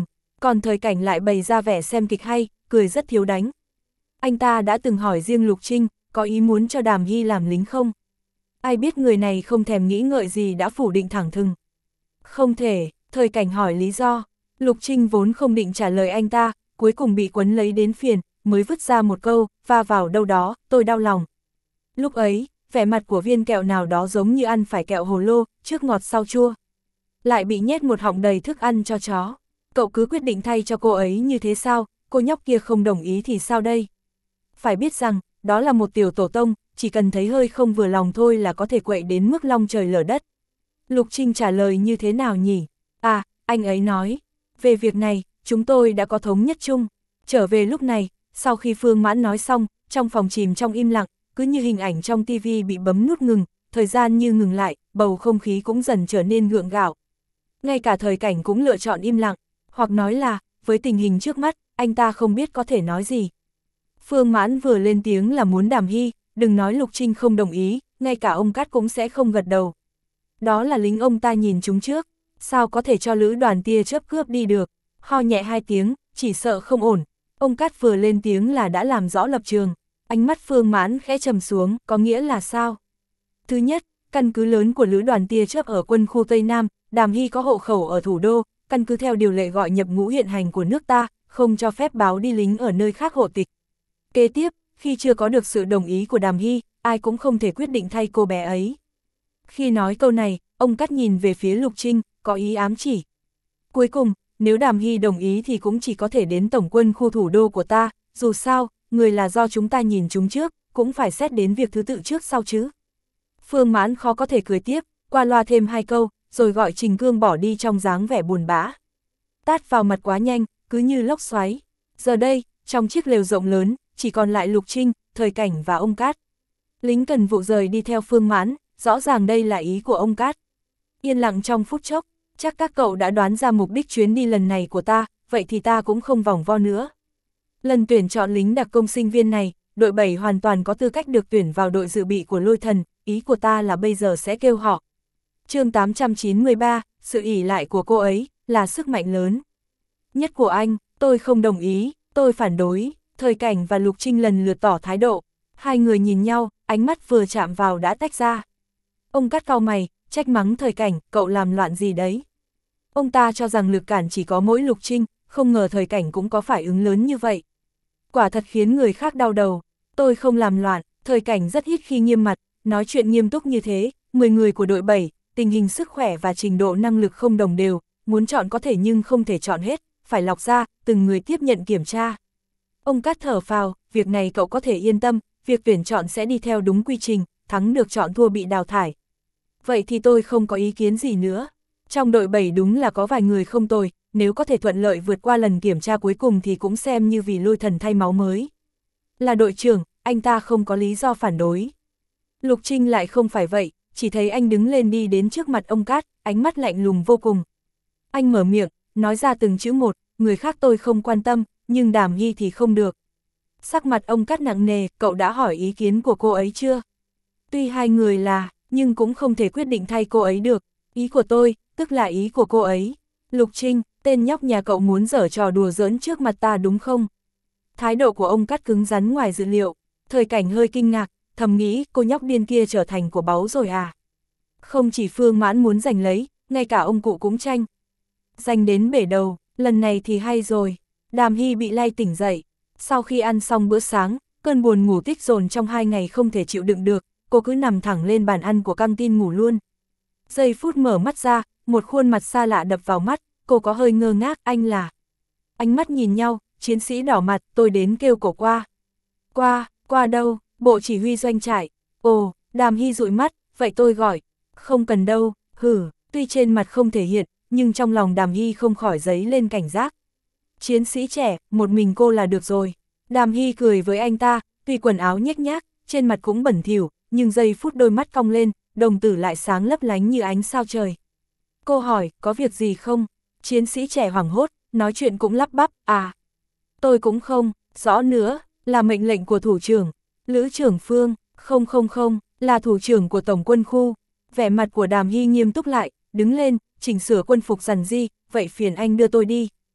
Còn Thời Cảnh lại bày ra vẻ xem kịch hay, cười rất thiếu đánh. Anh ta đã từng hỏi riêng Lục Trinh, có ý muốn cho Đàm Hy làm lính không? Ai biết người này không thèm nghĩ ngợi gì đã phủ định thẳng thừng. Không thể, Thời Cảnh hỏi lý do. Lục Trinh vốn không định trả lời anh ta, cuối cùng bị quấn lấy đến phiền, mới vứt ra một câu, va vào đâu đó, tôi đau lòng. Lúc ấy, vẻ mặt của viên kẹo nào đó giống như ăn phải kẹo hồ lô, trước ngọt sau chua. Lại bị nhét một họng đầy thức ăn cho chó. Cậu cứ quyết định thay cho cô ấy như thế sao, cô nhóc kia không đồng ý thì sao đây? Phải biết rằng, đó là một tiểu tổ tông, chỉ cần thấy hơi không vừa lòng thôi là có thể quậy đến mức long trời lở đất. Lục Trinh trả lời như thế nào nhỉ? À, anh ấy nói, về việc này, chúng tôi đã có thống nhất chung. Trở về lúc này, sau khi Phương Mãn nói xong, trong phòng chìm trong im lặng, cứ như hình ảnh trong tivi bị bấm nút ngừng, thời gian như ngừng lại, bầu không khí cũng dần trở nên gượng gạo. Ngay cả Thời Cảnh cũng lựa chọn im lặng, hoặc nói là, với tình hình trước mắt, anh ta không biết có thể nói gì. Phương Mãn vừa lên tiếng là muốn Đàm Hy, đừng nói Lục Trinh không đồng ý, ngay cả ông Cát cũng sẽ không gật đầu. Đó là lính ông ta nhìn chúng trước, sao có thể cho lữ đoàn tia chớp cướp đi được, ho nhẹ hai tiếng, chỉ sợ không ổn. Ông Cát vừa lên tiếng là đã làm rõ lập trường, ánh mắt Phương Mãn khẽ trầm xuống, có nghĩa là sao? Thứ nhất, căn cứ lớn của lữ đoàn tia chớp ở quân khu Tây Nam, Đàm Hy có hộ khẩu ở thủ đô, căn cứ theo điều lệ gọi nhập ngũ hiện hành của nước ta, không cho phép báo đi lính ở nơi khác hộ tịch. Kế tiếp, khi chưa có được sự đồng ý của Đàm Hy, ai cũng không thể quyết định thay cô bé ấy. Khi nói câu này, ông Cát nhìn về phía Lục Trinh, có ý ám chỉ. Cuối cùng, nếu Đàm Hy đồng ý thì cũng chỉ có thể đến tổng quân khu thủ đô của ta, dù sao, người là do chúng ta nhìn chúng trước, cũng phải xét đến việc thứ tự trước sau chứ. Phương Mãn khó có thể cười tiếp, qua loa thêm hai câu, rồi gọi Trình Cương bỏ đi trong dáng vẻ buồn bã. Tát vào mặt quá nhanh, cứ như lốc xoáy. Giờ đây, trong chiếc lều rộng lớn, chỉ còn lại Lục Trinh, Thời Cảnh và ông Cát. Lính cần vụ rời đi theo Phương Mãn, rõ ràng đây là ý của ông Cát. Yên lặng trong phút chốc, chắc các cậu đã đoán ra mục đích chuyến đi lần này của ta, vậy thì ta cũng không vòng vo nữa. Lần tuyển chọn lính đặc công sinh viên này, đội bảy hoàn toàn có tư cách được tuyển vào đội dự bị của Lôi Thần, ý của ta là bây giờ sẽ kêu họ. Chương tám trăm chín mươi ba, sự ỷ lại của cô ấy, là sức mạnh lớn nhất của anh, tôi không đồng ý, tôi phản đối. Thời Cảnh và Lục Trinh lần lượt tỏ thái độ, hai người nhìn nhau, ánh mắt vừa chạm vào đã tách ra. Ông Cát cau mày, trách mắng Thời Cảnh, cậu làm loạn gì đấy? Ông ta cho rằng lực cản chỉ có mỗi Lục Trinh, không ngờ Thời Cảnh cũng có phản ứng lớn như vậy. Quả thật khiến người khác đau đầu, tôi không làm loạn. Thời Cảnh rất ít khi nghiêm mặt, nói chuyện nghiêm túc như thế, mười người của đội bảy, tình hình sức khỏe và trình độ năng lực không đồng đều, muốn chọn có thể nhưng không thể chọn hết, phải lọc ra, từng người tiếp nhận kiểm tra. Ông Cát thở phào, việc này cậu có thể yên tâm, việc tuyển chọn sẽ đi theo đúng quy trình, thắng được chọn thua bị đào thải. Vậy thì tôi không có ý kiến gì nữa. Trong đội bảy đúng là có vài người không tồi, nếu có thể thuận lợi vượt qua lần kiểm tra cuối cùng thì cũng xem như vì Lôi Thần thay máu mới. Là đội trưởng, anh ta không có lý do phản đối. Lục Trinh lại không phải vậy, chỉ thấy anh đứng lên đi đến trước mặt ông Cát, ánh mắt lạnh lùng vô cùng. Anh mở miệng, nói ra từng chữ một, người khác tôi không quan tâm, nhưng Đàm Hy thì không được. Sắc mặt ông Cát nặng nề, cậu đã hỏi ý kiến của cô ấy chưa? Tuy hai người là, nhưng cũng không thể quyết định thay cô ấy được. Ý của tôi, tức là ý của cô ấy. Lục Trinh, tên nhóc nhà cậu muốn giở trò đùa giỡn trước mặt ta đúng không? Thái độ của ông Cát cứng rắn ngoài dự liệu. Thời Cảnh hơi kinh ngạc, thầm nghĩ cô nhóc điên kia trở thành của báu rồi à? Không chỉ Phương Mãn muốn giành lấy, ngay cả ông cụ cũng tranh. Giành đến bể đầu, lần này thì hay rồi. Đàm Hy bị lay tỉnh dậy. Sau khi ăn xong bữa sáng, cơn buồn ngủ tích dồn trong hai ngày không thể chịu đựng được, cô cứ nằm thẳng lên bàn ăn của căng tin ngủ luôn. Giây phút mở mắt ra, một khuôn mặt xa lạ đập vào mắt, cô có hơi ngơ ngác, anh là... Ánh mắt nhìn nhau, chiến sĩ đỏ mặt, tôi đến kêu cổ qua. Qua, qua đâu, bộ chỉ huy doanh trại. Ồ, Đàm Hy dụi mắt, vậy tôi gọi. Không cần đâu, hử, tuy trên mặt không thể hiện, nhưng trong lòng Đàm Hy không khỏi dấy lên cảnh giác. Chiến sĩ trẻ, một mình cô là được rồi. Đàm Hy cười với anh ta, tuy quần áo nhếch nhác, trên mặt cũng bẩn thỉu, nhưng giây phút đôi mắt cong lên, đồng tử lại sáng lấp lánh như ánh sao trời. Cô hỏi, có việc gì không? Chiến sĩ trẻ hoảng hốt, nói chuyện cũng lắp bắp, à. Tôi cũng không, rõ nữa, là mệnh lệnh của thủ trưởng. Lữ trưởng Phương, không không không, là thủ trưởng của tổng quân khu. Vẻ mặt của Đàm Hy nghiêm túc lại, đứng lên, chỉnh sửa quân phục dằn di, vậy phiền anh đưa tôi đi.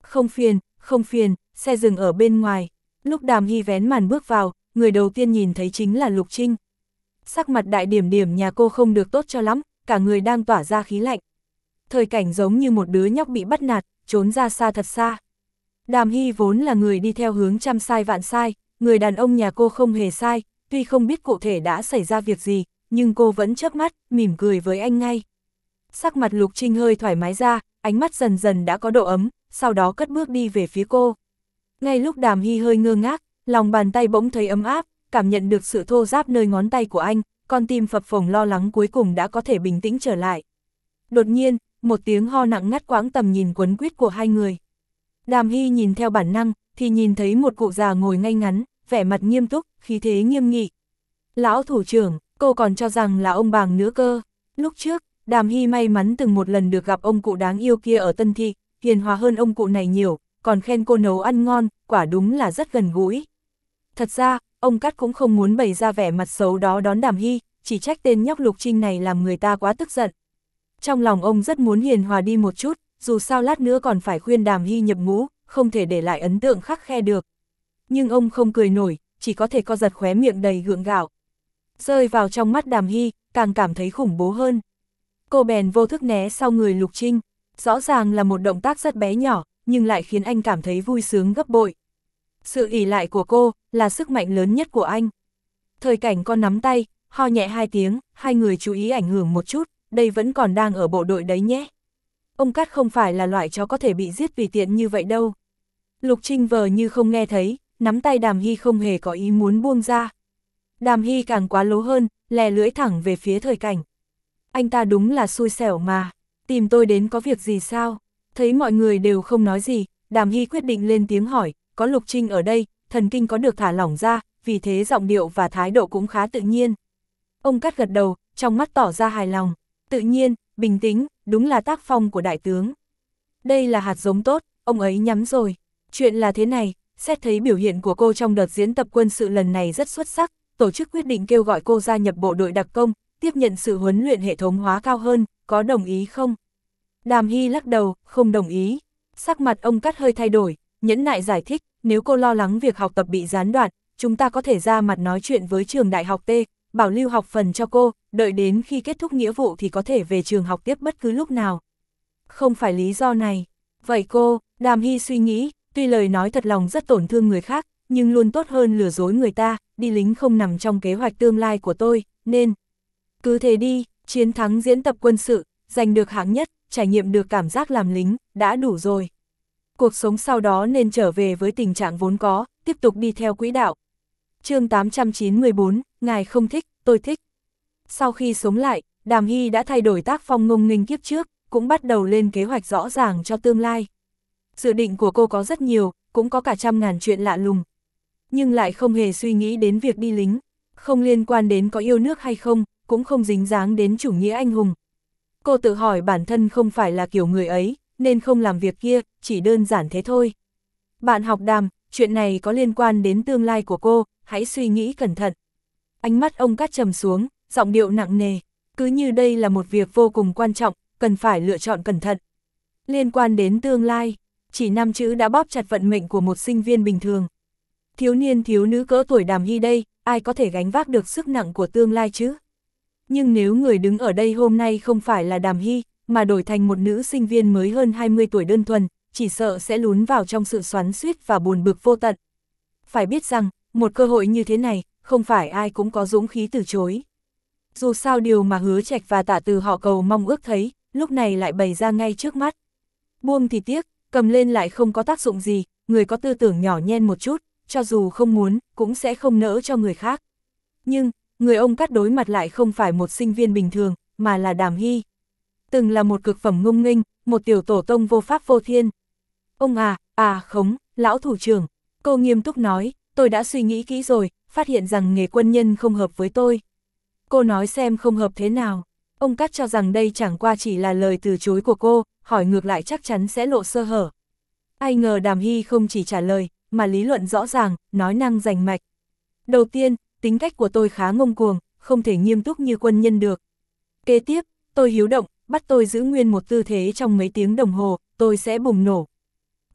Không phiền, không phiền, xe dừng ở bên ngoài. Lúc Đàm Hy vén màn bước vào, người đầu tiên nhìn thấy chính là Lục Trinh. Sắc mặt đại điểm điểm nhà cô không được tốt cho lắm, cả người đang tỏa ra khí lạnh. Thời cảnh giống như một đứa nhóc bị bắt nạt, trốn ra xa thật xa. Đàm Hy vốn là người đi theo hướng trăm sai vạn sai, người đàn ông nhà cô không hề sai, tuy không biết cụ thể đã xảy ra việc gì, nhưng cô vẫn chớp mắt, mỉm cười với anh ngay. Sắc mặt Lục Trinh hơi thoải mái ra, ánh mắt dần dần đã có độ ấm, sau đó cất bước đi về phía cô. Ngay lúc Đàm Hy hơi ngơ ngác, lòng bàn tay bỗng thấy ấm áp, cảm nhận được sự thô ráp nơi ngón tay của anh, con tim phập phồng lo lắng cuối cùng đã có thể bình tĩnh trở lại. Đột nhiên, một tiếng ho nặng ngắt quãng tầm nhìn quấn quýt của hai người. Đàm Hy nhìn theo bản năng, thì nhìn thấy một cụ già ngồi ngay ngắn, vẻ mặt nghiêm túc, khí thế nghiêm nghị. Lão thủ trưởng, cô còn cho rằng là ông Bàng nữa cơ. Lúc trước, Đàm Hy may mắn từng một lần được gặp ông cụ đáng yêu kia ở Tân Thị, hiền hòa hơn ông cụ này nhiều, còn khen cô nấu ăn ngon, quả đúng là rất gần gũi. Thật ra, ông Cát cũng không muốn bày ra vẻ mặt xấu đó đón Đàm Hy, chỉ trách tên nhóc Lục Trinh này làm người ta quá tức giận. Trong lòng ông rất muốn hiền hòa đi một chút, dù sao lát nữa còn phải khuyên Đàm Hy nhập ngũ, không thể để lại ấn tượng khắc khe được. Nhưng ông không cười nổi, chỉ có thể co giật khóe miệng đầy gượng gạo. Rơi vào trong mắt Đàm Hy, càng cảm thấy khủng bố hơn. Cô bèn vô thức né sau người Lục Trinh, rõ ràng là một động tác rất bé nhỏ, nhưng lại khiến anh cảm thấy vui sướng gấp bội. Sự ỷ lại của cô, là sức mạnh lớn nhất của anh. Thời cảnh con nắm tay, ho nhẹ hai tiếng, hai người chú ý ảnh hưởng một chút, đây vẫn còn đang ở bộ đội đấy nhé. Ông Cát không phải là loại chó có thể bị giết vì tiện như vậy đâu. Lục Trinh vờ như không nghe thấy, nắm tay Đàm Hy không hề có ý muốn buông ra. Đàm Hy càng quá lố hơn, lè lưỡi thẳng về phía thời cảnh. Anh ta đúng là xui xẻo mà, tìm tôi đến có việc gì sao? Thấy mọi người đều không nói gì, Đàm Hy quyết định lên tiếng hỏi, có Lục Trinh ở đây, thần kinh có được thả lỏng ra, vì thế giọng điệu và thái độ cũng khá tự nhiên. Ông Cát gật đầu, trong mắt tỏ ra hài lòng, tự nhiên, bình tĩnh, đúng là tác phong của đại tướng. Đây là hạt giống tốt, ông ấy nhắm rồi. Chuyện là thế này, xét thấy biểu hiện của cô trong đợt diễn tập quân sự lần này rất xuất sắc, tổ chức quyết định kêu gọi cô gia nhập bộ đội đặc công, tiếp nhận sự huấn luyện hệ thống hóa cao hơn, có đồng ý không? Đàm Hy lắc đầu, không đồng ý. Sắc mặt ông Cát hơi thay đổi, nhẫn nại giải thích, nếu cô lo lắng việc học tập bị gián đoạn, chúng ta có thể ra mặt nói chuyện với trường đại học T, bảo lưu học phần cho cô, đợi đến khi kết thúc nghĩa vụ thì có thể về trường học tiếp bất cứ lúc nào. Không phải lý do này. Vậy cô, Đàm Hy suy nghĩ, tuy lời nói thật lòng rất tổn thương người khác, nhưng luôn tốt hơn lừa dối người ta, đi lính không nằm trong kế hoạch tương lai của tôi, nên cứ thế đi, chiến thắng diễn tập quân sự, giành được hạng nhất, trải nghiệm được cảm giác làm lính, đã đủ rồi. Cuộc sống sau đó nên trở về với tình trạng vốn có, tiếp tục đi theo quỹ đạo. Chương tám trăm chín mươi tư, ngài không thích, tôi thích. Sau khi sống lại, Đàm Hy đã thay đổi tác phong ngông nghênh kiếp trước, cũng bắt đầu lên kế hoạch rõ ràng cho tương lai. Dự định của cô có rất nhiều, cũng có cả trăm ngàn chuyện lạ lùng. Nhưng lại không hề suy nghĩ đến việc đi lính, không liên quan đến có yêu nước hay không, cũng không dính dáng đến chủ nghĩa anh hùng. Cô tự hỏi bản thân không phải là kiểu người ấy, nên không làm việc kia, chỉ đơn giản thế thôi. Bạn học Đàm, chuyện này có liên quan đến tương lai của cô, hãy suy nghĩ cẩn thận. Ánh mắt ông Cát trầm xuống, giọng điệu nặng nề, cứ như đây là một việc vô cùng quan trọng, cần phải lựa chọn cẩn thận. Liên quan đến tương lai, chỉ năm chữ đã bóp chặt vận mệnh của một sinh viên bình thường. Thiếu niên thiếu nữ cỡ tuổi Đàm Hy đây, ai có thể gánh vác được sức nặng của tương lai chứ? Nhưng nếu người đứng ở đây hôm nay không phải là Đàm Hy, mà đổi thành một nữ sinh viên mới hơn hai mươi tuổi đơn thuần, chỉ sợ sẽ lún vào trong sự xoắn xuýt và buồn bực vô tận. Phải biết rằng, một cơ hội như thế này, không phải ai cũng có dũng khí từ chối. Dù sao điều mà Hứa Trạch và Tả Từ họ cầu mong ước thấy, lúc này lại bày ra ngay trước mắt. Buông thì tiếc, cầm lên lại không có tác dụng gì, người có tư tưởng nhỏ nhen một chút, cho dù không muốn, cũng sẽ không nỡ cho người khác. Nhưng, người ông Cát đối mặt lại không phải một sinh viên bình thường, mà là Đàm Hy. Từng là một cực phẩm ngông nghênh, một tiểu tổ tông vô pháp vô thiên. Ông à, à khống, lão thủ trưởng, cô nghiêm túc nói, tôi đã suy nghĩ kỹ rồi, phát hiện rằng nghề quân nhân không hợp với tôi. Cô nói xem không hợp thế nào. Ông Cát cho rằng đây chẳng qua chỉ là lời từ chối của cô, hỏi ngược lại chắc chắn sẽ lộ sơ hở. Ai ngờ Đàm Hy không chỉ trả lời, mà lý luận rõ ràng, nói năng rành mạch. Đầu tiên, tính cách của tôi khá ngông cuồng, không thể nghiêm túc như quân nhân được. Kế tiếp, tôi hiếu động, bắt tôi giữ nguyên một tư thế trong mấy tiếng đồng hồ, tôi sẽ bùng nổ.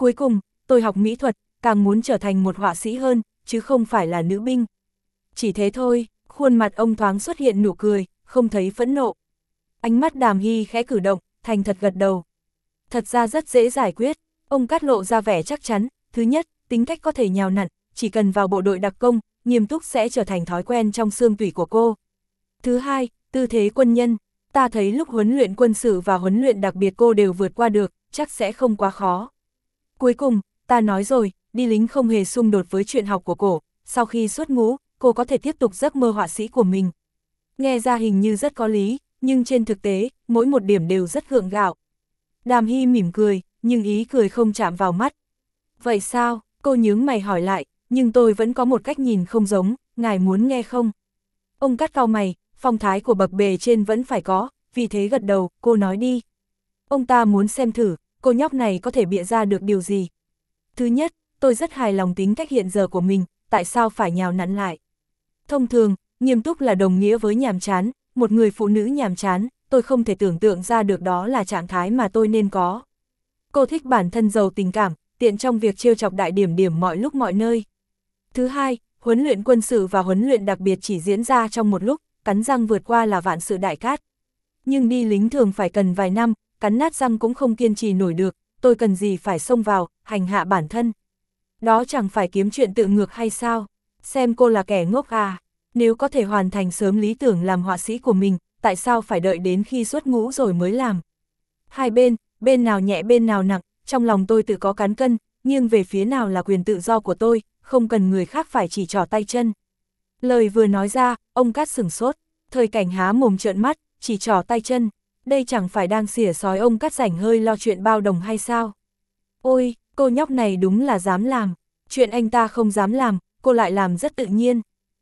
Cuối cùng, tôi học mỹ thuật, càng muốn trở thành một họa sĩ hơn, chứ không phải là nữ binh. Chỉ thế thôi, khuôn mặt ông thoáng xuất hiện nụ cười, không thấy phẫn nộ. Ánh mắt Đàm Hy khẽ cử động, thành thật gật đầu. Thật ra rất dễ giải quyết, ông Cát lộ ra vẻ chắc chắn. Thứ nhất, tính cách có thể nhào nặn, chỉ cần vào bộ đội đặc công, nghiêm túc sẽ trở thành thói quen trong xương tủy của cô. Thứ hai, tư thế quân nhân, ta thấy lúc huấn luyện quân sự và huấn luyện đặc biệt cô đều vượt qua được, chắc sẽ không quá khó. Cuối cùng, ta nói rồi, đi lính không hề xung đột với chuyện học của cô, sau khi xuất ngũ, cô có thể tiếp tục giấc mơ họa sĩ của mình. Nghe ra hình như rất có lý, nhưng trên thực tế, mỗi một điểm đều rất gượng gạo. Đàm Hy mỉm cười, nhưng ý cười không chạm vào mắt. Vậy sao, cô nhướng mày hỏi lại, nhưng tôi vẫn có một cách nhìn không giống, ngài muốn nghe không? Ông Cát cau mày, phong thái của bậc bề trên vẫn phải có, vì thế gật đầu, cô nói đi. Ông ta muốn xem thử, cô nhóc này có thể bịa ra được điều gì. Thứ nhất, tôi rất hài lòng tính cách hiện giờ của mình, tại sao phải nhào nặn lại. Thông thường, nghiêm túc là đồng nghĩa với nhàm chán, một người phụ nữ nhàm chán, tôi không thể tưởng tượng ra được đó là trạng thái mà tôi nên có. Cô thích bản thân giàu tình cảm, tiện trong việc trêu chọc đại điểm điểm mọi lúc mọi nơi. Thứ hai, huấn luyện quân sự và huấn luyện đặc biệt chỉ diễn ra trong một lúc, cắn răng vượt qua là vạn sự đại cát. Nhưng đi lính thường phải cần vài năm, cắn nát răng cũng không kiên trì nổi được, tôi cần gì phải xông vào, hành hạ bản thân. Đó chẳng phải kiếm chuyện tự ngược hay sao? Xem cô là kẻ ngốc à? Nếu có thể hoàn thành sớm lý tưởng làm họa sĩ của mình, tại sao phải đợi đến khi xuất ngũ rồi mới làm? Hai bên, bên nào nhẹ bên nào nặng, trong lòng tôi tự có cán cân, nghiêng về phía nào là quyền tự do của tôi, không cần người khác phải chỉ trỏ tay chân. Lời vừa nói ra, ông Cát sửng sốt, Thời Cảnh há mồm trợn mắt, chỉ trỏ tay chân, đây chẳng phải đang xỉa xói ông Cát rảnh hơi lo chuyện bao đồng hay sao? Ôi, cô nhóc này đúng là dám làm, chuyện anh ta không dám làm, cô lại làm rất tự nhiên.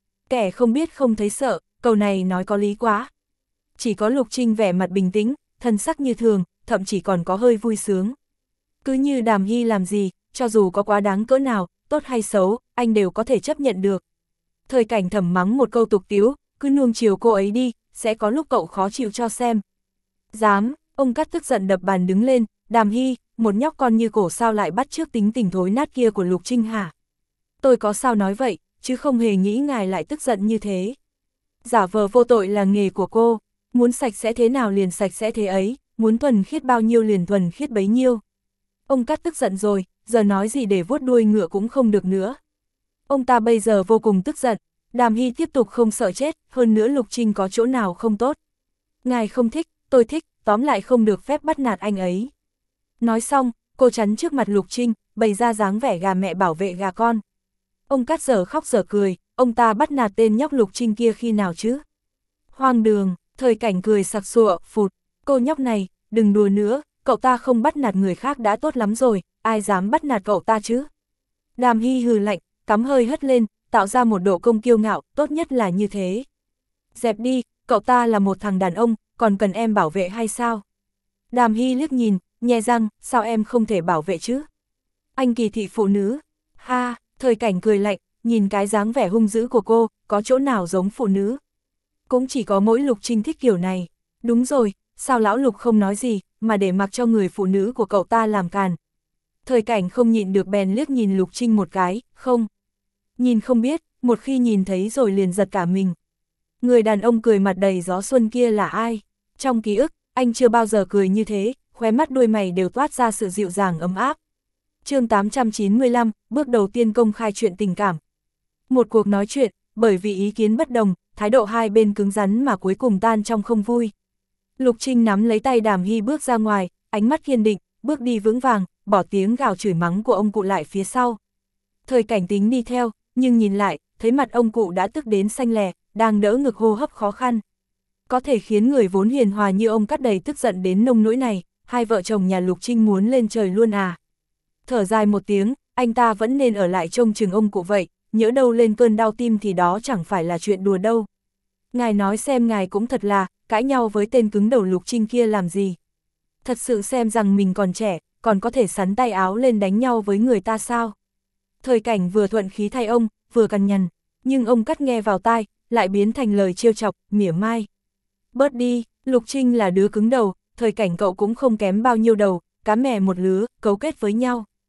Kẻ không biết không thấy sợ, câu này nói có lý quá. Chỉ có Lục Trinh vẻ mặt bình tĩnh, thân sắc như thường, thậm chí còn có hơi vui sướng. Cứ như Đàm Hy làm gì, cho dù có quá đáng cỡ nào, tốt hay xấu, anh đều có thể chấp nhận được. Thời Cảnh thầm mắng một câu tục tiếu, cứ nuông chiều cô ấy đi, sẽ có lúc cậu khó chịu cho xem. Dám, ông Cát tức giận đập bàn đứng lên, Đàm Hy, một nhóc con như cổ sao lại bắt chước tính tình thối nát kia của Lục Trinh hả? Tôi có sao nói vậy, chứ không hề nghĩ ngài lại tức giận như thế. Giả vờ vô tội là nghề của cô, muốn sạch sẽ thế nào liền sạch sẽ thế ấy, muốn thuần khiết bao nhiêu liền thuần khiết bấy nhiêu. Ông Cát tức giận rồi, giờ nói gì để vuốt đuôi ngựa cũng không được nữa. Ông ta bây giờ vô cùng tức giận, Đàm Hy tiếp tục không sợ chết, hơn nữa Lục Trinh có chỗ nào không tốt. Ngài không thích, tôi thích, tóm lại không được phép bắt nạt anh ấy. Nói xong, cô chắn trước mặt Lục Trinh, bày ra dáng vẻ gà mẹ bảo vệ gà con. Ông Cát giờ khóc giờ cười, ông ta bắt nạt tên nhóc Lục Trinh kia khi nào chứ? Hoang đường, Thời Cảnh cười sặc sụa, phụt, cô nhóc này, đừng đùa nữa, cậu ta không bắt nạt người khác đã tốt lắm rồi, ai dám bắt nạt cậu ta chứ? Đàm Hy hừ lạnh, cắm hơi hất lên, tạo ra một độ công kiêu ngạo, tốt nhất là như thế. Dẹp đi, cậu ta là một thằng đàn ông, còn cần em bảo vệ hay sao? Đàm Hy liếc nhìn, nhe răng, sao em không thể bảo vệ chứ? Anh kỳ thị phụ nữ. Ha, Thời Cảnh cười lạnh, nhìn cái dáng vẻ hung dữ của cô, có chỗ nào giống phụ nữ? Cũng chỉ có mỗi Lục Trinh thích kiểu này. Đúng rồi, sao lão Lục không nói gì, mà để mặc cho người phụ nữ của cậu ta làm càn. Thời Cảnh không nhịn được bèn liếc nhìn Lục Trinh một cái, không. Nhìn không biết, một khi nhìn thấy rồi liền giật cả mình. Người đàn ông cười mặt đầy gió xuân kia là ai? Trong ký ức, anh chưa bao giờ cười như thế, khóe mắt đuôi mày đều toát ra sự dịu dàng ấm áp. Chương tám trăm chín mươi lăm, bước đầu tiên công khai chuyện tình cảm. Một cuộc nói chuyện, bởi vì ý kiến bất đồng, thái độ hai bên cứng rắn mà cuối cùng tan trong không vui. Lục Trinh nắm lấy tay Đàm Hy bước ra ngoài, ánh mắt kiên định, bước đi vững vàng, bỏ tiếng gào chửi mắng của ông cụ lại phía sau. Thời Cảnh tính đi theo, nhưng nhìn lại, thấy mặt ông cụ đã tức đến xanh lè, đang đỡ ngực hô hấp khó khăn. Có thể khiến người vốn hiền hòa như ông Cát đầy tức giận đến nông nỗi này, hai vợ chồng nhà Lục Trinh muốn lên trời luôn à. Thở dài một tiếng, anh ta vẫn nên ở lại trông chừng ông cụ vậy, nhỡ đâu lên cơn đau tim thì đó chẳng phải là chuyện đùa đâu. Ngài nói xem ngài cũng thật là, cãi nhau với tên cứng đầu Lục Trinh kia làm gì. Thật sự xem rằng mình còn trẻ, còn có thể sắn tay áo lên đánh nhau với người ta sao. Thời Cảnh vừa thuận khí thay ông, vừa cằn nhằn, nhưng ông Cát nghe vào tai, lại biến thành lời trêu chọc, mỉa mai. Bớt đi, Lục Trinh là đứa cứng đầu, Thời Cảnh cậu cũng không kém bao nhiêu đầu, cá mè một lứa, cấu kết với nhau.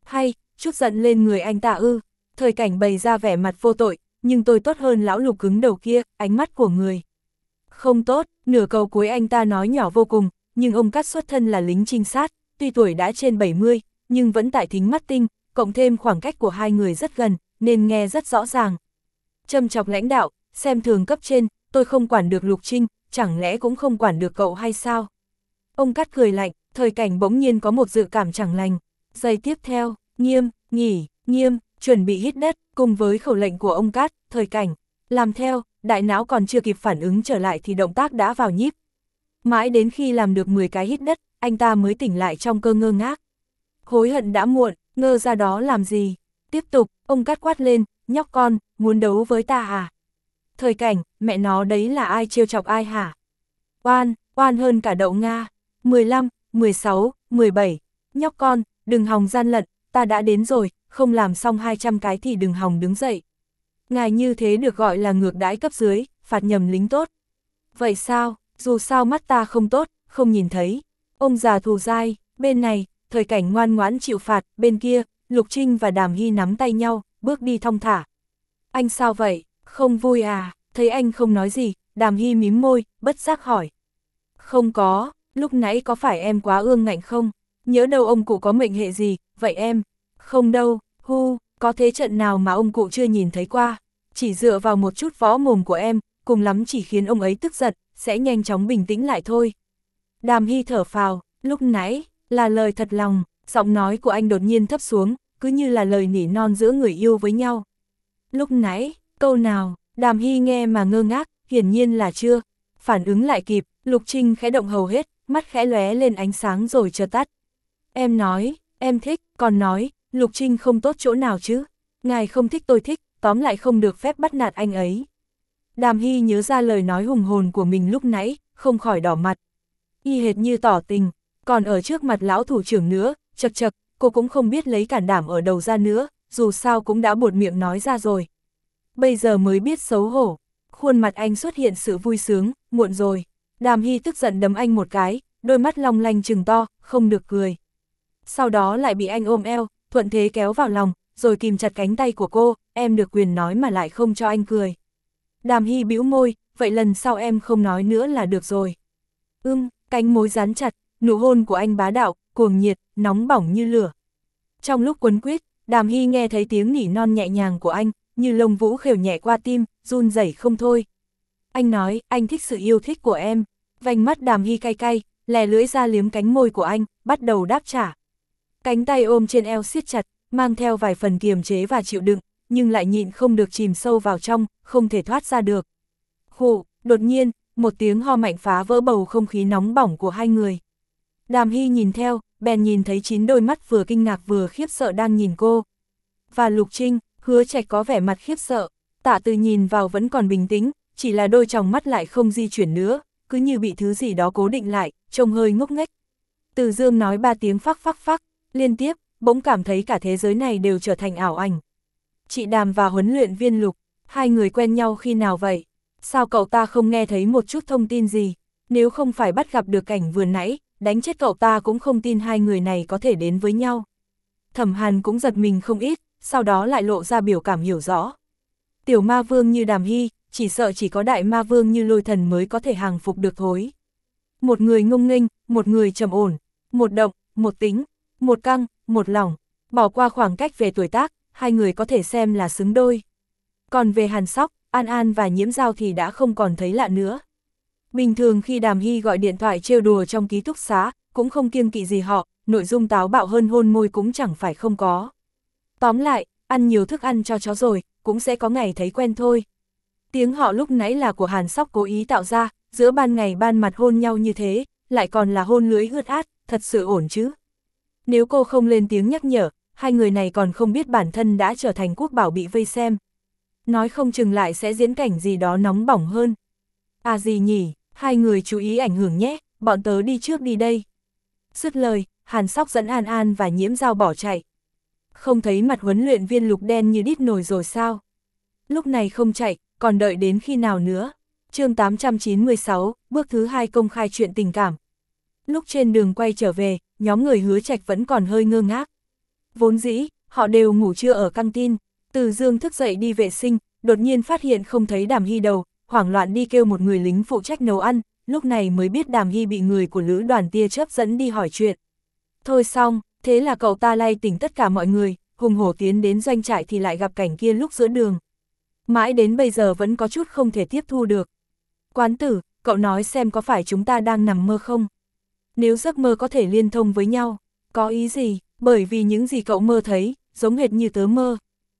Hay, chút giận lên người anh ta ư? Thời Cảnh bày ra vẻ mặt vô tội, nhưng tôi tốt hơn lão Lục cứng đầu kia, ánh mắt của người. Không tốt, nửa câu cuối anh ta nói nhỏ vô cùng, nhưng ông Cát xuất thân là lính trinh sát, tuy tuổi đã trên bảy mươi, nhưng vẫn tại thính mắt tinh, cộng thêm khoảng cách của hai người rất gần, nên nghe rất rõ ràng. Châm chọc lãnh đạo, xem thường cấp trên, tôi không quản được Lục Trinh, chẳng lẽ cũng không quản được cậu hay sao? Ông Cát cười lạnh, Thời Cảnh bỗng nhiên có một dự cảm chẳng lành. Giây tiếp theo, nghiêm, nghỉ, nghiêm, chuẩn bị hít đất, cùng với khẩu lệnh của ông Cát, Thời Cảnh. Làm theo, đại não còn chưa kịp phản ứng trở lại thì động tác đã vào nhíp. Mãi đến khi làm được mười cái hít đất, anh ta mới tỉnh lại trong cơn ngơ ngác. Hối hận đã muộn, ngơ ra đó làm gì? Tiếp tục, ông Cát quát lên, nhóc con, muốn đấu với ta à? Thời Cảnh, mẹ nó đấy là ai trêu chọc ai hả? Oan, oan hơn cả đậu Nga. mười lăm, mười sáu, mười bảy, nhóc con, đừng hòng gian lận, ta đã đến rồi, không làm xong hai trăm cái thì đừng hòng đứng dậy. Ngài như thế được gọi là ngược đãi cấp dưới, phạt nhầm lính tốt. Vậy sao, dù sao mắt ta không tốt, không nhìn thấy. Ông già thù dai, bên này, Thời Cảnh ngoan ngoãn chịu phạt, bên kia, Lục Trinh và Đàm Hy nắm tay nhau, bước đi thong thả. Anh sao vậy, không vui à? Thấy anh không nói gì, Đàm Hy mím môi, bất giác hỏi. Không có, lúc nãy có phải em quá ương ngạnh không? Nhớ đâu ông cụ có mệnh hệ gì, vậy em? Không đâu, hu, có thế trận nào mà ông cụ chưa nhìn thấy qua? Chỉ dựa vào một chút võ mồm của em, cùng lắm chỉ khiến ông ấy tức giận, sẽ nhanh chóng bình tĩnh lại thôi. Đàm Hy thở phào, lúc nãy, là lời thật lòng, giọng nói của anh đột nhiên thấp xuống, cứ như là lời nỉ non giữa người yêu với nhau. Lúc nãy, câu nào, Đàm Hy nghe mà ngơ ngác, hiển nhiên là chưa. Phản ứng lại kịp, Lục Trinh khẽ động hầu hết, mắt khẽ lóe lên ánh sáng rồi chợt tắt. Em nói, em thích, còn nói, Lục Trinh không tốt chỗ nào chứ? Ngài không thích tôi thích, tóm lại không được phép bắt nạt anh ấy. Đàm Hy nhớ ra lời nói hùng hồn của mình lúc nãy, không khỏi đỏ mặt. Y hệt như tỏ tình, còn ở trước mặt lão thủ trưởng nữa, chật chật, cô cũng không biết lấy cản đảm ở đầu ra nữa, dù sao cũng đã buột miệng nói ra rồi. Bây giờ mới biết xấu hổ, khuôn mặt anh xuất hiện sự vui sướng, muộn rồi. Đàm Hy tức giận đấm anh một cái, đôi mắt long lanh trừng to, không được cười. Sau đó lại bị anh ôm eo, thuận thế kéo vào lòng, rồi kìm chặt cánh tay của cô, em được quyền nói mà lại không cho anh cười. Đàm Hy bĩu môi, vậy lần sau em không nói nữa là được rồi. Ưm, cánh môi dán chặt, nụ hôn của anh bá đạo, cuồng nhiệt, nóng bỏng như lửa. Trong lúc quấn quýt, Đàm Hy nghe thấy tiếng nỉ non nhẹ nhàng của anh, như lông vũ khều nhẹ qua tim, run rẩy không thôi. Anh nói, anh thích sự yêu thích của em. Vành mắt Đàm Hy cay cay, lè lưỡi ra liếm cánh môi của anh, bắt đầu đáp trả. Cánh tay ôm trên eo siết chặt, mang theo vài phần kiềm chế và chịu đựng, nhưng lại nhịn không được chìm sâu vào trong, không thể thoát ra được. Khụ, đột nhiên, một tiếng ho mạnh phá vỡ bầu không khí nóng bỏng của hai người. Đàm Hy nhìn theo, bèn nhìn thấy chín đôi mắt vừa kinh ngạc vừa khiếp sợ đang nhìn cô. Và Lục Trinh, Hứa Trạch có vẻ mặt khiếp sợ, Tạ Từ nhìn vào vẫn còn bình tĩnh, chỉ là đôi tròng mắt lại không di chuyển nữa, cứ như bị thứ gì đó cố định lại, trông hơi ngốc nghếch. Từ Dương nói ba tiếng phắc phắc phắc, liên tiếp, bỗng cảm thấy cả thế giới này đều trở thành ảo ảnh. Chị Đàm và huấn luyện viên Lục, hai người quen nhau khi nào vậy? Sao cậu ta không nghe thấy một chút thông tin gì? Nếu không phải bắt gặp được cảnh vừa nãy, đánh chết cậu ta cũng không tin hai người này có thể đến với nhau. Thẩm Hàn cũng giật mình không ít, sau đó lại lộ ra biểu cảm hiểu rõ. Tiểu ma vương như Đàm Hy, chỉ sợ chỉ có đại ma vương như Lôi Thần mới có thể hàng phục được thối. Một người ngông nghênh, một người trầm ổn, một động, một tính, một căng, một lỏng, bỏ qua khoảng cách về tuổi tác, hai người có thể xem là xứng đôi. Còn về Hàn Sóc, An An và Nhiễm Giao thì đã không còn thấy lạ nữa. Bình thường khi Đàm Hy gọi điện thoại trêu đùa trong ký túc xá, cũng không kiêng kỵ gì họ, nội dung táo bạo hơn hôn môi cũng chẳng phải không có. Tóm lại, ăn nhiều thức ăn cho chó rồi, cũng sẽ có ngày thấy quen thôi. Tiếng họ lúc nãy là của Hàn Sóc cố ý tạo ra, giữa ban ngày ban mặt hôn nhau như thế, lại còn là hôn lưới ướt át, thật sự ổn chứ. Nếu cô không lên tiếng nhắc nhở, hai người này còn không biết bản thân đã trở thành quốc bảo bị vây xem. Nói không chừng lại sẽ diễn cảnh gì đó nóng bỏng hơn. À gì nhỉ, hai người chú ý ảnh hưởng nhé, bọn tớ đi trước đi đây. Dứt lời, Hàn Sóc dẫn An An và Nhiễm Giao bỏ chạy. Không thấy mặt huấn luyện viên Lục đen như đít nồi rồi sao? Lúc này không chạy, còn đợi đến khi nào nữa? Chương tám trăm chín mươi sáu, bước thứ hai công khai chuyện tình cảm. Lúc trên đường quay trở về, nhóm người Hứa Trạch vẫn còn hơi ngơ ngác. Vốn dĩ, họ đều ngủ trưa ở căng tin, Từ Dương thức dậy đi vệ sinh, đột nhiên phát hiện không thấy Đàm Hy đầu, hoảng loạn đi kêu một người lính phụ trách nấu ăn, lúc này mới biết Đàm Hy bị người của lữ đoàn tia chớp dẫn đi hỏi chuyện. Thôi xong, thế là cậu ta lay tỉnh tất cả mọi người, hùng hổ tiến đến doanh trại thì lại gặp cảnh kia lúc giữa đường. Mãi đến bây giờ vẫn có chút không thể tiếp thu được. Quán tử, cậu nói xem có phải chúng ta đang nằm mơ không? Nếu giấc mơ có thể liên thông với nhau, có ý gì? Bởi vì những gì cậu mơ thấy, giống hệt như tớ mơ.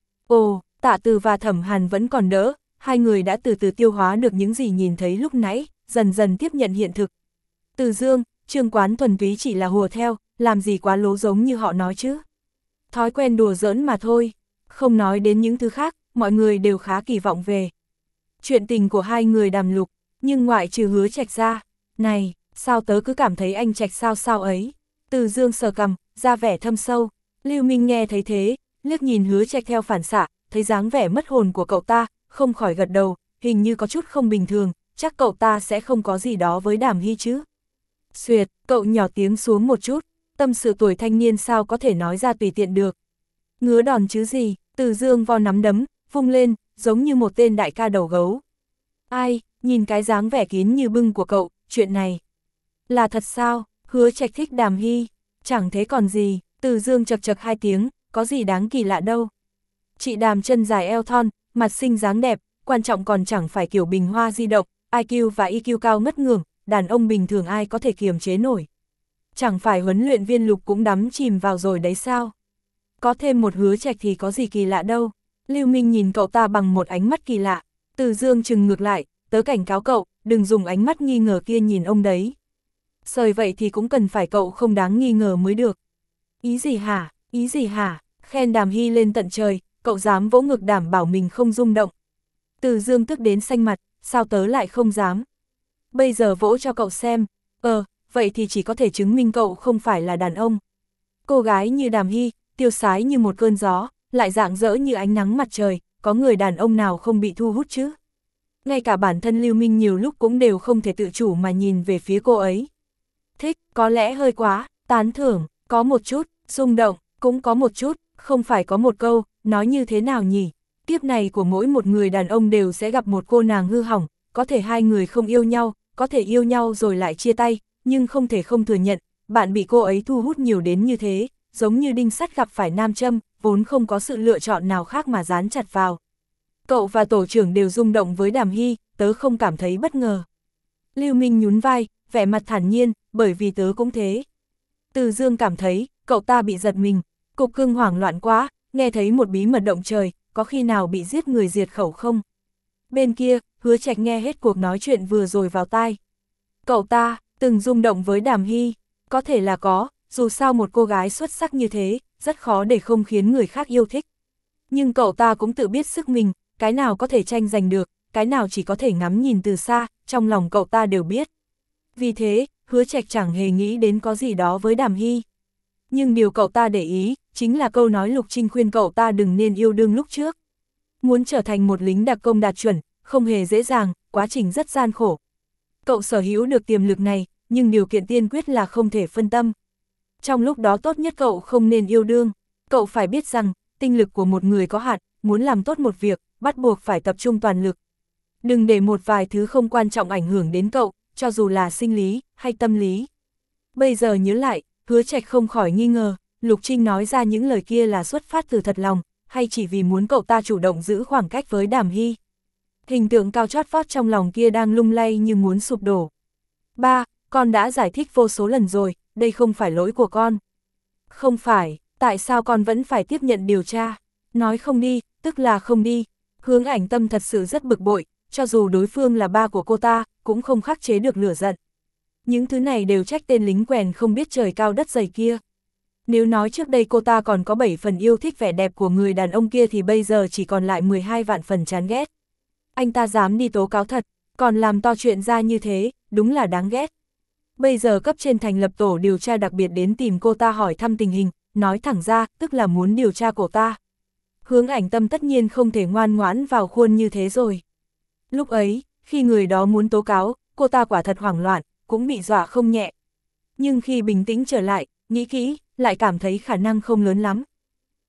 Ồ, Tạ Từ và Thẩm Hàn vẫn còn đỡ, hai người đã từ từ tiêu hóa được những gì nhìn thấy lúc nãy, dần dần tiếp nhận hiện thực. Từ Dương, Trương Quán thuần túy chỉ là hùa theo, làm gì quá lố giống như họ nói chứ. Thói quen đùa giỡn mà thôi, không nói đến những thứ khác, mọi người đều khá kỳ vọng về chuyện tình của hai người Đàm Lục, nhưng ngoại trừ Hứa Trạch ra, này, sao tớ cứ cảm thấy anh Trạch sao sao ấy. Từ Dương sờ cằm, ra vẻ thâm sâu, Lưu Minh nghe thấy thế, liếc nhìn Hứa Trạch theo phản xạ, thấy dáng vẻ mất hồn của cậu ta, không khỏi gật đầu, hình như có chút không bình thường, chắc cậu ta sẽ không có gì đó với Đàm Hy chứ. Xuyệt, cậu nhỏ tiếng xuống một chút, tâm sự tuổi thanh niên sao có thể nói ra tùy tiện được. Ngứa đòn chứ gì, Từ Dương vo nắm đấm, vung lên, giống như một tên đại ca đầu gấu. Ai, nhìn cái dáng vẻ kín như bưng của cậu, chuyện này là thật sao? Hứa Trạch thích Đàm Hy, chẳng thế còn gì. Từ Dương chật chật hai tiếng, có gì đáng kỳ lạ đâu. Chị Đàm chân dài eo thon, mặt xinh dáng đẹp, quan trọng còn chẳng phải kiểu bình hoa di động, i kiu và i kiu cao ngất ngưởng, đàn ông bình thường ai có thể kiềm chế nổi. Chẳng phải huấn luyện viên Lục cũng đắm chìm vào rồi đấy sao? Có thêm một Hứa Trạch thì có gì kỳ lạ đâu. Lưu Minh nhìn cậu ta bằng một ánh mắt kỳ lạ, Từ Dương chừng ngược lại, tớ cảnh cáo cậu, đừng dùng ánh mắt nghi ngờ kia nhìn ông đấy. Sời vậy thì cũng cần phải cậu không đáng nghi ngờ mới được. Ý gì hả, ý gì hả, khen Đàm Hy lên tận trời, cậu dám vỗ ngực đảm bảo mình không rung động. Từ Dương tức đến xanh mặt, sao tớ lại không dám. Bây giờ vỗ cho cậu xem, ờ, vậy thì chỉ có thể chứng minh cậu không phải là đàn ông. Cô gái như Đàm Hy, tiêu sái như một cơn gió, lại rạng rỡ như ánh nắng mặt trời, có người đàn ông nào không bị thu hút chứ? Ngay cả bản thân Lưu Minh nhiều lúc cũng đều không thể tự chủ mà nhìn về phía cô ấy. Thích, có lẽ hơi quá, tán thưởng, có một chút, rung động, cũng có một chút, không phải có một câu, nói như thế nào nhỉ? Kiếp này của mỗi một người đàn ông đều sẽ gặp một cô nàng hư hỏng, có thể hai người không yêu nhau, có thể yêu nhau rồi lại chia tay, nhưng không thể không thừa nhận, bạn bị cô ấy thu hút nhiều đến như thế, giống như đinh sắt gặp phải nam châm, vốn không có sự lựa chọn nào khác mà dán chặt vào. Cậu và tổ trưởng đều rung động với Đàm Hy, tớ không cảm thấy bất ngờ. Lưu Minh nhún vai, vẻ mặt thản nhiên, bởi vì tớ cũng thế. Từ Dương cảm thấy, cậu ta bị giật mình, cục cưng hoảng loạn quá, nghe thấy một bí mật động trời, có khi nào bị giết người diệt khẩu không? Bên kia, Hứa Trạch nghe hết cuộc nói chuyện vừa rồi vào tai. Cậu ta, từng rung động với Đàm Hy, có thể là có, dù sao một cô gái xuất sắc như thế, rất khó để không khiến người khác yêu thích. Nhưng cậu ta cũng tự biết sức mình, cái nào có thể tranh giành được, cái nào chỉ có thể ngắm nhìn từ xa, trong lòng cậu ta đều biết. Vì thế, Hứa Trạch chẳng hề nghĩ đến có gì đó với Đàm Hy. Nhưng điều cậu ta để ý, chính là câu nói Lục Trinh khuyên cậu ta đừng nên yêu đương lúc trước. Muốn trở thành một lính đặc công đạt chuẩn, không hề dễ dàng, quá trình rất gian khổ. Cậu sở hữu được tiềm lực này, nhưng điều kiện tiên quyết là không thể phân tâm. Trong lúc đó tốt nhất cậu không nên yêu đương, cậu phải biết rằng, tinh lực của một người có hạn, muốn làm tốt một việc, bắt buộc phải tập trung toàn lực. Đừng để một vài thứ không quan trọng ảnh hưởng đến cậu, cho dù là sinh lý, hay tâm lý. Bây giờ nhớ lại, Hứa Trạch không khỏi nghi ngờ, Lục Trinh nói ra những lời kia là xuất phát từ thật lòng, hay chỉ vì muốn cậu ta chủ động giữ khoảng cách với Đàm Hy. Hình tượng cao chót vót trong lòng kia đang lung lay như muốn sụp đổ. Ba, con đã giải thích vô số lần rồi, đây không phải lỗi của con. Không phải, tại sao con vẫn phải tiếp nhận điều tra? Nói không đi, tức là không đi. Hướng Ảnh Tâm thật sự rất bực bội, cho dù đối phương là ba của cô ta, cũng không khắc chế được lửa giận. Những thứ này đều trách tên lính quèn không biết trời cao đất dày kia. Nếu nói trước đây cô ta còn có bảy phần yêu thích vẻ đẹp của người đàn ông kia thì bây giờ chỉ còn lại mười hai vạn phần chán ghét. Anh ta dám đi tố cáo thật, còn làm to chuyện ra như thế, đúng là đáng ghét. Bây giờ cấp trên thành lập tổ điều tra đặc biệt đến tìm cô ta hỏi thăm tình hình, nói thẳng ra, tức là muốn điều tra cô ta. Hướng Ảnh Tâm tất nhiên không thể ngoan ngoãn vào khuôn như thế rồi. Lúc ấy, khi người đó muốn tố cáo, cô ta quả thật hoảng loạn, cũng bị dọa không nhẹ. Nhưng khi bình tĩnh trở lại, nghĩ kỹ, lại cảm thấy khả năng không lớn lắm.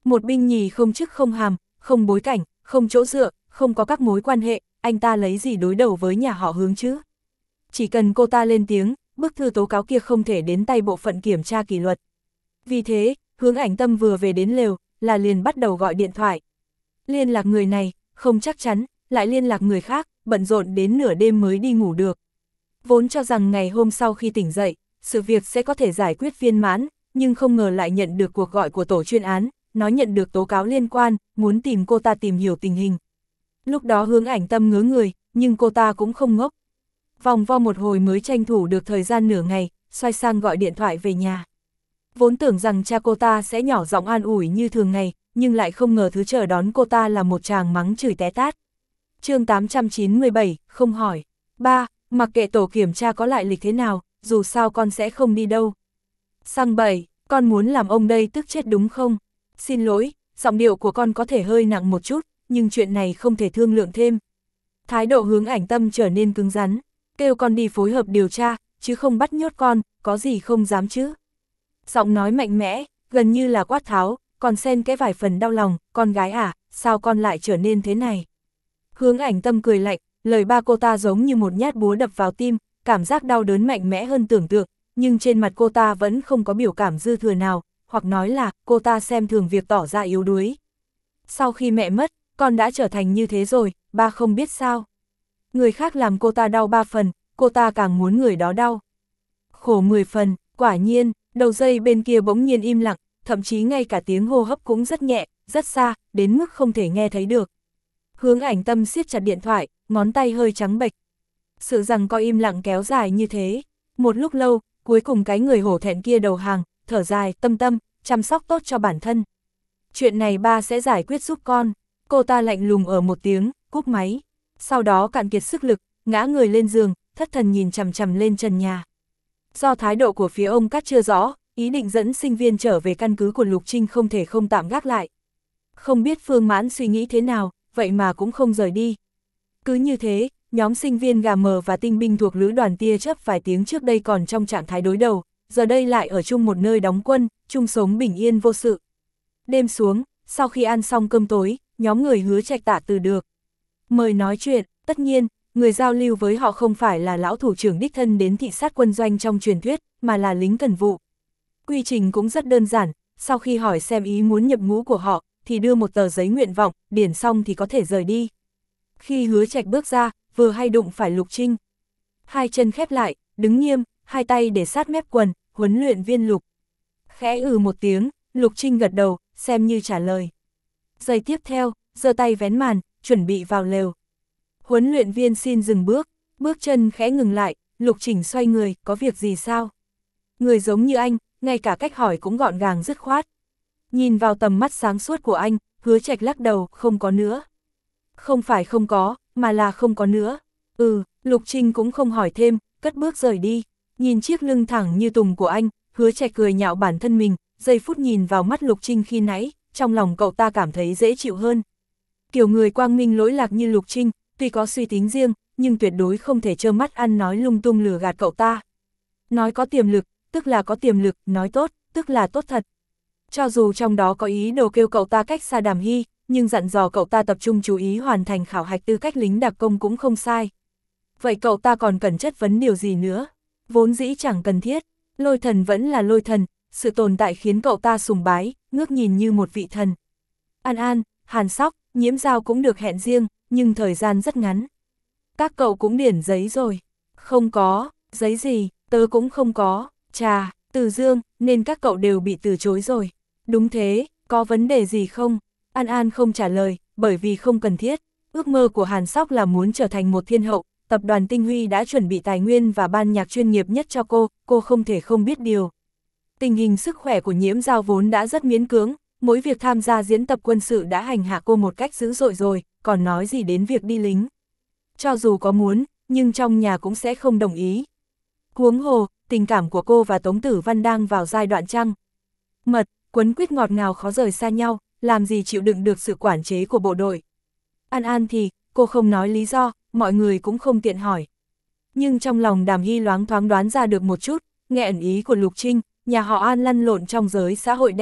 Một binh nhì không chức không hàm, không bối cảnh, không chỗ dựa, không có các mối quan hệ, anh ta lấy gì đối đầu với nhà họ Hướng chứ? Chỉ cần cô ta lên tiếng, bức thư tố cáo kia không thể đến tay bộ phận kiểm tra kỷ luật. Vì thế, Hướng Ảnh Tâm vừa về đến lều, là liền bắt đầu gọi điện thoại. Liên lạc người này, không chắc chắn, lại liên lạc người khác, bận rộn đến nửa đêm mới đi ngủ được. Vốn cho rằng ngày hôm sau khi tỉnh dậy, sự việc sẽ có thể giải quyết viên mãn, nhưng không ngờ lại nhận được cuộc gọi của tổ chuyên án, nói nhận được tố cáo liên quan, muốn tìm cô ta tìm hiểu tình hình. Lúc đó Hướng Ảnh Tâm ngớ người, nhưng cô ta cũng không ngốc. Vòng vo một hồi mới tranh thủ được thời gian nửa ngày, xoay sang gọi điện thoại về nhà. Vốn tưởng rằng cha cô ta sẽ nhỏ giọng an ủi như thường ngày, nhưng lại không ngờ thứ chờ đón cô ta là một tràng mắng chửi té tát. chương tám trăm chín mươi bảy, không hỏi. Ba, mặc kệ tổ kiểm tra có lại lịch thế nào, dù sao con sẽ không đi đâu. Sang bảy, con muốn làm ông đây tức chết đúng không? Xin lỗi, giọng điệu của con có thể hơi nặng một chút, nhưng chuyện này không thể thương lượng thêm. Thái độ Hướng Ảnh Tâm trở nên cứng rắn, kêu con đi phối hợp điều tra, chứ không bắt nhốt con, có gì không dám chứ. Giọng nói mạnh mẽ, gần như là quát tháo, còn xen cái vài phần đau lòng, con gái à, sao con lại trở nên thế này? Hướng Ảnh Tâm cười lạnh, lời ba cô ta giống như một nhát búa đập vào tim, cảm giác đau đớn mạnh mẽ hơn tưởng tượng, nhưng trên mặt cô ta vẫn không có biểu cảm dư thừa nào, hoặc nói là cô ta xem thường việc tỏ ra yếu đuối. Sau khi mẹ mất, con đã trở thành như thế rồi, ba không biết sao. Người khác làm cô ta đau ba phần, cô ta càng muốn người đó đau. Khổ mười phần, quả nhiên, đầu dây bên kia bỗng nhiên im lặng, thậm chí ngay cả tiếng hô hấp cũng rất nhẹ, rất xa, đến mức không thể nghe thấy được. Hướng Ảnh Tâm siết chặt điện thoại, ngón tay hơi trắng bệch. Sự rằng có im lặng kéo dài như thế. Một lúc lâu, cuối cùng cái người hổ thẹn kia đầu hàng, thở dài, Tâm Tâm, chăm sóc tốt cho bản thân. Chuyện này ba sẽ giải quyết giúp con. Cô ta lạnh lùng ở một tiếng, cúp máy. Sau đó cạn kiệt sức lực, ngã người lên giường, thất thần nhìn chằm chằm lên trần nhà. Do thái độ của phía ông Cát chưa rõ, ý định dẫn sinh viên trở về căn cứ của Lục Trinh không thể không tạm gác lại. Không biết Phương Mãn suy nghĩ thế nào, vậy mà cũng không rời đi. Cứ như thế, nhóm sinh viên gà mờ và tinh binh thuộc lữ đoàn tia chớp vài tiếng trước đây còn trong trạng thái đối đầu, giờ đây lại ở chung một nơi đóng quân, chung sống bình yên vô sự. Đêm xuống, sau khi ăn xong cơm tối, nhóm người Hứa Trạch Tạ từ được mời nói chuyện, tất nhiên, người giao lưu với họ không phải là lão thủ trưởng đích thân đến thị sát quân doanh trong truyền thuyết, mà là lính cần vụ. Quy trình cũng rất đơn giản, sau khi hỏi xem ý muốn nhập ngũ của họ, thì đưa một tờ giấy nguyện vọng, điền xong thì có thể rời đi. Khi Hứa Trạch bước ra, vừa hay đụng phải Lục Trinh. Hai chân khép lại, đứng nghiêm, hai tay để sát mép quần, huấn luyện viên Lục. Khẽ ừ một tiếng, Lục Trinh gật đầu, xem như trả lời. Giây tiếp theo, giơ tay vén màn, chuẩn bị vào lều. Huấn luyện viên xin dừng bước, bước chân khẽ ngừng lại, Lục Chỉnh xoay người, có việc gì sao? Người giống như anh, ngay cả cách hỏi cũng gọn gàng dứt khoát. Nhìn vào tầm mắt sáng suốt của anh, Hứa Trạch lắc đầu, không có nữa. Không phải không có, mà là không có nữa. Ừ, Lục Trinh cũng không hỏi thêm, cất bước rời đi. Nhìn chiếc lưng thẳng như tùng của anh, Hứa Trạch cười nhạo bản thân mình, giây phút nhìn vào mắt Lục Trinh khi nãy, trong lòng cậu ta cảm thấy dễ chịu hơn. Kiểu người quang minh lỗi lạc như Lục Trinh, tuy có suy tính riêng, nhưng tuyệt đối không thể trơ mắt ăn nói lung tung lừa gạt cậu ta. Nói có tiềm lực, tức là có tiềm lực, nói tốt, tức là tốt thật. Cho dù trong đó có ý đồ kêu cậu ta cách xa Đàm Hy, nhưng dặn dò cậu ta tập trung chú ý hoàn thành khảo hạch tư cách lính đặc công cũng không sai. Vậy cậu ta còn cần chất vấn điều gì nữa? Vốn dĩ chẳng cần thiết, Lôi Thần vẫn là Lôi Thần, sự tồn tại khiến cậu ta sùng bái, ngước nhìn như một vị thần. An An, Hàn Sóc, Nhiễm Giao cũng được hẹn riêng, nhưng thời gian rất ngắn. Các cậu cũng điển giấy rồi. Không có, giấy gì, tớ cũng không có. Chà, Từ Dương, nên các cậu đều bị từ chối rồi. Đúng thế, có vấn đề gì không? An An không trả lời, bởi vì không cần thiết. Ước mơ của Hàn Sóc là muốn trở thành một thiên hậu, tập đoàn Tinh Huy đã chuẩn bị tài nguyên và ban nhạc chuyên nghiệp nhất cho cô, cô không thể không biết điều. Tình hình sức khỏe của Nhiễm Giao vốn đã rất miễn cưỡng, mỗi việc tham gia diễn tập quân sự đã hành hạ cô một cách dữ dội rồi, còn nói gì đến việc đi lính. Cho dù có muốn, nhưng trong nhà cũng sẽ không đồng ý. Huống hồ, tình cảm của cô và Tống Tử Văn đang vào giai đoạn trăng mật, quấn quýt ngọt ngào khó rời xa nhau, làm gì chịu đựng được sự quản chế của bộ đội. An An thì, cô không nói lý do, mọi người cũng không tiện hỏi. Nhưng trong lòng Đàm Hy loáng thoáng đoán ra được một chút, nghe ẩn ý của Lục Trinh, nhà họ An lăn lộn trong giới xã hội đen,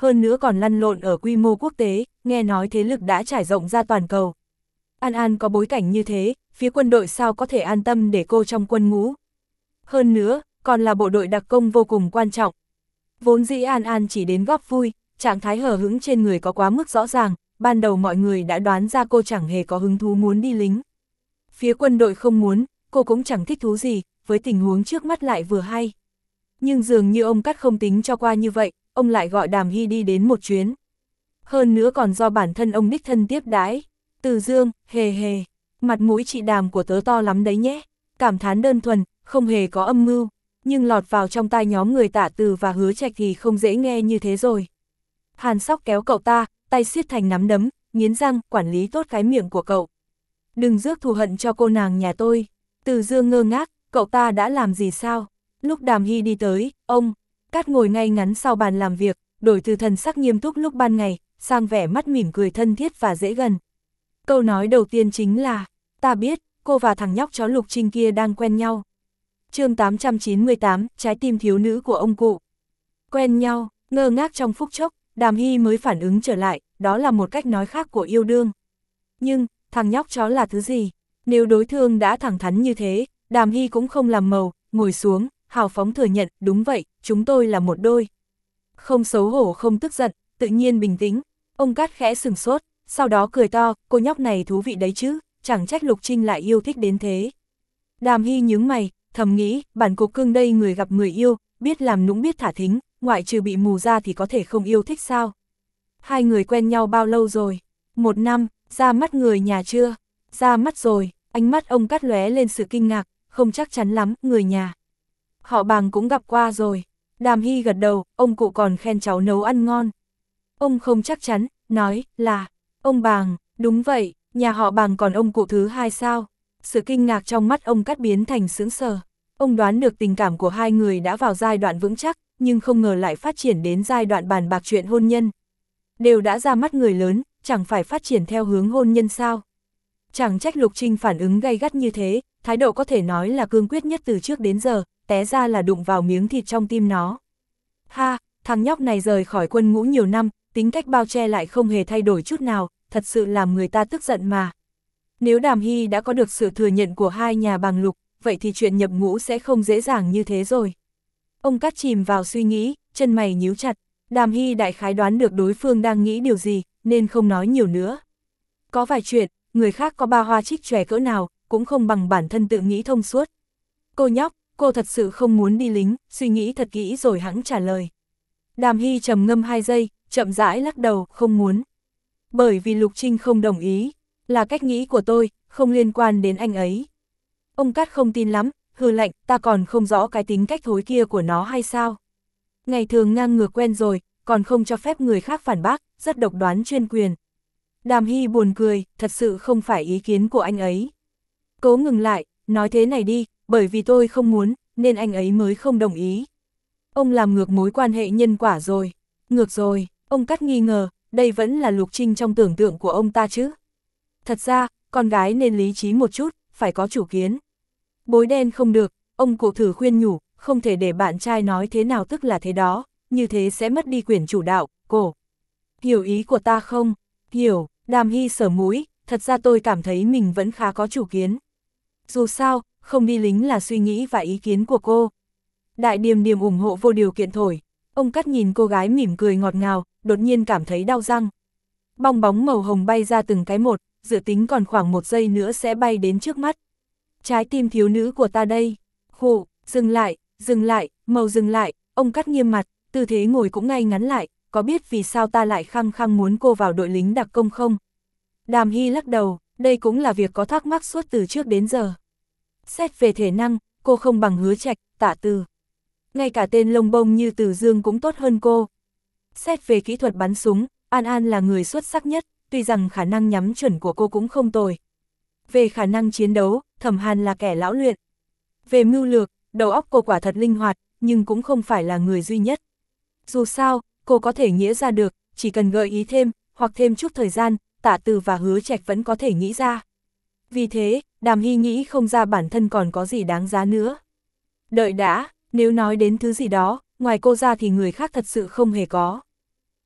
hơn nữa còn lăn lộn ở quy mô quốc tế, nghe nói thế lực đã trải rộng ra toàn cầu. An An có bối cảnh như thế, phía quân đội sao có thể an tâm để cô trong quân ngũ. Hơn nữa, còn là bộ đội đặc công vô cùng quan trọng. Vốn dĩ An An chỉ đến góp vui, trạng thái hờ hững trên người có quá mức rõ ràng, ban đầu mọi người đã đoán ra cô chẳng hề có hứng thú muốn đi lính. Phía quân đội không muốn, cô cũng chẳng thích thú gì, với tình huống trước mắt lại vừa hay. Nhưng dường như ông Cát không tính cho qua như vậy, ông lại gọi Đàm Hy đi đến một chuyến. Hơn nữa còn do bản thân ông đích thân tiếp đãi. Từ Dương, hề hề, mặt mũi chị Đàm của tớ to lắm đấy nhé, cảm thán đơn thuần, không hề có âm mưu, nhưng lọt vào trong tai nhóm người Tả Từ và Hứa Trạch thì không dễ nghe như thế rồi. Hàn Sóc kéo cậu ta, tay siết thành nắm đấm, nghiến răng, quản lý tốt cái miệng của cậu. Đừng rước thù hận cho cô nàng nhà tôi. Từ Dương ngơ ngác, cậu ta đã làm gì sao? Lúc Đàm Hy đi tới, ông Cát ngồi ngay ngắn sau bàn làm việc, đổi từ thần sắc nghiêm túc lúc ban ngày, sang vẻ mắt mỉm cười thân thiết và dễ gần. Câu nói đầu tiên chính là, ta biết, cô và thằng nhóc chó Lục Trinh kia đang quen nhau. chương tám trăm chín mươi tám, trái tim thiếu nữ của ông cụ. Quen nhau, ngơ ngác trong phút chốc, Đàm Hy mới phản ứng trở lại, đó là một cách nói khác của yêu đương. Nhưng, thằng nhóc chó là thứ gì? Nếu đối phương đã thẳng thắn như thế, Đàm Hy cũng không làm màu, ngồi xuống, hào phóng thừa nhận, đúng vậy, chúng tôi là một đôi. Không xấu hổ không tức giận, tự nhiên bình tĩnh, ông Cát khẽ sừng sốt, sau đó cười to, cô nhóc này thú vị đấy chứ, chẳng trách Lục Trinh lại yêu thích đến thế. Đàm Hy nhướng mày, thầm nghĩ, bản cục cưng đây người gặp người yêu, biết làm nũng biết thả thính, ngoại trừ bị mù ra thì có thể không yêu thích sao. Hai người quen nhau bao lâu rồi? Một năm, ra mắt người nhà chưa? Ra mắt rồi, ánh mắt ông Cát lóe lên sự kinh ngạc, không chắc chắn lắm, người nhà. Họ Bàng cũng gặp qua rồi. Đàm Hy gật đầu, ông cụ còn khen cháu nấu ăn ngon. Ông không chắc chắn, nói là, ông Bàng, đúng vậy, nhà họ Bàng còn ông cụ thứ hai sao? Sự kinh ngạc trong mắt ông Cát biến thành sững sờ. Ông đoán được tình cảm của hai người đã vào giai đoạn vững chắc, nhưng không ngờ lại phát triển đến giai đoạn bàn bạc chuyện hôn nhân. Đều đã ra mắt người lớn, chẳng phải phát triển theo hướng hôn nhân sao? Chẳng trách Lục Trinh phản ứng gay gắt như thế, thái độ có thể nói là cương quyết nhất từ trước đến giờ, té ra là đụng vào miếng thịt trong tim nó. Ha, thằng nhóc này rời khỏi quân ngũ nhiều năm, tính cách bao che lại không hề thay đổi chút nào, thật sự làm người ta tức giận mà. Nếu Đàm Hy đã có được sự thừa nhận của hai nhà Bàng Lục, vậy thì chuyện nhập ngũ sẽ không dễ dàng như thế rồi. Ông Cát chìm vào suy nghĩ, chân mày nhíu chặt, Đàm Hy đại khái đoán được đối phương đang nghĩ điều gì, nên không nói nhiều nữa. Có vài chuyện, người khác có ba hoa trích chòe cỡ nào, cũng không bằng bản thân tự nghĩ thông suốt. Cô nhóc, cô thật sự không muốn đi lính, suy nghĩ thật kỹ rồi hẵng trả lời. Đàm Hy trầm ngâm hai giây, chậm rãi lắc đầu, không muốn. Bởi vì Lục Trinh không đồng ý, là cách nghĩ của tôi, không liên quan đến anh ấy. Ông Cát không tin lắm, hừ lạnh, ta còn không rõ cái tính cách thối kia của nó hay sao. Ngày thường ngang ngược quen rồi, còn không cho phép người khác phản bác, rất độc đoán chuyên quyền. Đàm Hy buồn cười, thật sự không phải ý kiến của anh ấy. Cố ngừng lại, nói thế này đi, bởi vì tôi không muốn, nên anh ấy mới không đồng ý. Ông làm ngược mối quan hệ nhân quả rồi. Ngược rồi, ông Cát nghi ngờ, đây vẫn là Lục Trinh trong tưởng tượng của ông ta chứ. Thật ra, con gái nên lý trí một chút, phải có chủ kiến. Bối đen không được, ông cụ thử khuyên nhủ, không thể để bạn trai nói thế nào tức là thế đó, như thế sẽ mất đi quyền chủ đạo, cổ. Hiểu ý của ta không? Hiểu, Đàm Hy sờ mũi, thật ra tôi cảm thấy mình vẫn khá có chủ kiến. Dù sao, không đi lính là suy nghĩ và ý kiến của cô. Đại Điềm Điềm ủng hộ vô điều kiện thổi. Ông Cát nhìn cô gái mỉm cười ngọt ngào, đột nhiên cảm thấy đau răng. Bong bóng màu hồng bay ra từng cái một, dự tính còn khoảng một giây nữa sẽ bay đến trước mắt. Trái tim thiếu nữ của ta đây. Khụ, dừng lại, dừng lại, màu dừng lại, ông Cát nghiêm mặt, tư thế ngồi cũng ngay ngắn lại, có biết vì sao ta lại khăng khăng muốn cô vào đội lính đặc công không? Đàm Hy lắc đầu, đây cũng là việc có thắc mắc suốt từ trước đến giờ. Xét về thể năng, cô không bằng Hứa Trạch, Tả Từ. Ngay cả tên lông bông như Từ Dương cũng tốt hơn cô. Xét về kỹ thuật bắn súng, An An là người xuất sắc nhất, tuy rằng khả năng nhắm chuẩn của cô cũng không tồi. Về khả năng chiến đấu, Thẩm Hàn là kẻ lão luyện. Về mưu lược, đầu óc cô quả thật linh hoạt, nhưng cũng không phải là người duy nhất. Dù sao, cô có thể nghĩa ra được, chỉ cần gợi ý thêm, hoặc thêm chút thời gian, Tả Từ và Hứa Trạch vẫn có thể nghĩ ra. Vì thế, Đàm Hy nghĩ không ra bản thân còn có gì đáng giá nữa. Đợi đã, nếu nói đến thứ gì đó, ngoài cô ra thì người khác thật sự không hề có.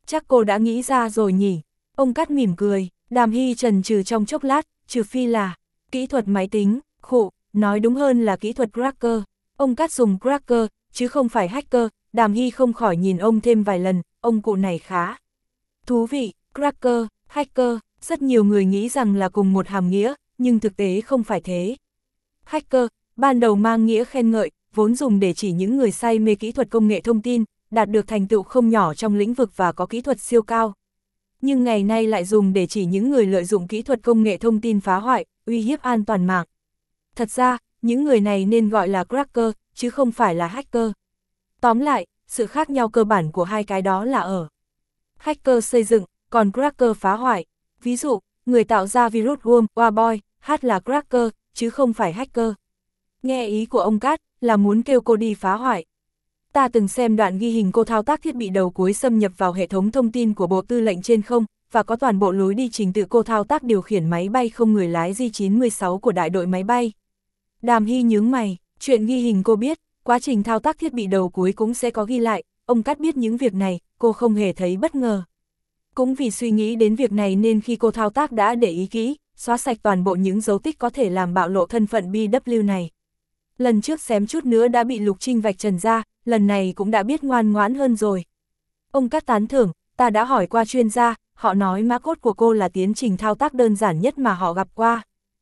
Chắc cô đã nghĩ ra rồi nhỉ? Ông Cát mỉm cười, Đàm Hy chần chừ trong chốc lát, trừ phi là kỹ thuật máy tính, khụ, nói đúng hơn là kỹ thuật cracker. Ông Cát dùng cracker, chứ không phải hacker. Đàm Hy không khỏi nhìn ông thêm vài lần, ông cụ này khá thú vị. Cracker, hacker, rất nhiều người nghĩ rằng là cùng một hàm nghĩa, nhưng thực tế không phải thế. Hacker, ban đầu mang nghĩa khen ngợi, vốn dùng để chỉ những người say mê kỹ thuật công nghệ thông tin, đạt được thành tựu không nhỏ trong lĩnh vực và có kỹ thuật siêu cao. Nhưng ngày nay lại dùng để chỉ những người lợi dụng kỹ thuật công nghệ thông tin phá hoại, uy hiếp an toàn mạng. Thật ra, những người này nên gọi là cracker, chứ không phải là hacker. Tóm lại, sự khác nhau cơ bản của hai cái đó là ở hacker xây dựng, còn cracker phá hoại. Ví dụ, người tạo ra virus worm, Warboy, hát là cracker, chứ không phải hacker. Nghe ý của ông Cát là muốn kêu cô đi phá hoại. Ta từng xem đoạn ghi hình cô thao tác thiết bị đầu cuối xâm nhập vào hệ thống thông tin của Bộ Tư lệnh trên không, và có toàn bộ lối đi trình tự cô thao tác điều khiển máy bay không người lái J chín sáu của đại đội máy bay. Đàm Hy nhướng mày, chuyện ghi hình cô biết, quá trình thao tác thiết bị đầu cuối cũng sẽ có ghi lại, ông Cát biết những việc này, cô không hề thấy bất ngờ. Cũng vì suy nghĩ đến việc này nên khi cô thao tác đã để ý kỹ, xóa sạch toàn bộ những dấu tích có thể làm bạo lộ thân phận bê vê này. Lần trước xém chút nữa đã bị Lục Trinh vạch trần ra, lần này cũng đã biết ngoan ngoãn hơn rồi. Ông Cát tán thưởng, ta đã hỏi qua chuyên gia, họ nói mã code của cô là tiến trình thao tác đơn giản nhất mà họ gặp qua.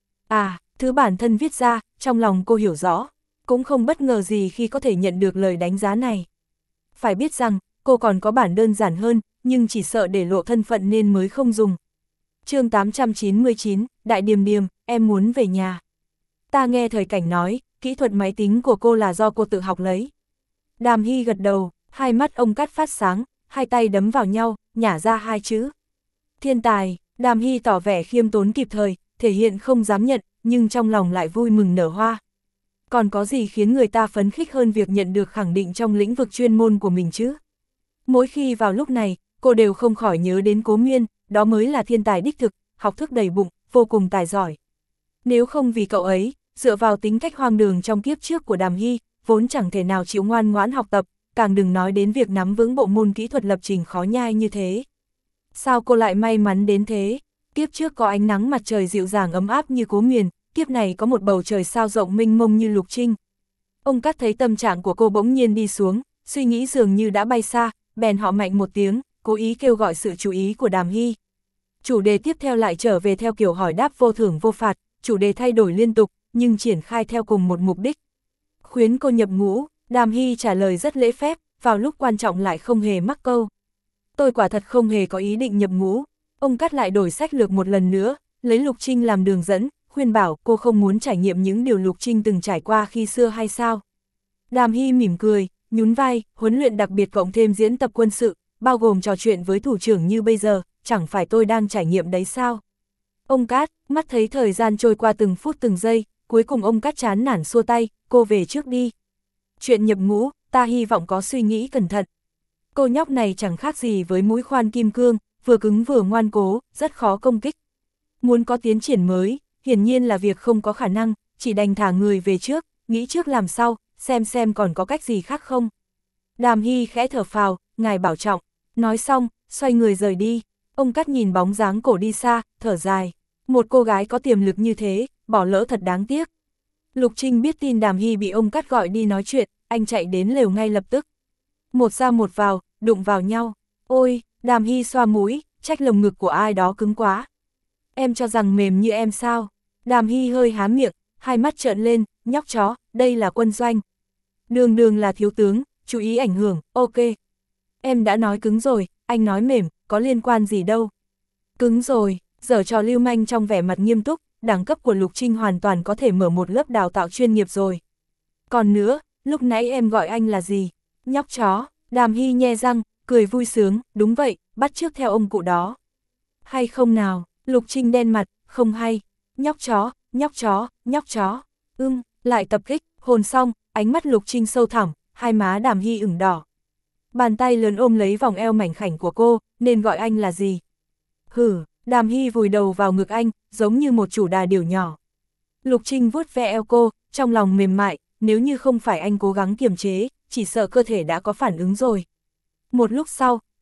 À, thứ bản thân viết ra, trong lòng cô hiểu rõ, cũng không bất ngờ gì khi có thể nhận được lời đánh giá này. Phải biết rằng, cô còn có bản đơn giản hơn, nhưng chỉ sợ để lộ thân phận nên mới không dùng. Chương tám trăm chín mươi chín, Đại Điềm Điềm, em muốn về nhà. Ta nghe Thời Cảnh nói, kỹ thuật máy tính của cô là do cô tự học lấy. Đàm Hy gật đầu, hai mắt ông Cát phát sáng, hai tay đấm vào nhau, nhả ra hai chữ. Thiên tài. Đàm Hy tỏ vẻ khiêm tốn kịp thời, thể hiện không dám nhận, nhưng trong lòng lại vui mừng nở hoa. Còn có gì khiến người ta phấn khích hơn việc nhận được khẳng định trong lĩnh vực chuyên môn của mình chứ? Mỗi khi vào lúc này, cô đều không khỏi nhớ đến Cố Miên, đó mới là thiên tài đích thực, học thức đầy bụng, vô cùng tài giỏi. Nếu không vì cậu ấy, dựa vào tính cách hoang đường trong kiếp trước của Đàm Hy, vốn chẳng thể nào chịu ngoan ngoãn học tập, càng đừng nói đến việc nắm vững bộ môn kỹ thuật lập trình khó nhai như thế. Sao cô lại may mắn đến thế? Kiếp trước có ánh nắng mặt trời dịu dàng ấm áp như Cố Miên, kiếp này có một bầu trời sao rộng mênh mông như Lục Trinh. Ông Cát thấy tâm trạng của cô bỗng nhiên đi xuống, suy nghĩ dường như đã bay xa, bèn họ mạnh một tiếng, cố ý kêu gọi sự chú ý của Đàm Hy. Chủ đề tiếp theo lại trở về theo kiểu hỏi đáp vô thưởng vô phạt, chủ đề thay đổi liên tục, nhưng triển khai theo cùng một mục đích. Khuyến cô nhập ngũ. Đàm Hy trả lời rất lễ phép, vào lúc quan trọng lại không hề mắc câu. Tôi quả thật không hề có ý định nhập ngũ. Ông Cát lại đổi sách lược một lần nữa, lấy Lục Trinh làm đường dẫn, khuyên bảo cô không muốn trải nghiệm những điều Lục Trinh từng trải qua khi xưa hay sao. Đàm Hy mỉm cười, nhún vai, huấn luyện đặc biệt cộng thêm diễn tập quân sự, bao gồm trò chuyện với thủ trưởng như bây giờ, chẳng phải tôi đang trải nghiệm đấy sao. Ông Cát, mắt thấy thời gian trôi qua từng phút từng giây, cuối cùng ông Cát chán nản xua tay, cô về trước đi. Chuyện nhập ngũ, ta hy vọng có suy nghĩ cẩn thận. Cô nhóc này chẳng khác gì với mũi khoan kim cương, vừa cứng vừa ngoan cố, rất khó công kích. Muốn có tiến triển mới, hiển nhiên là việc không có khả năng, chỉ đành thả người về trước, nghĩ trước làm sau, xem xem còn có cách gì khác không. Đàm Hy khẽ thở phào, ngài bảo trọng, nói xong, xoay người rời đi. Ông Cát nhìn bóng dáng cổ đi xa, thở dài. Một cô gái có tiềm lực như thế, bỏ lỡ thật đáng tiếc. Lục Trinh biết tin Đàm Hy bị ông Cát gọi đi nói chuyện, anh chạy đến lều ngay lập tức. Một ra một vào, đụng vào nhau. Ôi, Đàm Hy xoa mũi, trách lồng ngực của ai đó cứng quá. Em cho rằng mềm như em sao? Đàm Hy hơi há miệng, hai mắt trợn lên, nhóc chó, đây là quân doanh. Đường đường là thiếu tướng, chú ý ảnh hưởng, ok. Em đã nói cứng rồi, anh nói mềm, có liên quan gì đâu. Cứng rồi, giở trò lưu manh trong vẻ mặt nghiêm túc, đẳng cấp của Lục Trinh hoàn toàn có thể mở một lớp đào tạo chuyên nghiệp rồi. Còn nữa, lúc nãy em gọi anh là gì? Nhóc chó. Đàm Hy nhe răng, cười vui sướng, đúng vậy, bắt chước theo ông cụ đó. Hay không nào? Lục Trinh đen mặt, không hay. Nhóc chó, nhóc chó, nhóc chó. Ưm, lại tập kích, hồn xong, ánh mắt Lục Trinh sâu thẳm, hai má Đàm Hy ửng đỏ. Bàn tay lớn ôm lấy vòng eo mảnh khảnh của cô, nên gọi anh là gì? Hử, Đàm Hy vùi đầu vào ngực anh, giống như một chủ đà điểu nhỏ. Lục Trinh vuốt ve eo cô, trong lòng mềm mại, nếu như không phải anh cố gắng kiềm chế, chỉ sợ cơ thể đã có phản ứng rồi. Một lúc sau,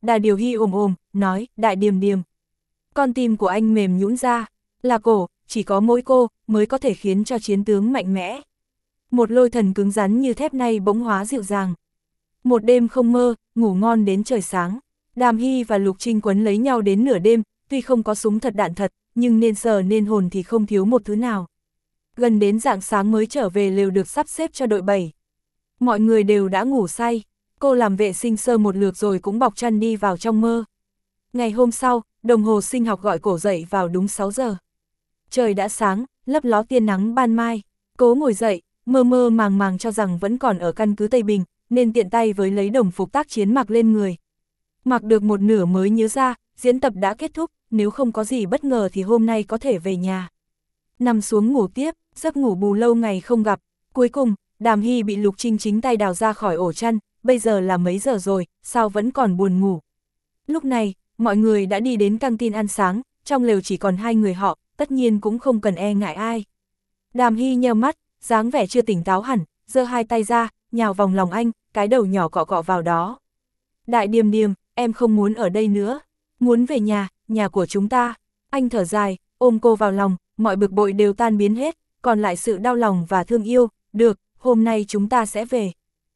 Đà Điều Hy ồm ồm, nói, Đại Điềm Điềm. Con tim của anh mềm nhũn ra, là cổ, chỉ có mỗi cô, mới có thể khiến cho chiến tướng mạnh mẽ. Một lôi thần cứng rắn như thép này bỗng hóa dịu dàng. Một đêm không mơ, ngủ ngon đến trời sáng. Đàm Hy và Lục Trinh quấn lấy nhau đến nửa đêm, tuy không có súng thật đạn thật, nhưng nên sờ nên hồn thì không thiếu một thứ nào. Gần đến rạng sáng mới trở về lều được sắp xếp cho đội bảy. Mọi người đều đã ngủ say, cô làm vệ sinh sơ một lượt rồi cũng bọc chăn đi vào trong mơ. Ngày hôm sau, đồng hồ sinh học gọi cổ dậy vào đúng sáu giờ. Trời đã sáng, lấp ló tia nắng ban mai, cố ngồi dậy, mơ mơ màng màng cho rằng vẫn còn ở căn cứ Tây Bình, nên tiện tay với lấy đồng phục tác chiến mặc lên người. Mặc được một nửa mới nhớ ra, diễn tập đã kết thúc, nếu không có gì bất ngờ thì hôm nay có thể về nhà. Nằm xuống ngủ tiếp, giấc ngủ bù lâu ngày không gặp, cuối cùng, Đàm Hy bị Lục Trinh chính tay đào ra khỏi ổ chăn, bây giờ là mấy giờ rồi, sao vẫn còn buồn ngủ. Lúc này, mọi người đã đi đến căng tin ăn sáng, trong lều chỉ còn hai người họ, tất nhiên cũng không cần e ngại ai. Đàm Hy nheo mắt, dáng vẻ chưa tỉnh táo hẳn, giơ hai tay ra, nhào vòng lòng anh, cái đầu nhỏ cọ cọ vào đó. Đại Điềm Điềm, em không muốn ở đây nữa, muốn về nhà, nhà của chúng ta. Anh thở dài, ôm cô vào lòng, mọi bực bội đều tan biến hết, còn lại sự đau lòng và thương yêu. Được, hôm nay chúng ta sẽ về.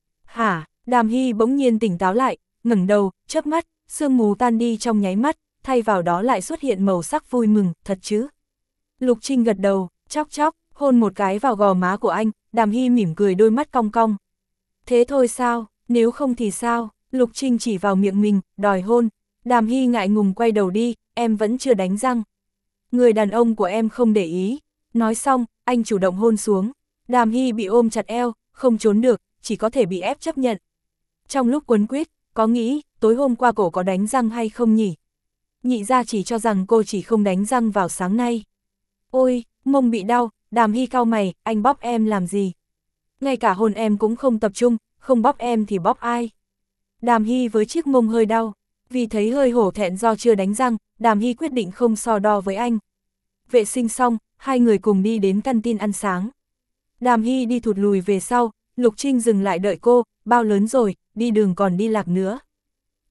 Hả? Đàm Hy bỗng nhiên tỉnh táo lại, ngẩng đầu, chớp mắt, sương mù tan đi trong nháy mắt, thay vào đó lại xuất hiện màu sắc vui mừng, thật chứ? Lục Trinh gật đầu, chóc chóc, hôn một cái vào gò má của anh, Đàm Hy mỉm cười đôi mắt cong cong. Thế thôi sao, nếu không thì sao? Lục Trinh chỉ vào miệng mình, đòi hôn. Đàm Hy ngại ngùng quay đầu đi, em vẫn chưa đánh răng. Người đàn ông của em không để ý. Nói xong, anh chủ động hôn xuống. Đàm Hy bị ôm chặt eo, không trốn được, chỉ có thể bị ép chấp nhận. Trong lúc quấn quýt, có nghĩ, tối hôm qua cổ có đánh răng hay không nhỉ? Nhị gia chỉ cho rằng cô chỉ không đánh răng vào sáng nay. Ôi, mông bị đau, Đàm Hy cau mày, anh bóp em làm gì? Ngay cả hôn em cũng không tập trung, không bóp em thì bóp ai? Đàm Hy với chiếc mông hơi đau, vì thấy hơi hổ thẹn do chưa đánh răng, Đàm Hy quyết định không so đo với anh. Vệ sinh xong, hai người cùng đi đến căn tin ăn sáng. Đàm Hy đi thụt lùi về sau, Lục Trinh dừng lại đợi cô, bao lớn rồi, đi đường còn đi lạc nữa.